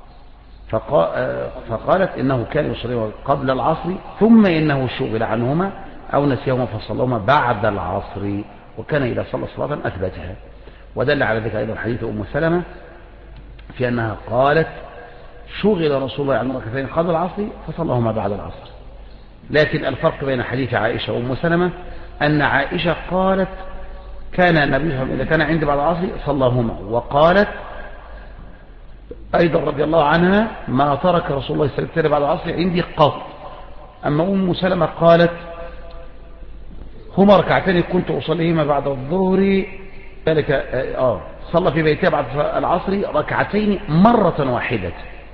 فقالت إنه كان يصليهما قبل العصر ثم إنه شغل عنهما أو نسيهما فصلهما بعد العصر وكان إذا صلى صلاة أثبتها. ودل على ذلك أيضا حديث أم سلمة في أنها قالت شغل رسول الله عن ركعتين قبل العصر فصلهما بعد العصر. لكن الفرق بين حديث عائشة وأم سلمة أن عائشة قالت كان النبي صلى الله عليه وسلم إذا كان عندي بعد العصر صلاهما وقالت أيضا رضي الله عنها ما ترك رسول الله صلى الله عليه وسلم بعد العصر عندي قط. أما أم سلمة قالت هما ركعتين كنت أصليهما بعد الظهر ذلك صلى في بيتها بعد العصر ركعتين مرة واحدة.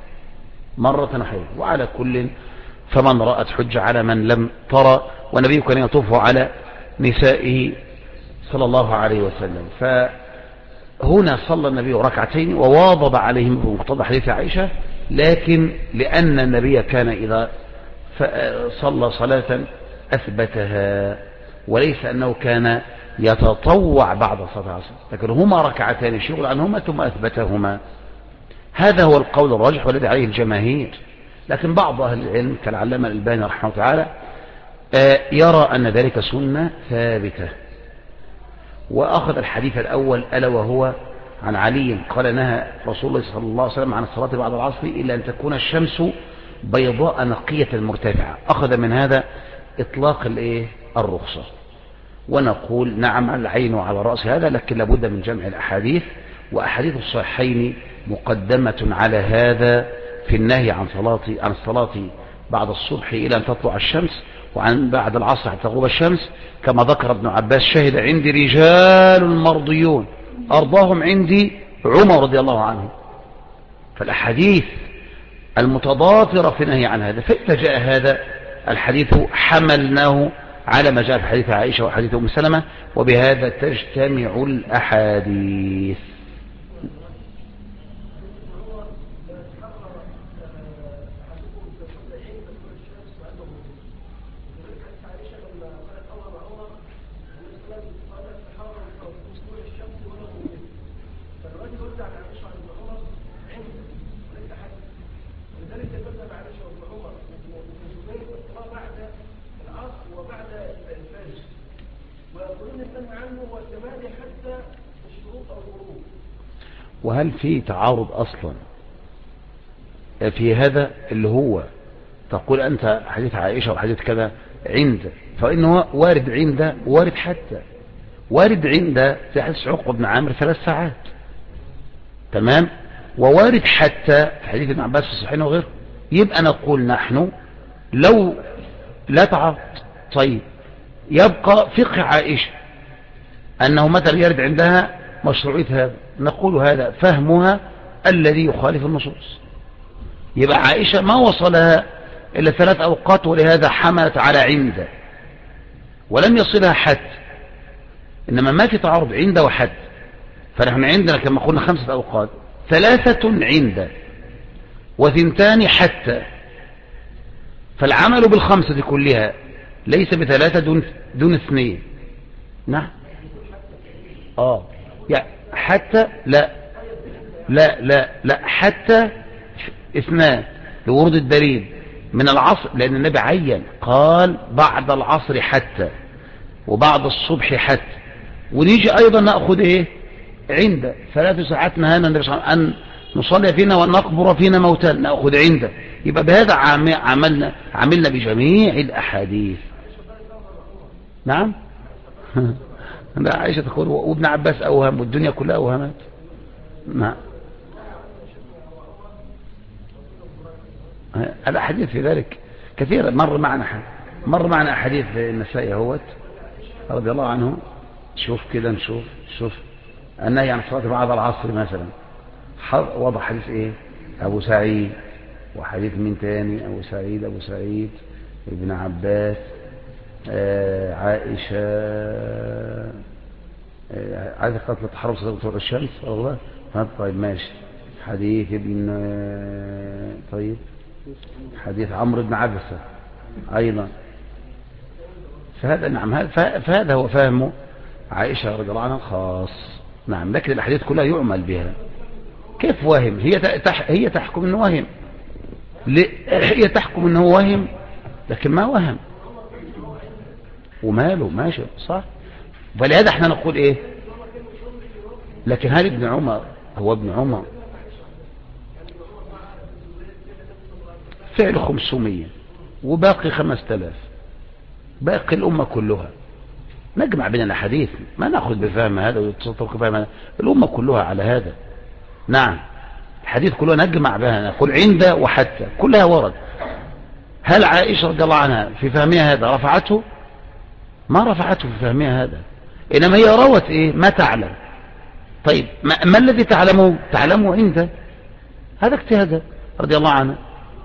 وعلى كل فمن رأت حج على من لم ترى والنبي كان يطوف على نسائه صلى الله عليه وسلم. فهنا صلى النبي ركعتين وواظب عليهم بمقتضى حديث عائشة لكن لأن النبي كان إذا صلى صلاة أثبتها وليس أنه كان يتطوع بعد صلاة العصر لكن هما ركعتان شغل عنهما ثم أثبتهما. هذا هو القول الراجح والذي عليه الجماهير. لكن بعض أهل العلم كالعلامة الألباني رحمه الله تعالى يرى أن ذلك سنة ثابتة وأخذ الحديث الأول ألا وهو عن علي قال نهى رسول الله صلى الله عليه وسلم عن الصلاة بعد العصر إلا أن تكون الشمس بيضاء نقية مرتفعة، أخذ من هذا إطلاق الرخصة. ونقول نعم العين على رأس هذا، لكن لابد من جمع الأحاديث، وأحاديث الصحيحين مقدمة على هذا في النهي عن الصلاة بعد الصبح إلى أن تطلع الشمس، وعن بعد العصر حتى تغرب الشمس، كما ذكر ابن عباس: شهد عندي رجال مرضيون أرضاهم عندي عمر رضي الله عنه. فالأحاديث المتضافرة في النهي عن هذا، فإذا جاء هذا الحديث حملناه على ما جاء في حديث عائشة وحديث أم سلمة، وبهذا تجتمع الأحاديث. وهل في تعارض أصلا في هذا اللي هو تقول أنت حديث عائشة وحديث كذا عند، فإنه وارد عند وارد حتى، وارد عند في حديث عقبة بن عامر 3 ساعات، تمام، ووارد حتى في حديث ابن عباس في الصحيحين وغيره. يبقى نقول نحن لو لا تعارض، طيب يبقى فقه عائشة أنه مثلا يرد عندها مشروعية هذا، نقول هذا فهمها الذي يخالف النصوص. يبقى عائشة ما وصلها إلا 3 أوقات، ولهذا حملت على عند ولم يصلها حد، إنما ما في تعارض عند وحد. فنحن عندنا كما قلنا 5 أوقات، 3 عند و2 حتى، فالعمل بال5 كلها ليس ب3 دون 2. نعم يعني حتى لا حتى 2 لورود الدليل من العصر، لأن النبي عين قال بعد العصر حتى، وبعد الصبح حتى. ونيجي أيضا نأخذ عند 3 ساعات نهانا النبي صلى الله عليه وسلم أن نصلي فينا ونقبر فينا موتى، نأخذ عنده. يبقى بهذا عملنا بجميع الأحاديث. نعم لا، عائشة تقول وابن عباس أوهم والدنيا كلها أوهمات. نعم الأحاديث في ذلك كثيرة. مر معنا أحاديث النسائي هوت رضي الله عنه. شوف كده، نشوف النهي عن الصلاة بعد العصر مثلا، وضع حديث أبو سعيد، وحديث من تاني أبو سعيد ابن عباس، عائشة، عايز قتل تحرم صلاة الشمس والله. طيب ماشي. حديث ابن طيب حديث عمرو بن عبسة أيضا. فهذا نعم، فهذا هو فهمه عائشة رضي الله عنها خاص. نعم، لكن الأحاديث كلها يعمل بها. كيف وهم؟ هي تحكم انه وهم، هي تحكم انه وهم، لكن ما وهم وماله ماشي صح. فلهذا احنا نقول لكن هل ابن عمر هو ابن عمر فعل 500 وباقي 5000، باقي الأمة كلها. نجمع بين الأحاديث، ما نأخذ بفهم هذا ويتصطرق بفهم هذا، الأمة كلها على هذا. نعم الحديث كلها نجمع بها، نقول عند وحتى كلها ورد. هل عائشة رضي الله عنها في فهمها هذا رفعته؟ ما رفعته في فهمها هذا، إنما هي روت ما تعلم. طيب ما الذي تعلمه عند هذا اجتهاد رضي الله عنه.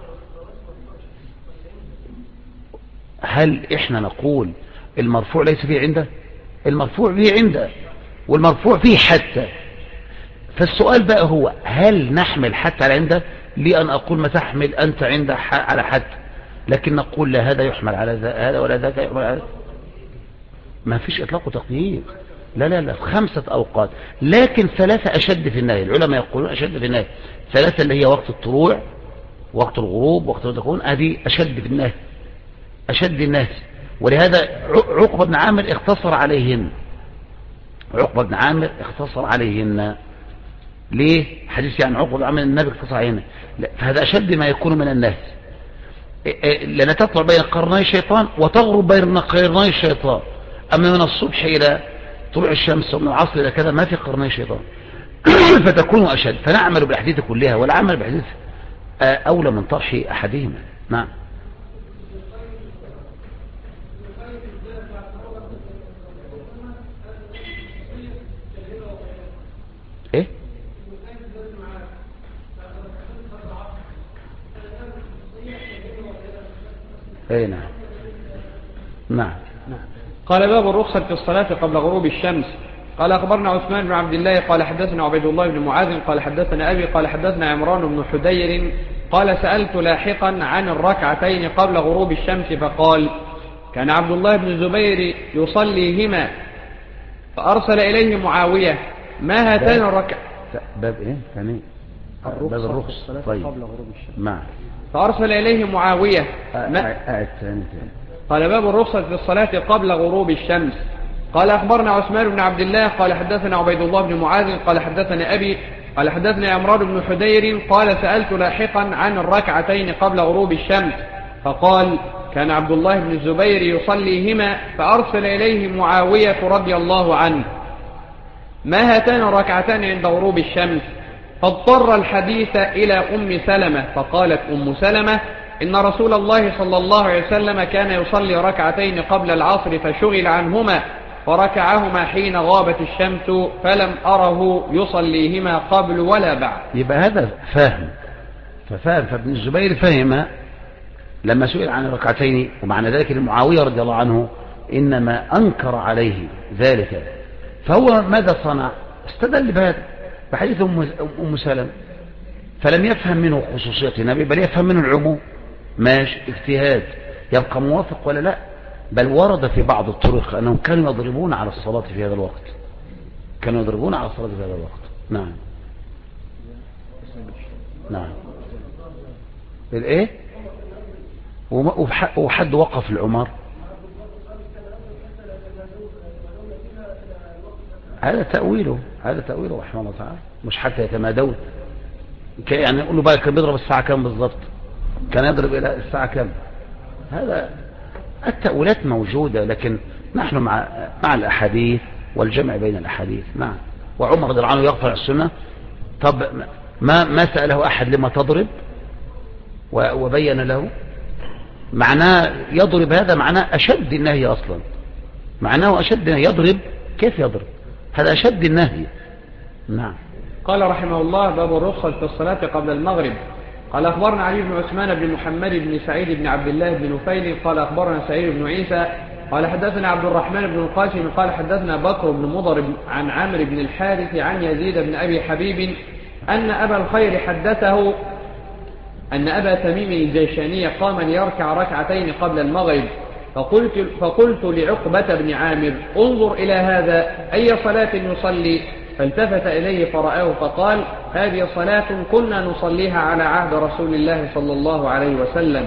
هل احنا نقول المرفوع ليس فيه عنده؟ المرفوع فيه عنده، والمرفوع فيه حتى. فالسؤال بقى هو هل نحمل حتى على عنده؟ لي أن أقول ما تحمل أنت عنده على حتى، لكن نقول لا، هذا يحمل على هذا ولا ذاك يحمل على هذا. ما فيش إطلاق وتقييد. لا 5 أوقات، لكن 3 أشد في النهي. العلماء يقولون أشد في النهي 3 اللي هي وقت الطلوع، وقت الغروب، وقت الدخول، هذه أشد في النهي، أشد الناس. ولهذا عقبة بن عامر اختصر عليهن. ليه؟ حديث عقبة بن عامر النبي اختصر عليهن، فهذا أشد ما يكون من الناس. لأن تطلع بين قرني الشيطان وتغرب بين قرني الشيطان. أما من الصبح إلى طلوع الشمس ومن العصر إلى كذا ما في قرني شيطان فتكون أشد. فنعمل بالأحاديث كلها، والعمل بالأحاديث أولى من طرح أحدهما. نعم. إيه؟ إيه نعم. نعم. قال باب الرخصة في الصلاة قبل غروب الشمس. قال أخبرنا عثمان بن عبد الله قال حدثنا عبيد الله بن معاذ قال حدثنا أبي قال حدثنا عمران بن حدير قال سألت لاحقا عن الركعتين قبل غروب الشمس فقال كان عبد الله بن الزبير يصليهما فأرسل إليه معاوية ما هاتان الركعتين. باب إيه؟ يعني باب الرخصة طيب. قبل غروب الشمس. نعم. فأرسل إليه معاوية قال باب الرخصة في الصلاة قبل غروب الشمس. قال أخبرنا عثمان بن عبد الله قال حدثنا عبيد الله بن معاذ قال حدثنا أبي قال حدثنا عمران بن حدير قال سألت لاحقا عن الركعتين قبل غروب الشمس فقال كان عبد الله بن الزبير يصليهما فأرسل إليه معاوية رضي الله عنه ما هاتان الركعتان عند غروب الشمس. فاضطر الحديث إلى أم سلمة فقالت أم سلمة إن رسول الله صلى الله عليه وسلم كان يصلي ركعتين قبل العصر فشغل عنهما فركعهما حين غابت الشمس فلم أره يصليهما قبل ولا بعد. يبقى هذا فاهم فابن الزبير فهم لما سئل عن الركعتين، ومعنى ذلك معاوية رضي الله عنه إنما أنكر عليه ذلك. فهو ماذا صنع؟ استدل بهذا بحديث أم سلمة فلم يفهم منه خصوصية النبي بل يفهم منه العموم. ماشي اجتهاد يبقى موافق ولا لا؟ بل ورد في بعض الطرق أنهم كانوا يضربون على الصلاة في هذا الوقت. كانوا يضربون على الصلاة في هذا الوقت. نعم. نعم. الايه؟ وحد وقف العمر. هذا تأويله رحمه الله تعالى، مش حتى يتمادون. يعني نقول له بقى كان بيضرب الساعة كام بالضبط؟ كان يضرب إلى الساعة كام؟ هذا التأويلات موجودة، لكن نحن مع الأحاديث والجمع بين الأحاديث. نعم. وعمر رضي الله عنه يغفر السنة. طب ما سأله أحد لما تضرب وبين له معناه يضرب. هذا معناه أشد النهي أصلا، معناه أشد يضرب. كيف يضرب؟ هذا أشد النهي. نعم. قال رحمه الله باب الرخصة في الصلاة قبل المغرب. قال أخبرنا علي بن عثمان بن محمد بن سعيد بن عبد الله بن نفيل قال أخبرنا سعيد بن عيسى قال حدثنا عبد الرحمن بن القاسم قال حدثنا بكر بن مضر عن عمرو بن الحارث عن يزيد بن أبي حبيب أن أبا الخير حدثه أن أبا تميم الجيشاني قام ليركع ركعتين قبل المغرب فقلت لعقبة بن عامر انظر إلى هذا أي صلاة يصلي؟ فالتفت إليه فرآه فقال هذه صلاة كنا نصليها على عهد رسول الله صلى الله عليه وسلم.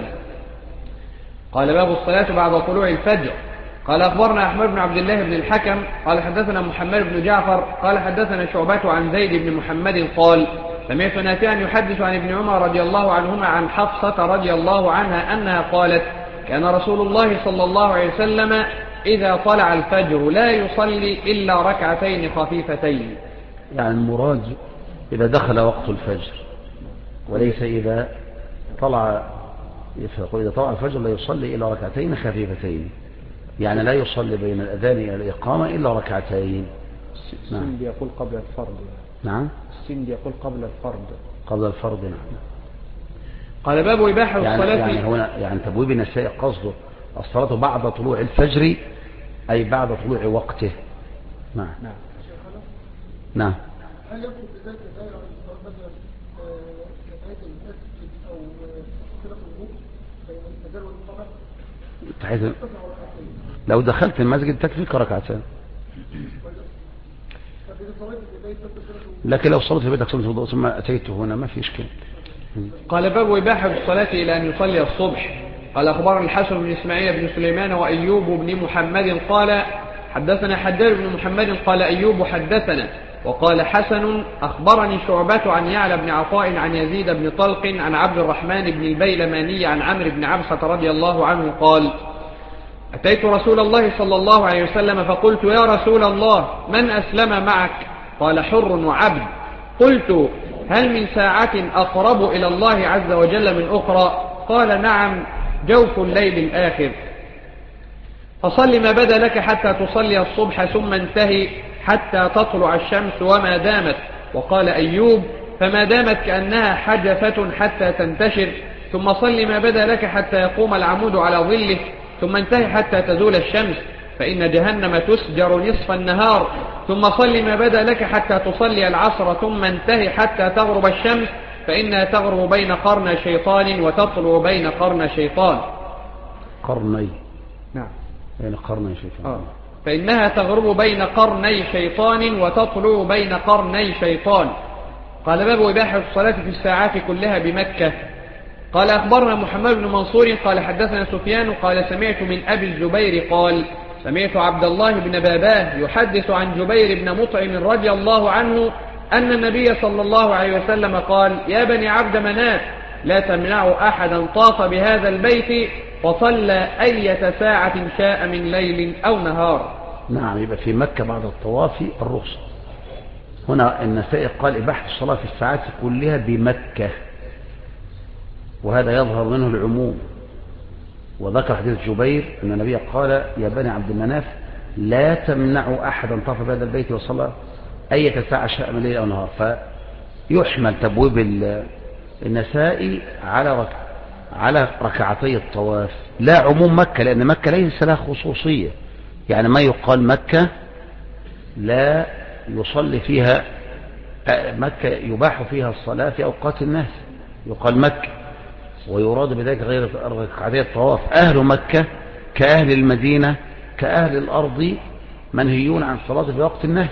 قال باب الصلاة بعد طلوع الفجر. قال أخبرنا أحمد بن عبد الله بن الحكم قال حدثنا محمد بن جعفر قال حدثنا شعبة عن زيد بن محمد قال سمعت نافعا يحدث عن ابن عمر رضي الله عنهما عن حفصة رضي الله عنها أنها قالت كان رسول الله صلى الله عليه وسلم إذا طلع الفجر لا يصلي إلا ركعتين خفيفتين. يعني المراد إذا دخل وقت الفجر وليس إذا طلع. يقول إذا طلع الفجر لا يصلي إلا ركعتين خفيفتين، يعني لا يصلي بين الأذان إلى الإقامة إلا ركعتين. السندي يقول قبل الفرض. نعم. السندي يقول قبل الفرض. قبل الفرض. نعم. قال باب إباحة الصلاة. يعني هنا يعني تبويب النساء قصده الصلاة بعد طلوع الفجر أي بعد طلوع وقته. نعم. نعم. هل يكون بذلك دائرة مثلا تحية المسجد أو صلة الوضوء بين الفجر والإقامة؟ لو دخلت المسجد تكفيك ركعتين، لكن لو صليت في بيتك صلاة الوضوء ثم أتيت هنا ما في إشكال. قال باب إباحة الصلاة إلى أن يصلي الصبح. قال أخبرنا الحسن بن إسماعيل بن سليمان وأيوب بن محمد قال حدثنا حداد بن محمد قال أيوب حدثنا وقال حسن أخبرني شعبة عن يعلى بن عطاء عن يزيد بن طلق عن عبد الرحمن بن البيلماني عن عمرو بن عبسة رضي الله عنه قال أتيت رسول الله صلى الله عليه وسلم فقلت يا رسول الله من أسلم معك؟ قال حر وعبد. قلت هل من ساعة أقرب إلى الله عز وجل من أخرى؟ قال نعم، جوف الليل الآخر. فصل ما بدا لك حتى تصلي الصبح ثم انتهي حتى تطلع الشمس وما دامت. وقال أيوب فما دامت كأنها حجفة حتى تنتشر. ثم صل ما بدا لك حتى يقوم العمود على ظله ثم انتهي حتى تزول الشمس فإن جهنم تسجر نصف النهار. ثم صل ما بدا لك حتى تصلي العصر ثم انتهي حتى تغرب الشمس فإنها تغرب بين قرن شيطان وتطلع بين قرن شيطان. قرني، نعم، يعني قرني شيطان. فإنها تغرب بين قرني شيطان وتطلع بين قرني شيطان. قال باب إباحة الصلاة في الساعات كلها بمكة. قال أخبرنا محمد بن منصور قال حدثنا سفيان قال سمعت من أبي الزبير قال سمعت عبد الله بن باباه يحدث عن جبير بن مطعم رضي الله عنه أن النبي صلى الله عليه وسلم قال يا بني عبد مناف لا تمنعوا أحدا طاف بهذا البيت وصلى أية ساعة شاء من ليل أو نهار. نعم، يبقى في مكة بعد الطواف الرخصة. هنا النسائي قال إباحة الصلاة في الساعات كلها بمكة، وهذا يظهر منه العموم. وذكر حديث جبير أن النبي قال يا بني عبد مناف لا تمنعوا أحدا طاف بهذا البيت وصلى أية ساعة شاء من ليل أو نهار. فيحمل تبويب النسائي على ركعتي الطواف لا عموم مكة، لأن مكة ليس لها خصوصية. يعني ما يقال مكة لا يصلي فيها، مكة يباح فيها الصلاة في أوقات الناس، يقال مكة، ويراد بذلك غير ركعتي الطواف. أهل مكة كأهل المدينة كأهل الأرض منهيون عن الصلاة في وقت الناس.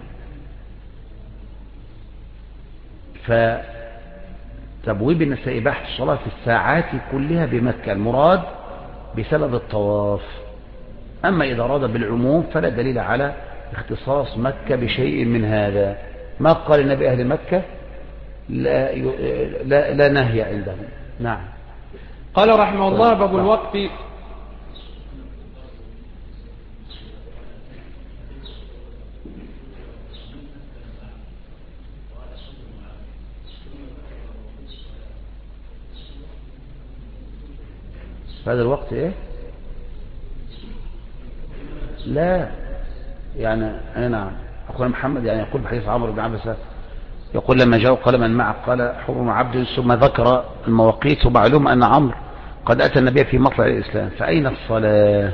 فتبويب النساء إباحة الصلاة في الساعات كلها بمكة المراد بسبب الطواف. أما إذا أراد بالعموم فلا دليل على اختصاص مكة بشيء من هذا. ما قال النبي أهل مكة لا نهي عندهم. نعم. قال رحمه الله باب الوقت. هذا الوقت ايه؟ لا يعني نعم. أخونا محمد يعني يقول بحديث عمرو بن عبسة يقول لما جاءوا قال من معه قال حر عبد، ثم ذكر المواقيت. ومعلوم أن عمرو قد أتى النبي في مطلع الإسلام، فأين الصلاة؟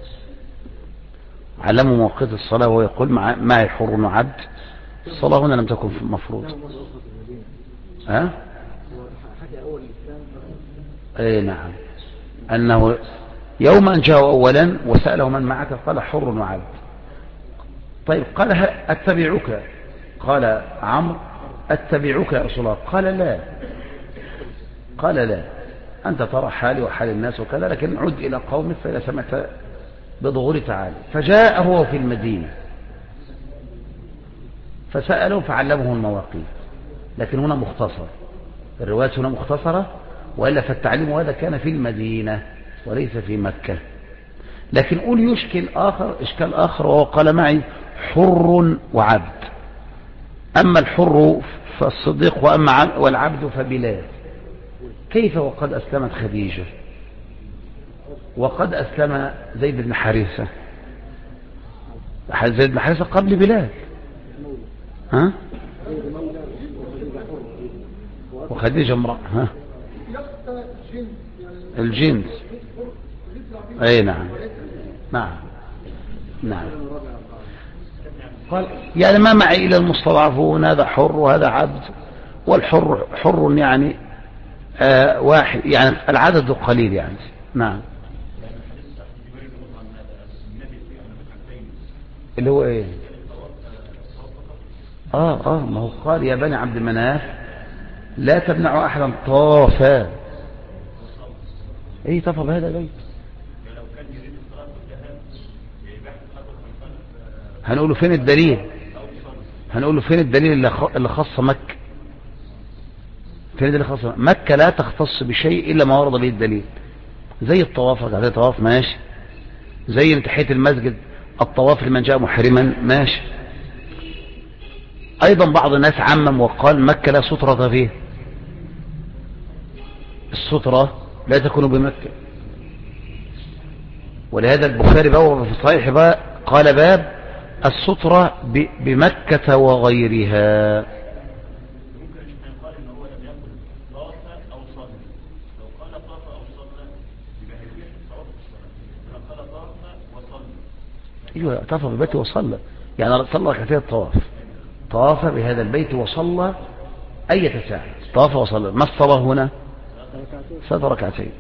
علموا مواقيت الصلاة وهو يقول معي حر عبد. الصلاة هنا لم تكن مفروض. اي نعم، أنه يوم أن جاءوا أولا وسأله من معك قال حر وعبد. طيب قال أتبعك؟ قال عمرو أتبعك يا رسول الله؟ قال لا. قال لا، أنت ترى حالي وحال الناس وكذا، لكن عد إلى قومك فإذا سمعت بظهور تعالى. فجاء هو في المدينة فسأله فعلمه المواقيت، لكن هنا مختصر، الرواية هنا مختصرة، وإلا فالتعليم هذا كان في المدينة وليس في مكة. لكن قول إشكال آخر وهو قال معي حر وعبد. أما الحر فالصديق والعبد فبلال. كيف وقد أسلمت خديجة وقد أسلم زيد بن حارثة؟ زيد بن حارثة قبل بلال، ها؟ وخديجة امرأة، الجنس. اي نعم نعم نعم. يعني ما معي إلى المستضعفون، هذا حر وهذا عبد، والحر حر يعني واحد، يعني العدد قليل يعني. نعم. اللي هو ايه؟ ما هو قال يا بني عبد مناف لا تمنعوا احدا طافا. ايه طاف بهذا البيت؟ هنقوله فين الدليل؟ هنقول له فين الدليل اللي خص مكة؟ فين الدليل اللي خص مكة؟ لا تختص بشيء إلا ما ورد به الدليل، زي الطواف، ركعتين طواف ماشي، زي تحية المسجد الطواف لمن جاء محرما ماشي. أيضا بعض الناس عمم وقال مكة لا سترة فيه، السترة لا تكون بمكة، ولهذا البخاري بوضع في صحيح قال باب السترة بمكة وغيرها. ايوه طاف بالبيت وصلى، يعني صلى ركعتين الطواف، طاف بهذا البيت وصلى أي ساعة، طاف وصلى. ما الصلاة هنا؟ صلاة ركعتين.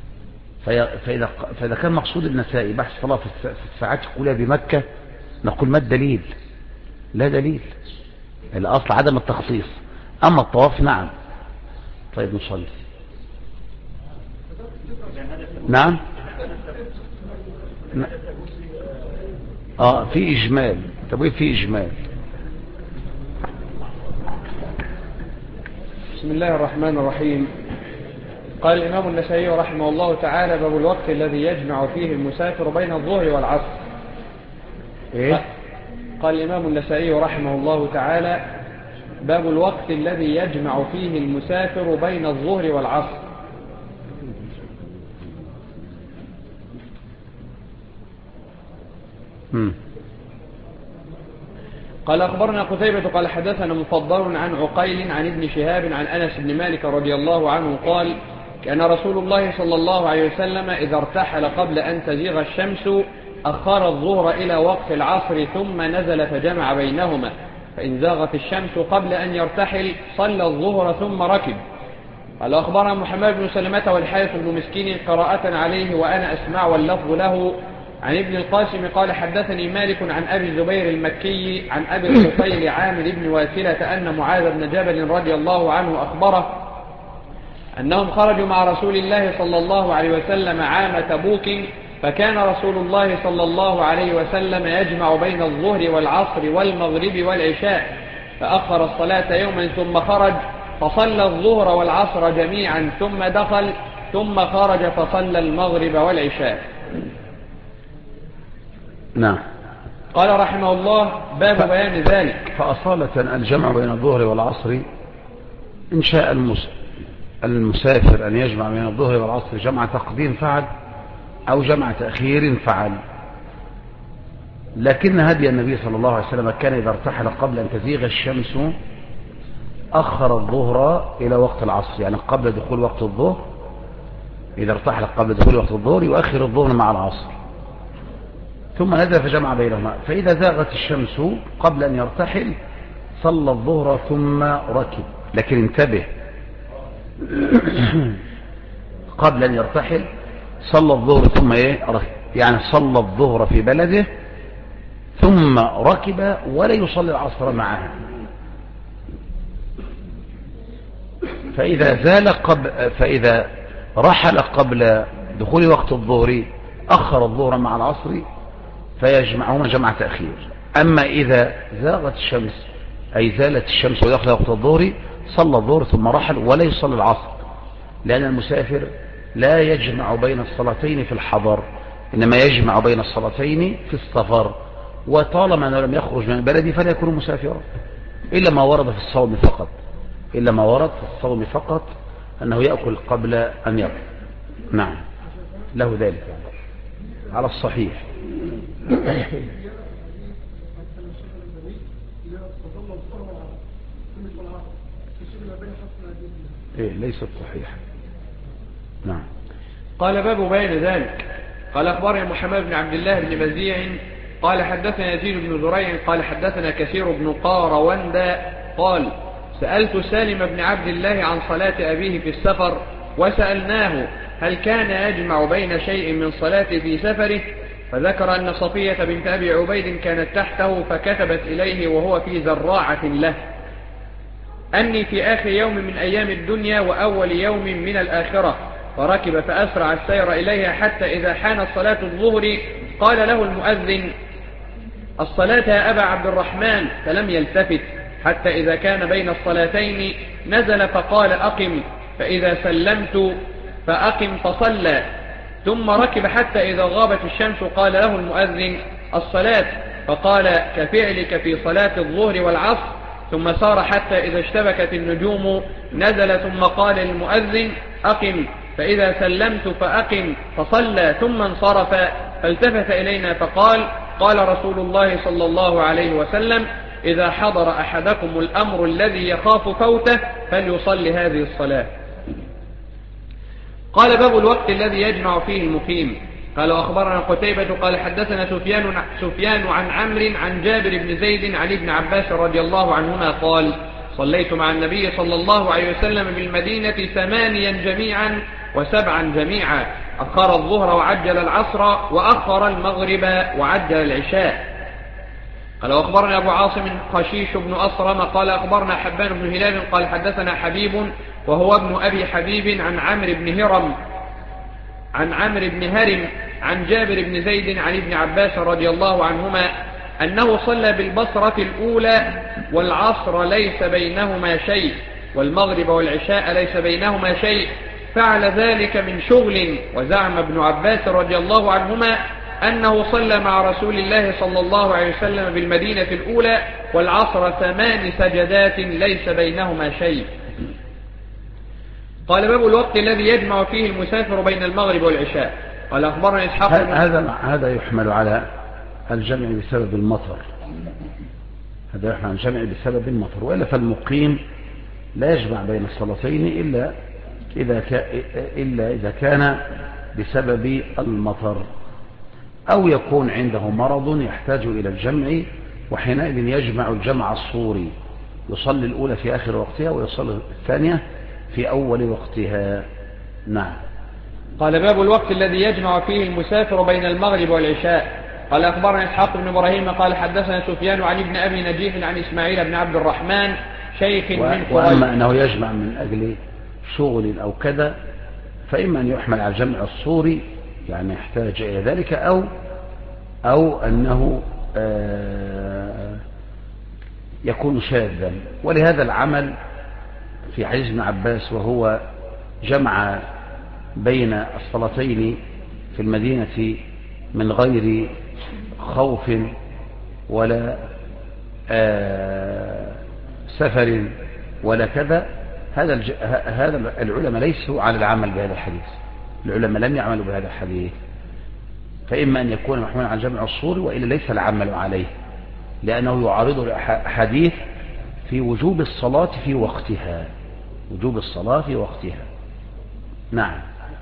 فإذا كان مقصود النسائي بحث الصلاة في الساعات الأولى بمكة، نقول ما الدليل؟ لا دليل، الأصل عدم التخصيص. أما الطواف نعم. طيب نصلي. نعم. في إجمال. طب في إجمال. بسم الله الرحمن الرحيم. قال الإمام النسائي رحمه الله تعالى: باب الوقت الذي يجمع فيه المسافر بين الظهر والعصر. قال الإمام النسائي رحمه الله تعالى: باب الوقت الذي يجمع فيه المسافر بين الظهر والعصر. قال أخبرنا قتيبة قال حدثنا مفضل عن عقيل عن ابن شهاب عن أنس بن مالك رضي الله عنه قال: كان رسول الله صلى الله عليه وسلم إذا ارتحل قبل أن تزيغ الشمس أخر الظهر إلى وقت العصر ثم نزل فجمع بينهما، فإن زاغت الشمس قبل أن يرتحل صلى الظهر ثم ركب. قال أخبرنا محمد بن سلمة والحارث بن مسكين قراءة عليه وأنا أسمع واللفظ له عن ابن القاسم قال: حدثني مالك عن أبي الزبير المكي عن أبي الطفيل عامر بن واسلة أن معاذ بن جبل رضي الله عنه أخبره أنهم خرجوا مع رسول الله صلى الله عليه وسلم عام تبوك، فكان رسول الله صلى الله عليه وسلم يجمع بين الظهر والعصر والمغرب والعشاء، فأخر الصلاة يوما ثم خرج فصلى الظهر والعصر جميعا ثم دخل ثم خرج فصلى المغرب والعشاء. نعم. قال رحمه الله: باب بيان ذلك. فأصالة الجمع بين الظهر والعصر إن شاء المسافر أن يجمع بين الظهر والعصر جمع تقديم فعل أو جمع تأخير فعل، لكن هدي النبي صلى الله عليه وسلم كان إذا ارتحل قبل أن تزيغ الشمس أخر الظهر إلى وقت العصر، يعني قبل دخول وقت الظهر، إذا ارتحل قبل دخول وقت الظهر يؤخر الظهر مع العصر ثم نزل فجمع بينهما، فإذا زاغت الشمس قبل أن يرتحل صلى الظهر ثم ركب. لكن انتبه، قبل أن يرتحل صلى الظهر ثم ركب، يعني صلى الظهر في بلده ثم ركب ولا يصلي العصر معها. فإذا رحل قبل دخول وقت الظهر أخر الظهر مع العصر فيجمعهما جمع تأخير. أما إذا زاغت الشمس أي زالت الشمس ودخل وقت الظهر صلى الظهر ثم رحل ولا يصلي العصر، لأن المسافر لا يجمع بين الصلاتين في الحضر، إنما يجمع بين الصلاتين في السفر، وطالما أنه لم يخرج من البلد فلا يكون مسافرا، إلا ما ورد في الصوم فقط، إلا ما ورد في الصوم فقط أنه يأكل قبل أن يرقد. نعم له ذلك على الصحيح. ليست صحيحة. نعم. قال: باب بيان ذلك. قال أخبرنا محمد بن عبد الله بن بزيع قال حدثنا يزيد بن زريع قال حدثنا كثير بن قاروند قال: سألت سالم بن عبد الله عن صلاة أبيه في السفر، وسألناه هل كان يجمع بين شيء من صلاة في سفره، فذكر أن صفية بنت أبي عبيد كانت تحته فكتبت إليه وهو في زراعة له أني في آخر يوم من أيام الدنيا وأول يوم من الآخرة، فركب فأسرع السير إليها حتى إذا حانت صلاة الظهر قال له المؤذن: الصلاة يا أبا عبد الرحمن، فلم يلتفت حتى إذا كان بين الصلاتين نزل فقال أقم، فإذا سلمت فأقم فصلى، ثم ركب حتى إذا غابت الشمس قال له المؤذن الصلاة، فقال كفعلك في صلاة الظهر والعصر، ثم سار حتى إذا اشتبكت النجوم نزل ثم قال للمؤذن أقم، فإذا سلمت فأقم فصلى، ثم انصرف فالتفت إلينا فقال قال رسول الله صلى الله عليه وسلم إذا حضر أحدكم الأمر الذي يخاف فوته فليصلي هذه الصلاة. قال باب الوقت الذي يجمع فيه المقيم. قال وأخبرنا قتيبة قال حدثنا سفيان عن عمرو عن جابر بن زيد عن ابن عباس رضي الله عنهما قال صليت مع النبي صلى الله عليه وسلم بالمدينة 8 جميعا و7 جميعا، أخر الظهر وعجل العصر وأخر المغرب وعجل العشاء. قال وأخبرنا أبو عاصم خشيش بن أصرم قال أخبرنا حبان بن هلال قال حدثنا حبيب وهو ابن أبي حبيب عن عمرو بن هرم عن جابر بن زيد عن ابن عباس رضي الله عنهما أنه صلى بالبصرة الأولى والعصر ليس بينهما شيء، والمغرب والعشاء ليس بينهما شيء، فعل ذلك من شغل. وزعم ابن عباس رضي الله عنهما أنه صلى مع رسول الله صلى الله عليه وسلم بالمدينة الأولى والعصر 8 سجدات ليس بينهما شيء. قال باب الوقت الذي يجمع فيه المسافر بين المغرب والعشاء. قال أخبرنا إسحاق هذا يحمل على الجمع بسبب المطر، هذا يحمل على الجمع بسبب المطر، وإلا فالمقيم لا يجمع بين الصلاتين إلا إذا كان بسبب المطر، أو يكون عنده مرض يحتاج إلى الجمع، وحينئذ يجمع الجمع الصوري، يصلي الأولى في آخر وقتها ويصلي الثانية في أول وقتها. نعم. قال باب الوقت الذي يجمع فيه المسافر بين المغرب والعشاء. قال أخبرنا إسحاق بن إبراهيم قال حدثنا سفيان عن ابن أبي نجيح عن إسماعيل بن عبد الرحمن شيخ من قريش. وأما أنه يجمع من أجل شغل أو كذا فإما أن يحمل على الجمع الصوري يعني يحتاج إلى ذلك، أو أنه يكون شاذا. ولهذا العمل في حديث ابن عباس وهو جمع بين الصلاتين في المدينة من غير خوف ولا سفر ولا كذا، هذا العلماء ليسوا على العمل بهذا الحديث، العلماء لم يعملوا بهذا الحديث، فإما أن يكون محمولا على الجمع الصوري وإلا ليس العمل عليه، لأنه يعارض الحديث في وجوب الصلاة في وقتها، وجوب الصلاة في وقتها. نعم.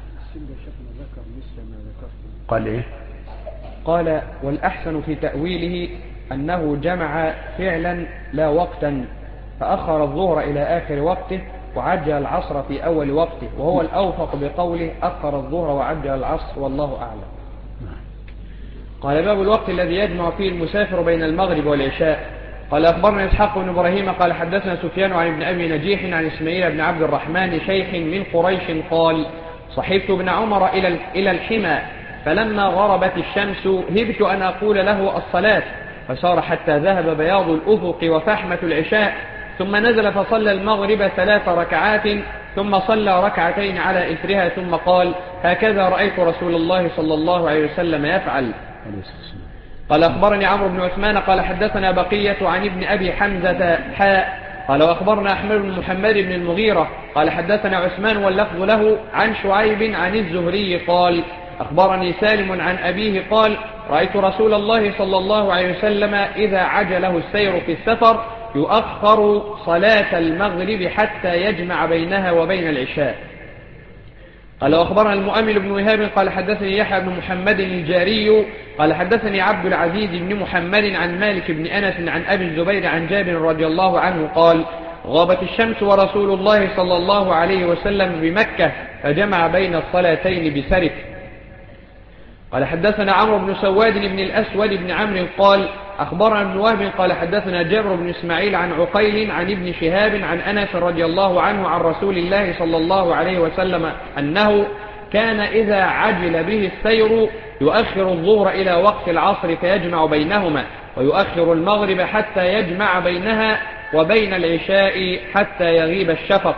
قال إيه؟ قال والأحسن في تأويله أنه جمع فعلا لا وقتا، فأخر الظهر إلى آخر وقته وعجل العصر في أول وقته، وهو الأوفق بقوله أخر الظهر وعجل العصر، والله أعلم. قال باب الوقت الذي يجمع فيه المسافر بين المغرب والعشاء. قال أخبرنا إسحاق بن إبراهيم قال حدثنا سفيان عن ابن أبي نجيح عن إسماعيل بن عبد الرحمن شيخ من قريش قال صحبت ابن عمر إلى الحمى، فلما غربت الشمس هبت أن أقول له الصلاة، فصار حتى ذهب بياض الأفق وفحمة العشاء، ثم نزل فصلى المغرب 3 ركعات، ثم صلى ركعتين على إثرها، ثم قال هكذا رأيت رسول الله صلى الله عليه وسلم يفعل. قال أخبرني عمرو بن عثمان قال حدثنا بقية عن ابن أبي حمزة قال وأخبرنا أحمد بن محمد بن المغيرة قال حدثنا عثمان واللفظ له عن شعيب عن الزهري قال أخبرني سالم عن أبيه قال رأيت رسول الله صلى الله عليه وسلم إذا عجله السير في السفر يؤخر صلاة المغرب حتى يجمع بينها وبين العشاء. قال أخبرنا المؤمل بن وهاب قال حدثني يحيى بن محمد الجاري قال حدثني عبد العزيز بن محمد عن مالك بن أنس عن أبي الزبير عن جابر رضي الله عنه قال غابت الشمس ورسول الله صلى الله عليه وسلم بمكة فجمع بين الصلاتين بسرك. قال حدثنا عمرو بن سواد بن الأسود بن عمرو قال أخبرنا ابن وهب قال حدثنا جابر بن إسماعيل عن عقيل عن ابن شهاب عن أنس رضي الله عنه عن رسول الله صلى الله عليه وسلم أنه كان إذا عجل به السير يؤخر الظهر إلى وقت العصر فيجمع بينهما، ويؤخر المغرب حتى يجمع بينها وبين العشاء حتى يغيب الشفق.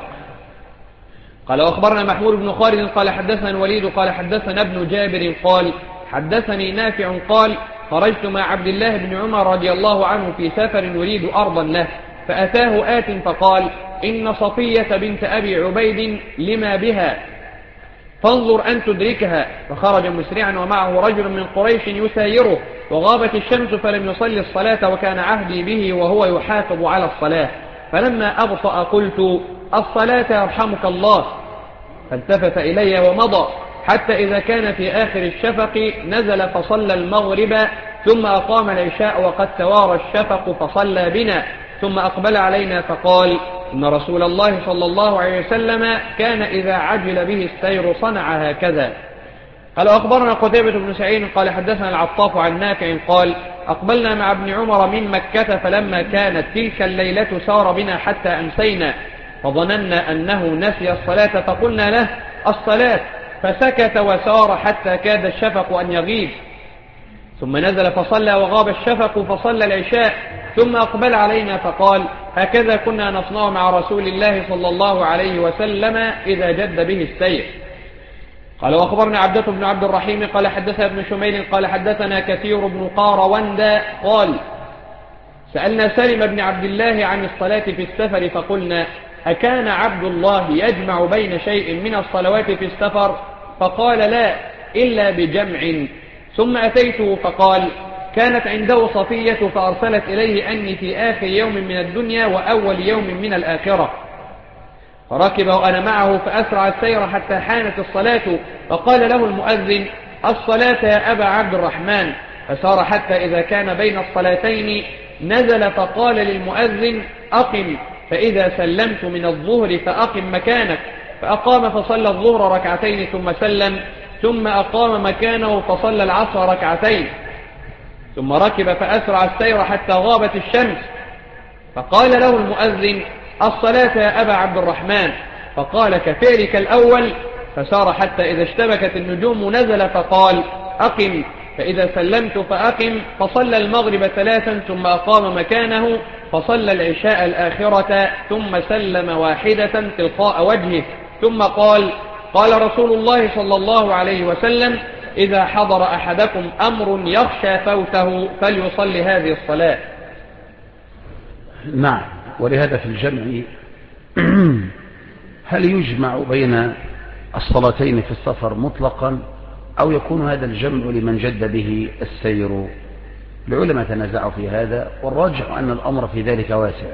قال وأخبرنا محمود بن خالد قال حدثنا الوليد قال حدثنا ابن جابر قال حدثني نافع قال خرجت مع عبد الله بن عمر رضي الله عنه في سفر يريد أرضا له، فأتاه آت فقال إن صفية بنت أبي عبيد لما بها فانظر أن تدركها، فخرج مسرعا ومعه رجل من قريش يسايره، وغابت الشمس فلم يصلي الصلاة وكان عهدي به وهو يحافظ على الصلاة، فلما أبطأ قلت الصلاة يرحمك الله، فالتفت إلي ومضى حتى إذا كان في آخر الشفق نزل فصلى المغرب ثم أقام العشاء وقد توارى الشفق فصلى بنا، ثم أقبل علينا فقال إن رسول الله صلى الله عليه وسلم كان إذا عجل به السير صنع هكذا. قال أخبرنا قتيبة بن سعيد قال حدثنا العطاف عن نافع قال أقبلنا مع ابن عمر من مكة، فلما كانت تلك الليلة سار بنا حتى أمسينا، فظننا أنه نسي الصلاة فقلنا له الصلاة، فسكت وسار حتى كاد الشفق أن يغيب، ثم نزل فصلى وغاب الشفق فصلى العشاء، ثم أقبل علينا فقال هكذا كنا نصنع مع رسول الله صلى الله عليه وسلم إذا جد به السير. قال وأخبرنا عبدة بن عبد الرحيم قال حدثنا ابن شميل قال حدثنا كثير بن قاروندا قال سألنا سالم بن عبد الله عن الصلاة في السفر فقلنا أكان عبد الله يجمع بين شيء من الصلوات في السفر؟ فقال لا إلا بجمع. ثم أتيته فقال كانت عنده صفية فأرسلت إليه أني في آخر يوم من الدنيا وأول يوم من الآخرة، فركب وأنا معه فأسرع السير حتى حانت الصلاة، فقال له المؤذن الصلاة يا أبا عبد الرحمن، فسار حتى إذا كان بين الصلاتين نزل فقال للمؤذن أقم، فإذا سلمت من الظهر فأقم مكانك، فأقام فصلى الظهر ركعتين ثم سلم، ثم أقام مكانه فصلى العصر ركعتين، ثم ركب فأسرع السير حتى غابت الشمس، فقال له المؤذن الصلاة يا أبا عبد الرحمن، فقال كفعلك الأول، فسار حتى إذا اشتبكت النجوم نزل فقال أقم، فإذا سلمت فأقم، فصلى المغرب 3 ثم أقام مكانه فصلى العشاء الآخرة ثم سلم واحدة تلقاء وجهه، ثم قال قال رسول الله صلى الله عليه وسلم إذا حضر أحدكم أمر يخشى فوته فليصلي هذه الصلاة. نعم. ولهذا في الجمع هل يجمع بين الصلاتين في السفر مطلقا أو يكون هذا الجمع لمن جد به السير؟ العلماء تنازعوا في هذا، والراجح أن الأمر في ذلك واسع،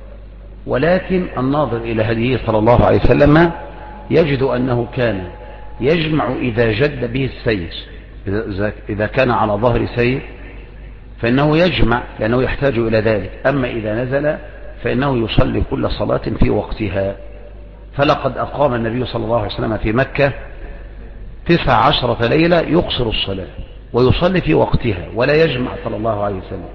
ولكن الناظر إلى هديه صلى الله عليه وسلم يجد أنه كان يجمع إذا جد به السير، إذا كان على ظهر سير فإنه يجمع لأنه يحتاج إلى ذلك، أما إذا نزل فإنه يصلي كل صلاة في وقتها. فلقد أقام النبي صلى الله عليه وسلم في مكة 19 ليلة يقصر الصلاة ويصلي في وقتها ولا يجمع صلى الله عليه وسلم،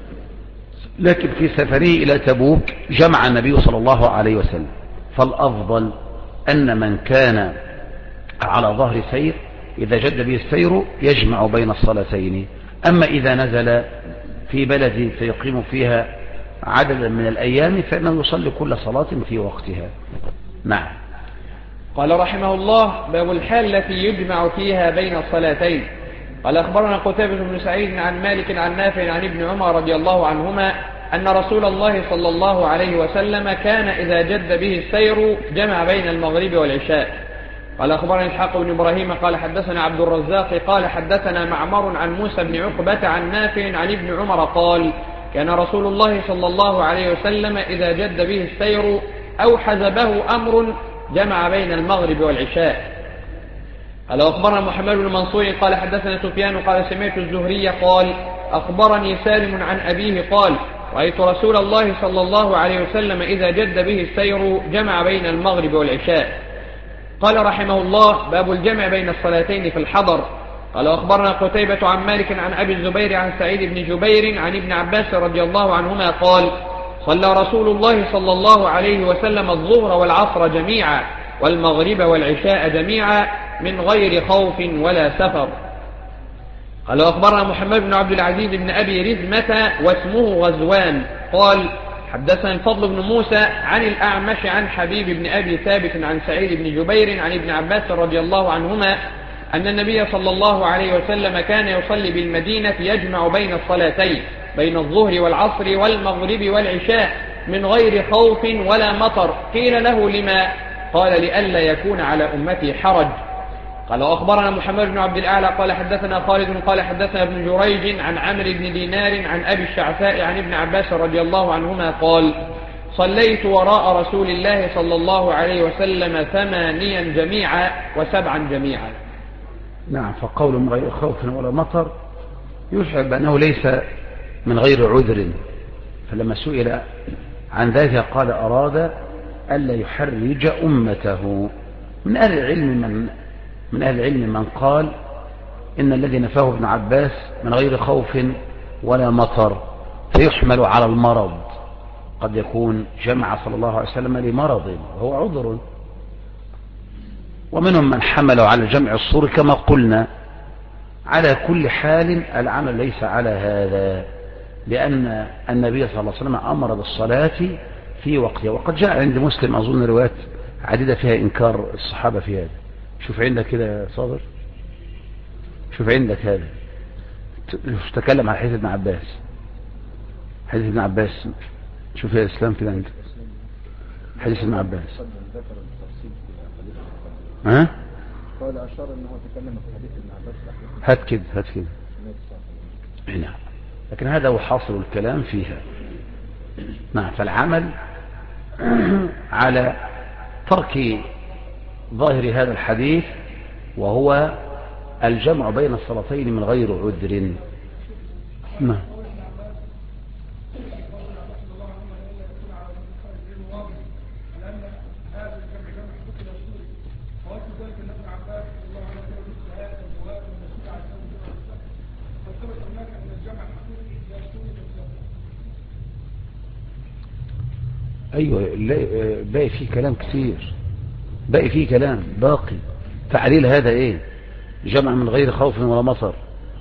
لكن في سفره إلى تبوك جمع النبي صلى الله عليه وسلم. فالأفضل أن من كان على ظهر سير إذا جد به السير يجمع بين الصلاتين، أما إذا نزل في بلد سيقيم فيها عددا من الأيام فإنه يصلي كل صلاة في وقتها. نعم. قال رحمه الله باب الحال التي يجمع فيها بين الصلاتين. قال أخبرنا قتيبة بن سعيد عن مالك عن نافع عن ابن عمر رضي الله عنهما أن رسول الله صلى الله عليه وسلم كان إذا جد به السير جمع بين المغرب والعشاء. قال أخبرنا إسحاق بن إبراهيم قال حدثنا عبد الرزاق قال حدثنا معمر عن موسى بن عقبة عن نافع عن ابن عمر قال كان رسول الله صلى الله عليه وسلم إذا جد به السير أو حزبه أمر جمع بين المغرب والعشاء. قال أخبرنا محمد بن منصور قال حدثنا سفيان قال سمعت الزهري قال أخبرني سالم عن أبيه قال رأيت رسول الله صلى الله عليه وسلم إذا جد به السير جمع بين المغرب والعشاء. قال رحمه الله باب الجمع بين الصلاتين في الحضر. قال أخبرنا قتيبة عن مالك عن أبي الزبير عن سعيد بن جبير عن ابن عباس رضي الله عنهما قال صلى رسول الله صلى الله عليه وسلم الظهر والعصر جميعا والمغرب والعشاء جميعا من غير خوف ولا سفر. قال أخبرنا محمد بن عبد العزيز بن أبي رزمة واسمه غزوان قال حدثنا الفضل بن موسى عن الأعمش عن حبيب بن أبي ثابت عن سعيد بن جبير عن ابن عباس رضي الله عنهما أن النبي صلى الله عليه وسلم كان يصلي بالمدينة يجمع بين الصلاتين بين الظهر والعصر والمغرب والعشاء من غير خوف ولا مطر. قيل له لما؟ قال لئلا يكون على أمتي حرج. قال أخبرنا محمد بن عبد الأعلى قال حدثنا خالد قال حدثنا ابن جريج عن عمرو بن دينار عن أبي الشعثاء عن ابن عباس رضي الله عنهما قال صليت وراء رسول الله صلى الله عليه وسلم 8 جميعا و7 جميعا. نعم. فقول من غير خوف ولا مطر يشعر بأنه ليس من غير عذر، فلما سئل عن ذلك قال أراد ألا يحرج أمته. من أهل العلم من قال إن الذي نفاه ابن عباس من غير خوف ولا مطر فيحمل على المرض، قد يكون جمع صلى الله عليه وسلم لمرض وهو عذر. ومنهم من حملوا على جمع الصور كما قلنا. على كل حال العمل ليس على هذا، لأن النبي صلى الله عليه وسلم أمر بالصلاة في وقتها، وقد جاء عند مسلم أظن روايات عديدة فيها إنكار الصحابة في هذا. شوف عندك كده يا صابر، شوف عندك هذا، تكلم عن حديث ابن عباس. حديث ابن عباس شوف يا إسلام كده عندك حديث ابن عباس. ها؟ قال أشار أنه تكلم في حديث ابن عباس. هات كده هنا، لكن هذا هو حاصل الكلام فيها. نعم. فالعمل على ترك ظاهر هذا الحديث وهو الجمع بين الصلاتين من غير عذر. نعم. أيوة، باقي فيه كلام كثير، باقي فيه كلام باقي. تعليل هذا إيه؟ جمع من غير خوف ولا مطر.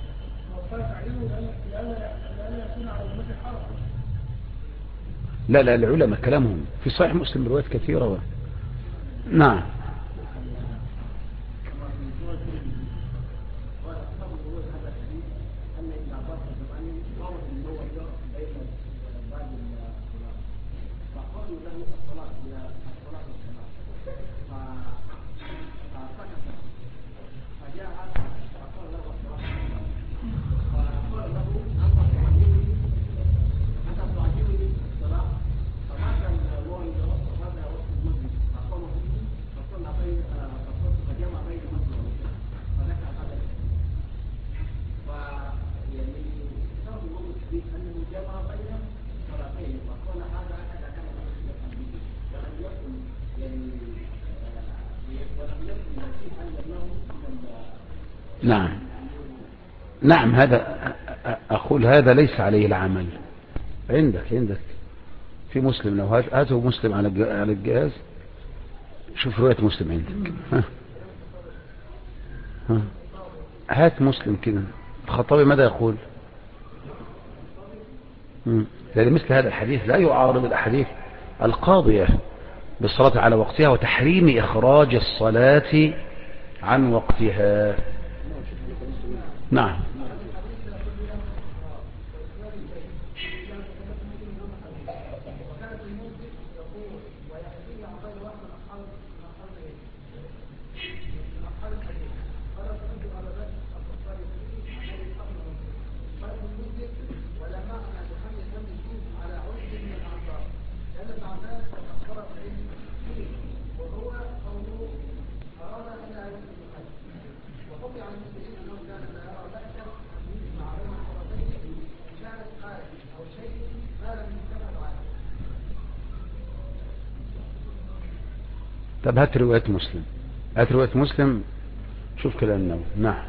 لا العلماء كلامهم في صحيح مسلم روايات كثيرة. نعم. نعم هذا أقول هذا ليس عليه العمل. عندك في مسلم، لو هاته مسلم على الجهاز، شوف رواية مسلم عندك. هات مسلم كده. الخطابي ماذا يقول؟ لأن مثل هذا الحديث لا يعارض الأحاديث القاضية بالصلاة على وقتها وتحريم إخراج الصلاة عن وقتها. نعم. طب هات رواية مسلم، شوف كلام النووي. نعم.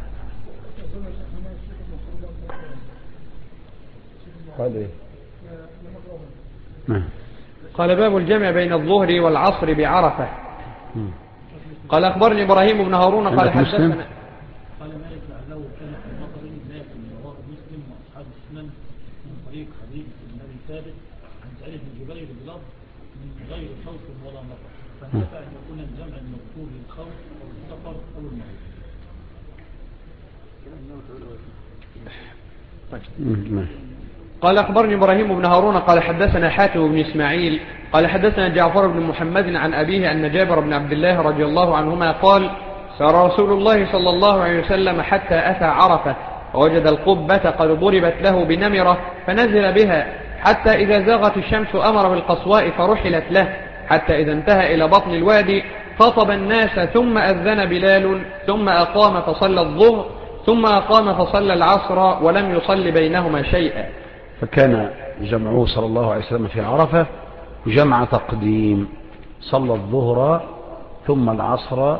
قال ايه؟ نعم. قال باب الجمع بين الظهر والعصر بعرفة. قال أخبرني إبراهيم بن هارون قال حدثنا. قال مالك لعله كان في المطر لا يكون ثابت عن سعيد بن جبير بلفظ من غير خوف ولا مطر، فنفع أن يكون الجمع المذكور للخوف أو السفر أو المرض. قال أخبرني إبراهيم بن هارون قال حدثنا حاتم بن إسماعيل قال حدثنا جعفر بن محمد عن أبيه أن جابر بن عبد الله رضي الله عنهما قال سار رسول الله صلى الله عليه وسلم حتى أتى عرفة ووجد القبة قد ضربت له بنمرة فنزل بها حتى إذا زاغت الشمس أمر بالقصواء فرحلت له حتى إذا انتهى إلى بطن الوادي خطب الناس ثم أذن بلال ثم أقام فصلى الظهر ثم أقام فصلى العصر ولم يصل بينهما شيئا. فكان جمعه صلى الله عليه وسلم في عرفة جمع تقديم، صلى الظهر ثم العصر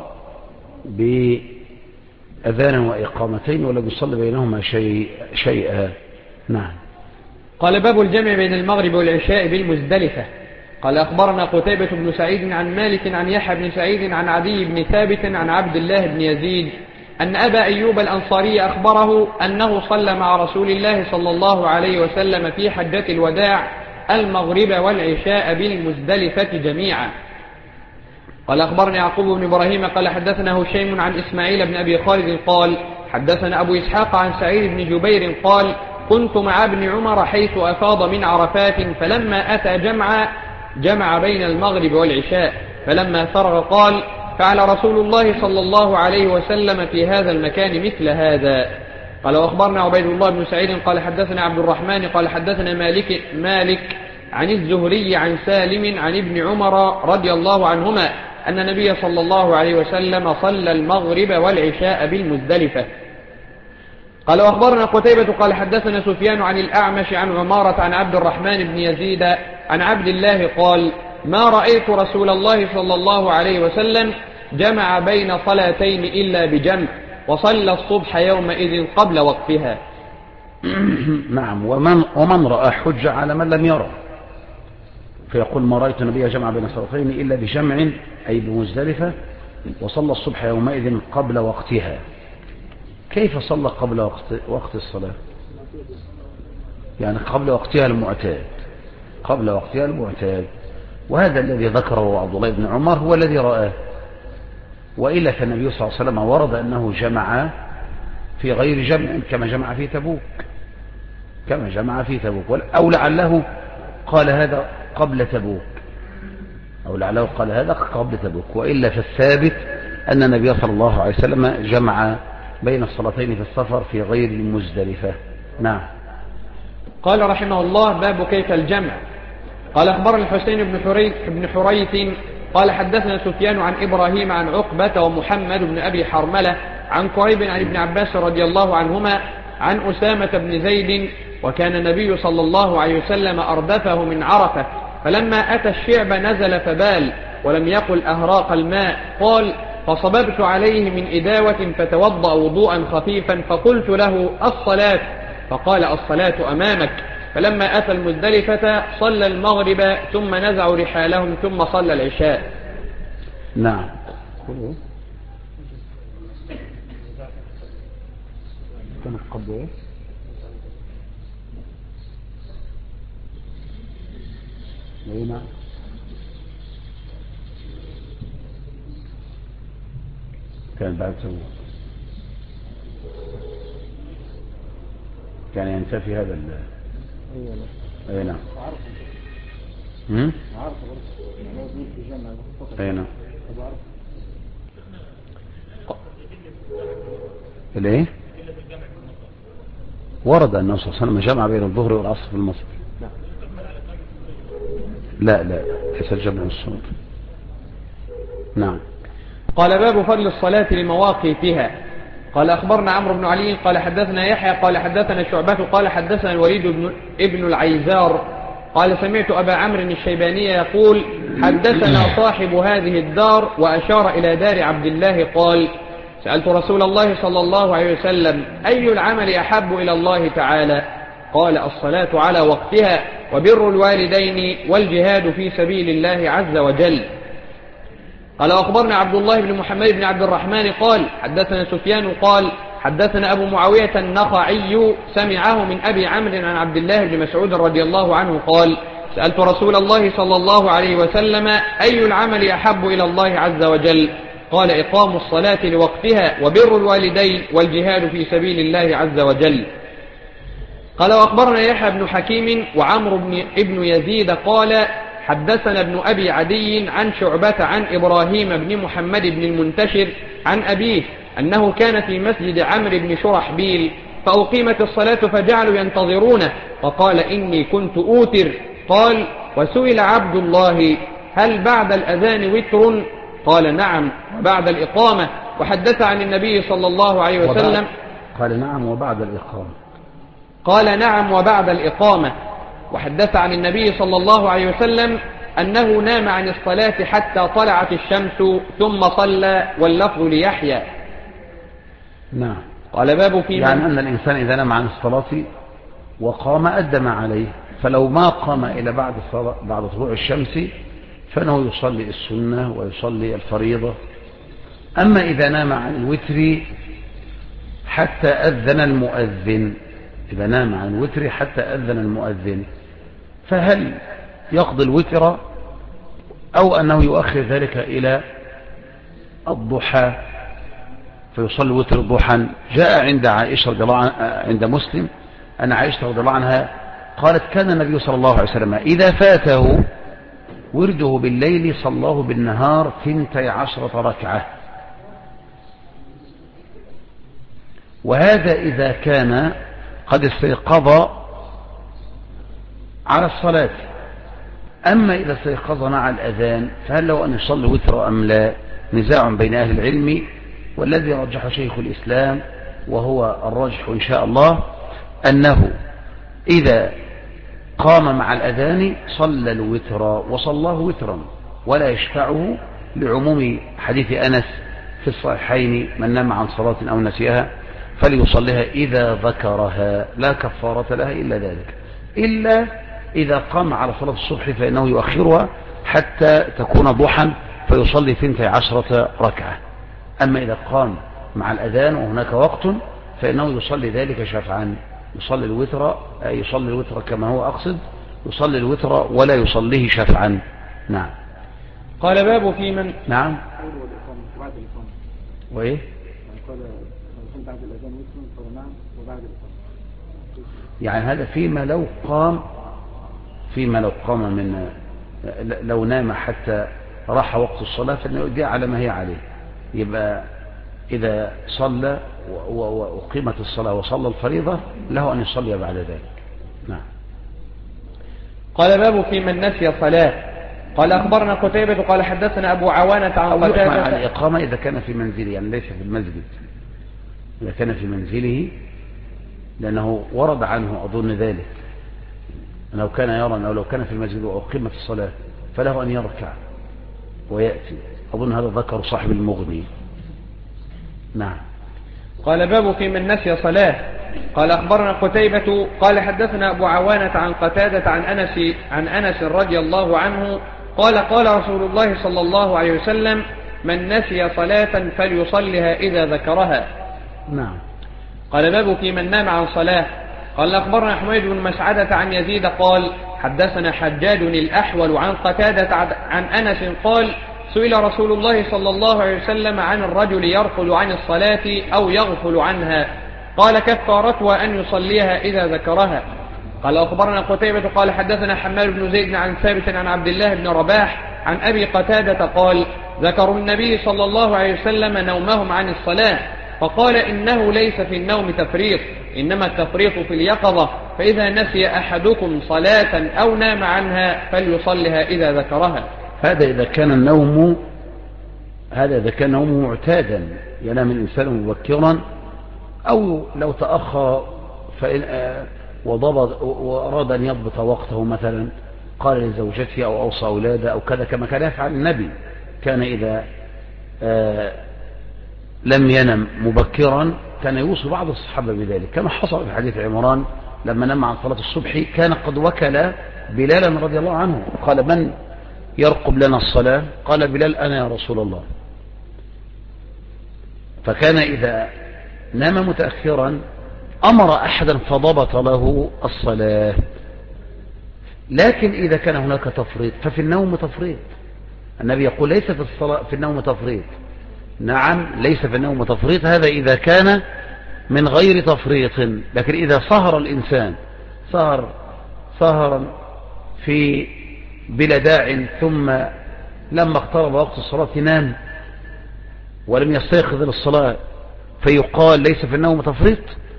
بأذان وإقامتين ولم يصل بينهما شيئا. نعم. قال باب الجمع بين المغرب والعشاء بالمزدلفة. قال أخبرنا قتيبة بن سعيد عن مالك عن يحيى بن سعيد عن عدي بن ثابت عن عبد الله بن يزيد أن أبا أيوب الأنصاري أخبره أنه صلى مع رسول الله صلى الله عليه وسلم في حجة الوداع المغرب والعشاء بالمزدلفة جميعا. قال أخبرني يعقوب بن إبراهيم قال حدثنا هشيم عن إسماعيل بن أبي خالد قال حدثنا أبو إسحاق عن سعيد بن جبير قال كنت مع ابن عمر حيث أفاض من عرفات فلما أتى جمع بين المغرب والعشاء فلما فرغ قال فعل رسول الله صلى الله عليه وسلم في هذا المكان مثل هذا. قال وأخبرنا عبيد الله بن سعيد قال حدثنا عبد الرحمن قال حدثنا مالك عن الزهري عن سالم عن ابن عمر رضي الله عنهما أن النبي صلى الله عليه وسلم صلى المغرب والعشاء بالمزدلفة. قال وأخبرنا قتيبة قال حدثنا سفيان عن الأعمش عن عمارة عن عبد الرحمن بن يزيد عن عبد الله قال ما رأيت رسول الله صلى الله عليه وسلم جمع بين صلاتين إلا بجمع وصلى الصبح يومئذ قبل وقتها. نعم. ومن رأى حج على من لم يرى، فيقول ما رأيت النبي جمع بين صلاتين إلا بجمع أي بمزدلفة وصلى الصبح يومئذ قبل وقتها. كيف صلى قبل وقت الصلاة؟ يعني قبل وقتها المعتاد، وهذا الذي ذكره عبد الله بن عمر هو الذي رآه، وإلا فالنبي صلى الله عليه وسلم ورد أنه جمع في غير جمع كما جمع في تبوك أو لعله قال هذا قبل تبوك وإلا فالثابت أن النبي صلى الله عليه وسلم جمع بين الصلاتين في السفر في غير المزدلفة. نعم. قال رحمه الله باب كيف الجمع. قال أخبرنا الحسين بن حريث قال حدثنا سفيان عن إبراهيم عن عقبة ومحمد بن أبي حرملة عن قريب عن ابن عباس رضي الله عنهما عن أسامة بن زيد وكان النبي صلى الله عليه وسلم أردفه من عرفة فلما أتى الشعب نزل فبال ولم يقل أهراق الماء قال فصببت عليه من إداوة فتوضأ وضوءا خفيفا فقلت له الصلاة فقال الصلاة أمامك فلما أتى المزدلفة صلى المغرب ثم نزعوا رحالهم ثم صلى العشاء. نعم. كان قبل نعم. كان بعد تبوك كان ينتفي هذا اي نعم. اي نعم. الايه ورد أنه صلى الله عليه وسلم جمع بين الظهر والعصر في المسجد. لا ليس الجمع الصوت. نعم. قال باب فضل الصلاة لمواقيتها. قال أخبرنا عمرو بن علي قال حدثنا يحيى قال حدثنا شعبة قال حدثنا الوليد ابن العيزار قال سمعت أبا عمرو الشيباني يقول حدثنا صاحب هذه الدار وأشار إلى دار عبد الله قال سألت رسول الله صلى الله عليه وسلم أي العمل أحب إلى الله تعالى؟ قال الصلاة على وقتها وبر الوالدين والجهاد في سبيل الله عز وجل. قال أخبرنا عبد الله بن محمد بن عبد الرحمن قال حدثنا سفيان قال حدثنا أبو معاوية النخعي سمعه من أبي عمرو عن عبد الله بن مسعود رضي الله عنه قال سألت رسول الله صلى الله عليه وسلم أي العمل أحب إلى الله عز وجل؟ قال إقام الصلاة لوقتها وبر الوالدين والجهاد في سبيل الله عز وجل. قال وأخبرنا يحيى بن حكيم وعمرو بن يزيد قال حدثنا ابن أبي عدي عن شعبة عن إبراهيم بن محمد بن المنتشر عن أبيه أنه كان في مسجد عمرو بن شرحبيل فأقيمت الصلاة فجعلوا ينتظرونه فقال إني كنت أوتر. قال وسئل عبد الله هل بعد الأذان وتر؟ قال نعم وبعد الإقامة. وحدث عن النبي صلى الله عليه وسلم قال نعم وبعد الإقامة. قال نعم وبعد الإقامة. وحدث عن النبي صلى الله عليه وسلم أنه نام عن الصلاة حتى طلعت الشمس ثم صلى واللفظ ليحيى. نعم. قال باب في يعني أن الإنسان إذا نام عن الصلاة وقام أدى ما عليه، فلو ما قام إلى بعد طلوع الشمس فإنه يصلي السنة ويصلي الفريضة. أما إذا نام عن الوتر حتى أذن المؤذن، إذا نام عن الوتر حتى أذن المؤذن، فهل يقضي الوتر أو أنه يؤخر ذلك إلى الضحى فيصلي وتر الضحى؟ جاء عند عائشة رضي الله عنها عند مسلم أن عائشة رضي الله عنها قالت كان النبي صلى الله عليه وسلم إذا فاته ورده بالليل صلاه بالنهار 12 ركعة، وهذا إذا كان قد استيقظ على الصلاة. أما إذا استيقظ مع الأذان فهل له أن يصلي وتر أم لا؟ نزاع بين أهل العلم، والذي رجح شيخ الإسلام وهو الرجح إن شاء الله أنه إذا قام مع الأذان صلى الوتر وصلاه وترا ولا يشفعه، لعموم حديث أنس في الصحيحين من نام عن صلاة أو نسيها فليصليها إذا ذكرها لا كفارة لها إلا ذلك، إلا إذا قام على صلاة الصبح فإنه يؤخرها حتى تكون ضحى فيصلي 12 ركعة. أما إذا قام مع الأذان وهناك وقت فإنه يصلي ذلك شفعا، يصلي الوتر أي يصلي الوتر كما هو أقصد، يصلي الوتر ولا يصليه شفعا. نعم. قال باب في من نعم وإيه بعد الأذان وتر نعم وبعد الإقامة، يعني هذا فيما لو قام من لو نام حتى راح وقت الصلاة فإنه على ما هي عليه، يبقى إذا صلى وأقيمت الصلاة وصلى الفريضة له أن يصلي بعد ذلك. نعم. قال باب في من نسي صلاة. قال أخبرنا قتيبة قال حدثنا أبو عوانة عن قتادة مع الإقامة إذا كان في منزله، يعني ليس في المسجد، إذا كان في منزله، لأنه ورد عنه أظن ذلك أنه كان يرى أنه لو كان في المسجد وأقيمت الصلاة فله أن يركع ويأتي، أظن هذا ذكر صاحب المغني. نعم. قال باب في من نسي صلاة. قال أخبرنا قتيبة قال حدثنا أبو عوانة عن قتادة عن أنس رضي الله عنه قال قال رسول الله صلى الله عليه وسلم من نسي صلاة فليصلها إذا ذكرها. نعم. قال باب في من نام عن صلاة. قال أخبرنا حميد بن مسعدة عن يزيد قال حدثنا حجاج الأحول عن قتادة عن أنس قال سئل رسول الله صلى الله عليه وسلم عن الرجل يرقل عن الصلاة أو يغفل عنها قال كفارتها أن يصليها إذا ذكرها. قال أخبرنا قتيبة قال حدثنا حماد بن زيد عن ثابت عن عبد الله بن رباح عن أبي قتادة قال ذكروا النبي صلى الله عليه وسلم نومهم عن الصلاة فقال إنه ليس في النوم تفريط، إنما التفريط في اليقظة، فإذا نسي أحدكم صلاة أو نام عنها فليصلها إذا ذكرها. هذا إذا كان النوم معتادا، ينام الإنسان مبكرا أو لو تأخر وأراد أن يضبط وقته، مثلا قال لزوجته أو أوصى أولاده أو كذا، كما كان يفعل النبي، كان إذا لم ينم مبكرا كان يوصي بعض الصحابة بذلك، كما حصل في حديث عمران لما نام عن صلاة الصبح كان قد وكل بلالا رضي الله عنه، قال من يرقب لنا الصلاة؟ قال بلال أنا يا رسول الله. فكان إذا نام متأخرا أمر أحدا فضبط له الصلاة، لكن إذا كان هناك تفريط ففي النوم تفريط. النبي يقول ليس في الصلاة في النوم تفريط. نعم ليس في النوم تفريط، هذا إذا كان من غير تفريط. لكن إذا سهر الإنسان سهرا في بلا داع ثم لما اقترب وقت الصلاة نام ولم يستيقظ للصلاة فيقال ليس في النوم تفريط،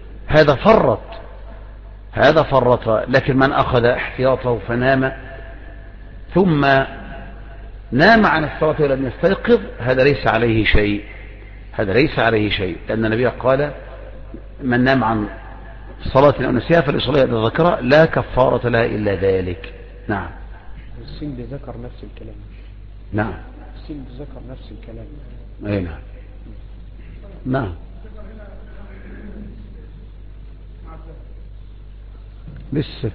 هذا فرط. لكن من أخذ احتياطه فنام ثم نام عن الصلاة ولم يستيقظ هذا ليس عليه شيء، لأن النبي قال من نام عن صلاة أو نسيها فليصليها إذا ذكرها لا كفارة لها إلا ذلك. نعم. السند ذكر نفس الكلام. نعم. السند ذكر نفس الكلام. أي نعم. نعم. لسه.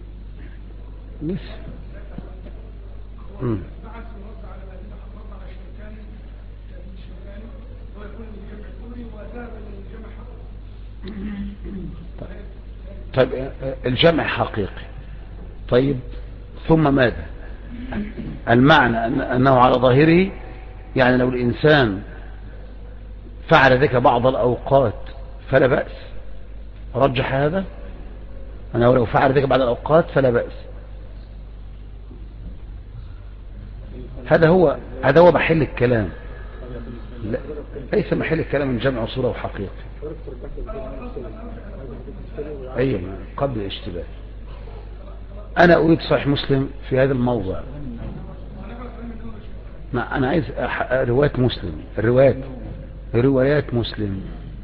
طيب الجمع حقيقي. طيب ثم ماذا؟ المعنى أنه على ظاهره يعني لو الإنسان فعل ذلك بعض الأوقات فلا بأس، رجح هذا أنه لو فعل ذلك بعض الأوقات فلا بأس. هذا هو محل الكلام، ليس محل الكلام من جمع صورة وحقيقة. أيوة قبل الاشتباه. أنا أريد صحيح مسلم في هذا الموضع. ما أنا عايز روايات مسلم، روايات مسلم.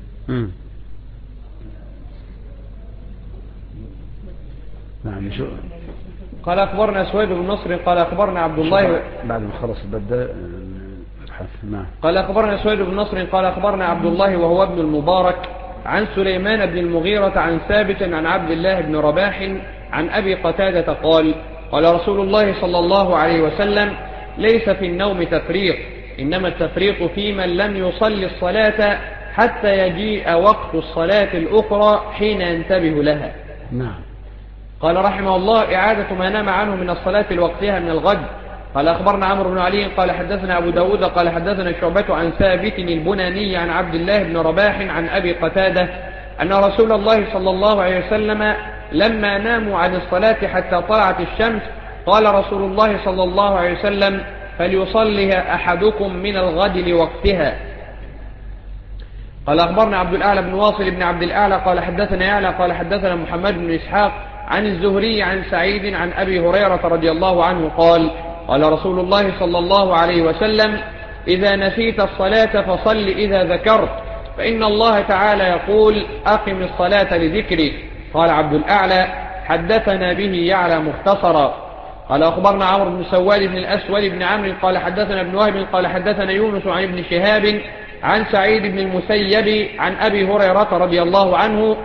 نعم. شو قال أخبرنا سويد بن نصر قال أخبرنا عبد الله بعد ما خلص البدء. نعم. قال أخبرنا سويد بن نصر قال أخبرنا عبد الله وهو ابن المبارك عن سليمان بن المغيرة عن ثابت عن عبد الله بن رباح عن أبي قتادة قال قال رسول الله صلى الله عليه وسلم ليس في النوم تفريط، إنما التفريط في من لم يصلي الصلاة حتى يجيء وقت الصلاة الأخرى حين ينتبه لها. نعم. قال رحمه الله إعادة ما نام عنه من الصلاة لوقتها من الغد. قال أخبرنا عمرو بن علي قال حدثنا أبو داود قال حدثنا شعبة عن ثابت البناني عن عبد الله بن رباح عن أبي قتادة أن رسول الله صلى الله عليه وسلم لما ناموا عن الصلاة حتى طلعت الشمس قال رسول الله صلى الله عليه وسلم فليصلها أحدكم من الغد لوقتها. قال أخبرنا عبد الأعلى بن واصل بن عبد الأعلى قال حدثنا يعلى قال حدثنا محمد بن إسحاق عن الزهري عن سعيد عن أبي هريرة رضي الله عنه قال قال رسول الله صلى الله عليه وسلم إذا نسيت الصلاة فصل إذا ذكرت، فإن الله تعالى يقول أقم الصلاة لذكري. قال عبد الأعلى حدثنا به يعلى مختصرا. قال أخبرنا عمرو بن سواد بن الأسود بن عمرو قال حدثنا ابن وهب قال حدثنا يونس عن ابن شهاب عن سعيد بن المسيب عن أبي هريرة رضي الله عنه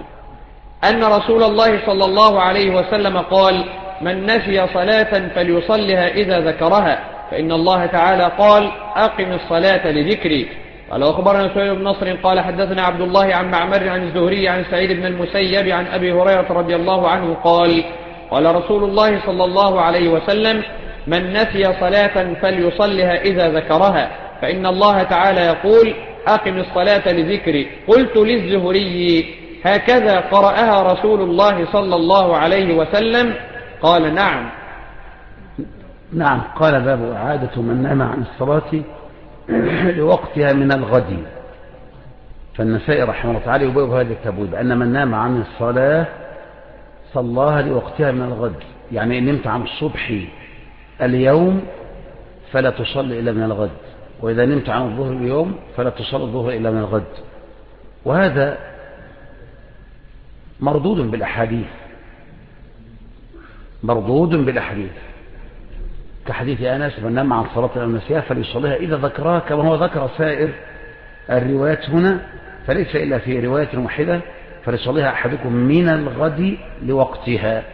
أن رسول الله صلى الله عليه وسلم قال من نسي صلاة فليصلها إذا ذكرها، فإن الله تعالى قال أقم الصلاة لذكري. قال أخبرنا سويد بن نصر قال حدثنا عبد الله عن معمر عن الزهري عن سعيد بن المسيب عن أبي هريرة رضي الله عنه قال قال رسول الله صلى الله عليه وسلم من نسي صلاة فليصلها إذا ذكرها، فإن الله تعالى يقول أقم الصلاة لذكري. قلت للزهري هكذا قرأها رسول الله صلى الله عليه وسلم؟ قال نعم. نعم. قال باب إعادة من نام عن الصلاة لوقتها من الغد. فالنسائي رحمه الله تعالى يبوب هذا التبويب أن من نام عن الصلاة صلاها لوقتها من الغد، يعني إن نمت عن الصبح اليوم فلا تصلي إلا من الغد، وإذا نمت عن الظهر اليوم فلا تصلي الظهر إلا من الغد. وهذا مردود بالأحاديث كحديث أنس من نام عن صلاة النسيئة فليصليها إذا ذكرها، كما هو ذكر سائر الروايات هنا، فليس إلا في رواية واحدة فليصليها أحدكم من الغد لوقتها،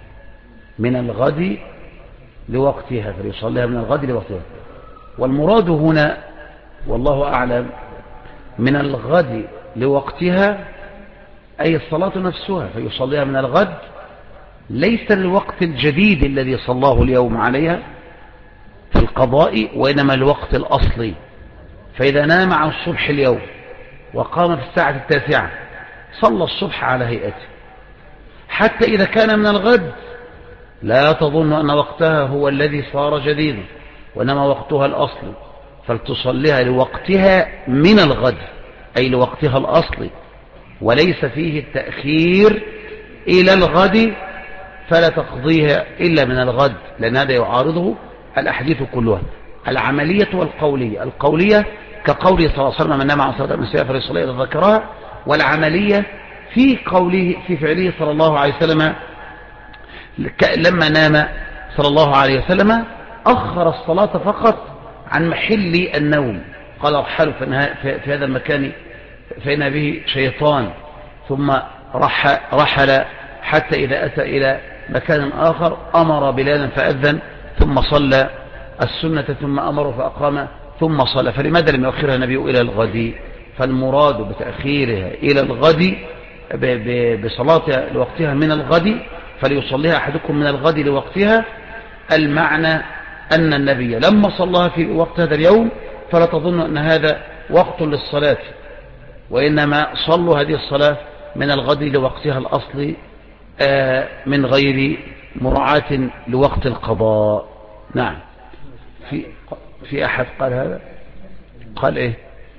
فليصليها من الغد لوقتها. والمراد هنا والله أعلم من الغد لوقتها أي الصلاة نفسها، فيصليها من الغد ليس الوقت الجديد الذي صلاه اليوم عليها في القضاء، وإنما الوقت الأصلي. فإذا نام عن الصبح اليوم وقام في الساعة 9 صلى الصبح على هيئته، حتى إذا كان من الغد لا تظن أن وقتها هو الذي صار جديدا، وإنما وقتها الأصلي، فلتصليها لوقتها من الغد أي لوقتها الأصلي، وليس فيه التأخير إلى الغد، فلا تقضيها إلا من الغد، لأن هذا يعارضه الأحاديث كلها، العملية والقولية. القولية كقوله صلى الله عليه وسلم من نام عن صلاة من سيافر الصلاة إذا ذكرها، والعملية في قوله في فعله صلى الله عليه وسلم لما نام صلى الله عليه وسلم أخر الصلاة فقط عن محل النوم، قال ارحلوا في هذا المكان فإن به شيطان، ثم رحل حتى إذا أتى إلى مكان آخر أمر بلالا فأذن، ثم صلى السنة، ثم أمر فأقام، ثم صلى. فلماذا لم يؤخرها النبي إلى الغد؟ فالمراد بتأخيرها إلى الغد بصلاتها لوقتها من الغد، فليصليها أحدكم من الغد لوقتها، المعنى أن النبي لما صلىها في وقت هذا اليوم فلا تظن أن هذا وقت للصلاة، وإنما صلوا هذه الصلاة من الغد لوقتها الأصلي من غير مراعاة لوقت القضاء. نعم. في أحد قال هذا؟ قال إيه؟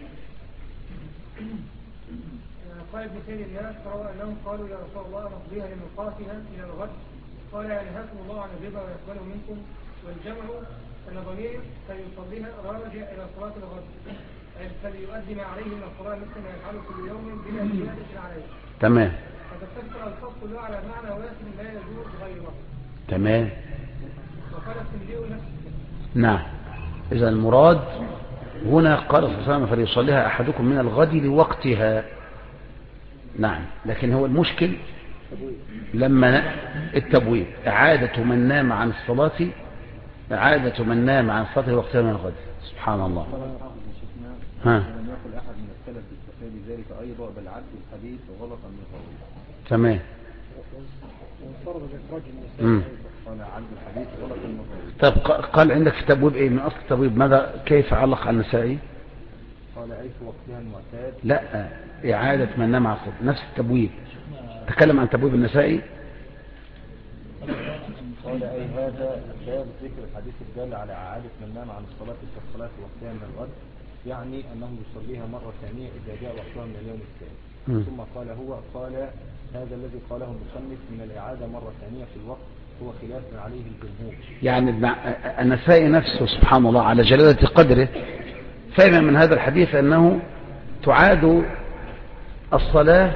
قال ابن سيد الناس روى أنهم قالوا يا رسول الله نقضيها لميقاتها إلى الغد، قال ينهاكم الله عن الربا ويقبله منكم، والجمع أن ضمير فيصليها راجع إلى صلاة الغد، فليؤدي ما عليه من الصلاة مثل ما يفعله كل يوم بلا زيادة عليه. تمام. فتتفق الفصل كله على معنى واسم لا يجوز غيره. تمام. وقال التنبيه نفسه. نعم. إذا المراد هنا قال صلى الله عليه وسلم فليصليها أحدكم من الغد لوقتها. نعم. لكن هو المشكل لما التبويب إعادة من نام عن الصلاة، إعادة من نام عن الصلاة لوقتها من الغد. سبحان الله. ها. لم يقل أحد من السلف باستفاد ذلك أيضا، بل عد الحديث غلطا من الراوي. تمام. قال عد الحديث غلطا من الراوي. طب قال عندك في التبويب إيه من أصل التبويب؟ ماذا كيف علق على النسائي؟ قال أي في وقتها المعتاد. لا، إعادة من نام عن الصلاة نفس التبويب. تكلم عن تبويب النسائي. قال أي هذا باب ذكر الحديث الدال على إعادة من نام عن الصلاة في الصلاة وقتها من الغد، يعني أنه يصليها مرة ثانية إذا جاء وقتها من اليوم الثاني. ثم قال هذا الذي قاله المصنف من الإعادة مرة ثانية في الوقت هو خلاف عليه الجمهور. يعني النسائي نفسه سبحان الله على جلالة قدره فهم من هذا الحديث أنه تعاد الصلاة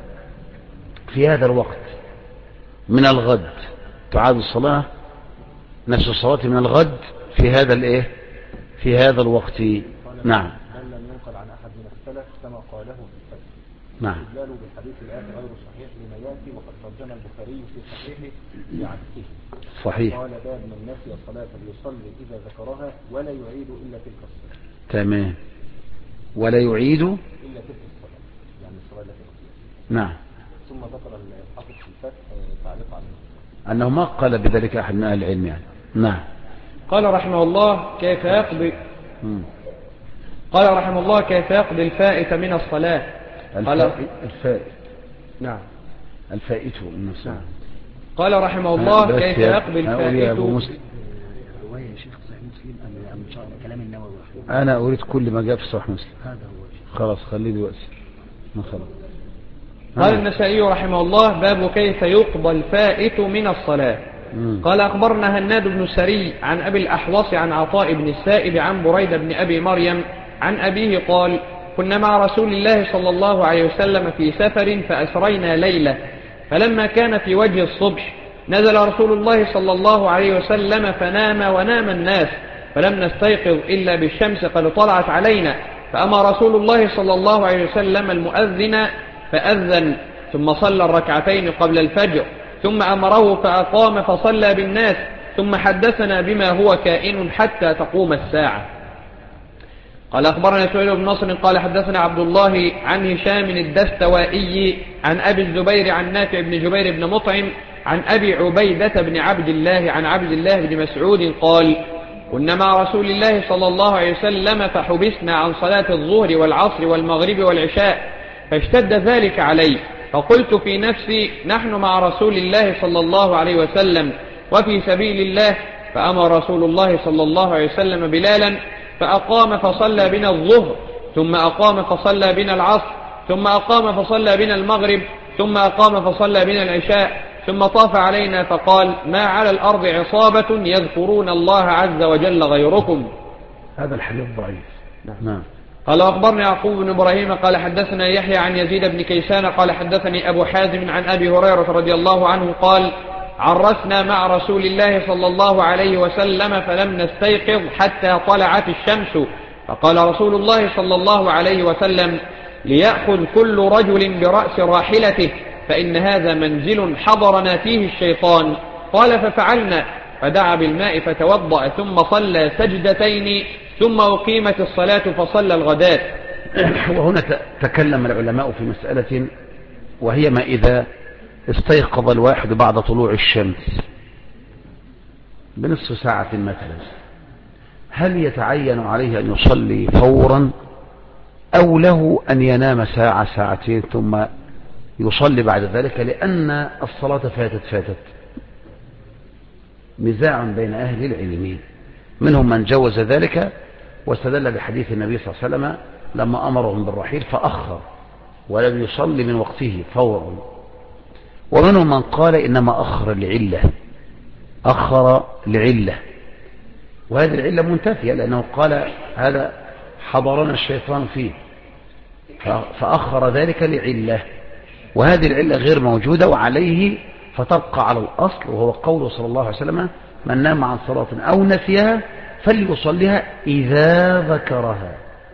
في هذا الوقت من الغد، تعاد الصلاة نفس الصلاة من الغد في هذا الايه في هذا الوقت. نعم. بل لم ينقل عن أحد من السلف كما قاله في الفتح. نعم. استدلالوا بالحديث الآن غير صحيح لما يأتي، وقد ترجم البخاري في صحيحه بعكسه. صحيح. قال باب من نسي الصلاة فليصلي إذا ذكرها ولا يعيد إلا تلك الصلاة. تمام. ولا يعيد إلا تلك الصلاة، يعني الصلاة التي نسيها. نعم. ثم ذكر الحافظ في الفتح تعليق على أنه ما قال بذلك أحد من أهل العلم يعني. نعم. قال رحمه الله كيف يقضي قال رحمه الله كيف يقضي الفائت من الصلاة. الفائت. نعم. الفائت من الصلاة. نعم. قال رحمه الله كيف يقضي الفائت. رواية يا شيخ صحيح مسلم أم إن شاء الله كلام النووي. أنا أريد كل ما جاء في صحيح مسلم. هذا هو. خلاص خليه دلوقتي. خلاص. قال النسائي رحمه الله باب كيف يقضى الفائت من الصلاة. قال أخبرنا هناد بن السري عن أبي الأحوص عن عطاء بن السائب عن بريدة بن أبي مريم عن أبيه قال كنا مع رسول الله صلى الله عليه وسلم في سفر فأسرينا ليلة، فلما كان في وجه الصبح نزل رسول الله صلى الله عليه وسلم فنام ونام الناس، فلم نستيقظ إلا بالشمس قد طلعت علينا، فأمر رسول الله صلى الله عليه وسلم المؤذن فأذن، ثم صلى الركعتين قبل الفجر، ثم أمره فأقام فصلى بالناس، ثم حدثنا بما هو كائن حتى تقوم الساعة. قال أخبرنا سهيل بن نصر قال حدثنا عبد الله عن هشام الدستوائي عن أبي الزبير عن نافع بن جبير بن مطعم عن أبي عبيدة بن عبد الله عن عبد الله بن مسعود قال كنا مع رسول الله صلى الله عليه وسلم فحبسنا عن صلاة الظهر والعصر والمغرب والعشاء فاشتد ذلك علي فقلت في نفسي نحن مع رسول الله صلى الله عليه وسلم وفي سبيل الله فأمر رسول الله صلى الله عليه وسلم بلالا فأقام فصلى بنا الظهر ثم أقام فصلى بنا العصر ثم أقام فصلى بنا المغرب ثم أقام فصلى بنا العشاء ثم طاف علينا فقال ما على الأرض عصابة يذكرون الله عز وجل غيركم. هذا الحديث ضعيف. نعم. قال أخبرنا يعقوب بن إبراهيم قال حدثنا يحيى عن يزيد بن كيسان قال حدثني أبو حازم عن أبي هريرة رضي الله عنه قال عرسنا مع رسول الله صلى الله عليه وسلم فلم نستيقظ حتى طلعت الشمس فقال رسول الله صلى الله عليه وسلم ليأخذ كل رجل برأس راحلته فإن هذا منزل حضرنا فيه الشيطان قال ففعلنا فدعا بالماء فتوضأ ثم صلى سجدتين ثم أقيمت الصلاة فصلى الغداة. وهنا تكلم العلماء في مسألة وهي ما إذا استيقظ الواحد بعد طلوع الشمس بنصف ساعة مثلا هل يتعين عليه أن يصلي فورا أو له أن ينام ساعة ساعتين ثم يصلي بعد ذلك لأن الصلاة فاتت نزاع بين أهل العلم منهم من جوز ذلك واستدل بحديث النبي صلى الله عليه وسلم لما أمرهم بالرحيل فأخر ولم يصلي من وقته فورا ومنهم من قال إنما أخر لعلة وهذه العلة منتفية لأنه قال هذا حضرنا الشيطان فيه فأخر ذلك لعلة وهذه العلة غير موجودة وعليه فتبقى على الأصل وهو قوله صلى الله عليه وسلم من نام عن صلاة أو نسيها فليصليها إذا ذكرها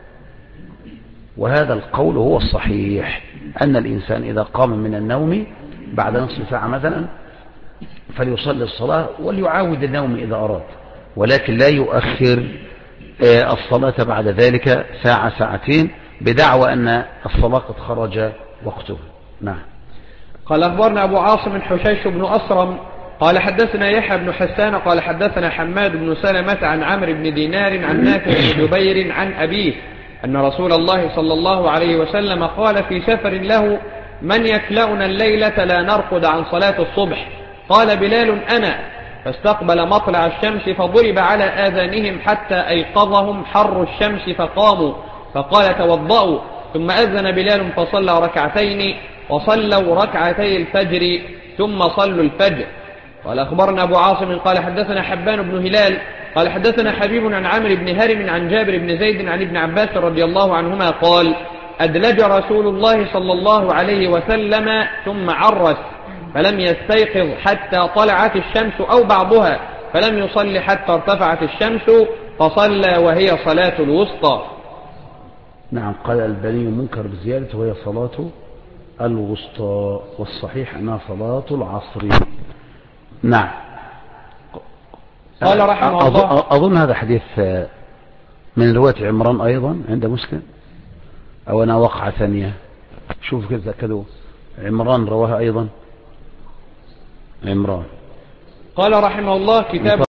وهذا القول هو الصحيح أن الإنسان إذا قام من النوم بعد نصف ساعة مثلا فليصلي الصلاة وليعاود النوم إذا أراد ولكن لا يؤخر الصلاة بعد ذلك ساعة ساعتين بدعوى أن الصلاة قد خرج وقته. نعم. قال أخبرنا أبو عاصم حشيش بن أصرم قال حدثنا يحيى بن حسان قال حدثنا حماد بن سلمة عن عمرو بن دينار عن نافع بن جبير عن أبيه أن رسول الله صلى الله عليه وسلم قال في سفر له من يكلأنا الليلة لا نرقد عن صلاة الصبح قال بلال أنا فاستقبل مطلع الشمس فضرب على آذانهم حتى أيقظهم حر الشمس فقاموا فقال توضأوا ثم أذن بلال فصلى ركعتين وصلوا ركعتي الفجر ثم صلوا الفجر. قال أخبرنا أبو عاصم قال حدثنا حبان بن هلال قال حدثنا حبيب عن عمرو بن هرم عن جابر بن زيد عن ابن عباس رضي الله عنهما قال أدلج رسول الله صلى الله عليه وسلم ثم عرس فلم يستيقظ حتى طلعت الشمس أو بعضها فلم يصل حتى ارتفعت الشمس فصلى وهي صلاة الوسطى. نعم. قال الباني منكر بزيادة وهي صلاة الوسطى والصحيح أنها صلاة العصر. نعم. قال رحمه الله أظن هذا حديث من رواية عمران أيضا عند مسلم أو أنا وقعة ثانية شوف كذا كذا عمران رواها أيضا عمران. قال رحمه الله كتاب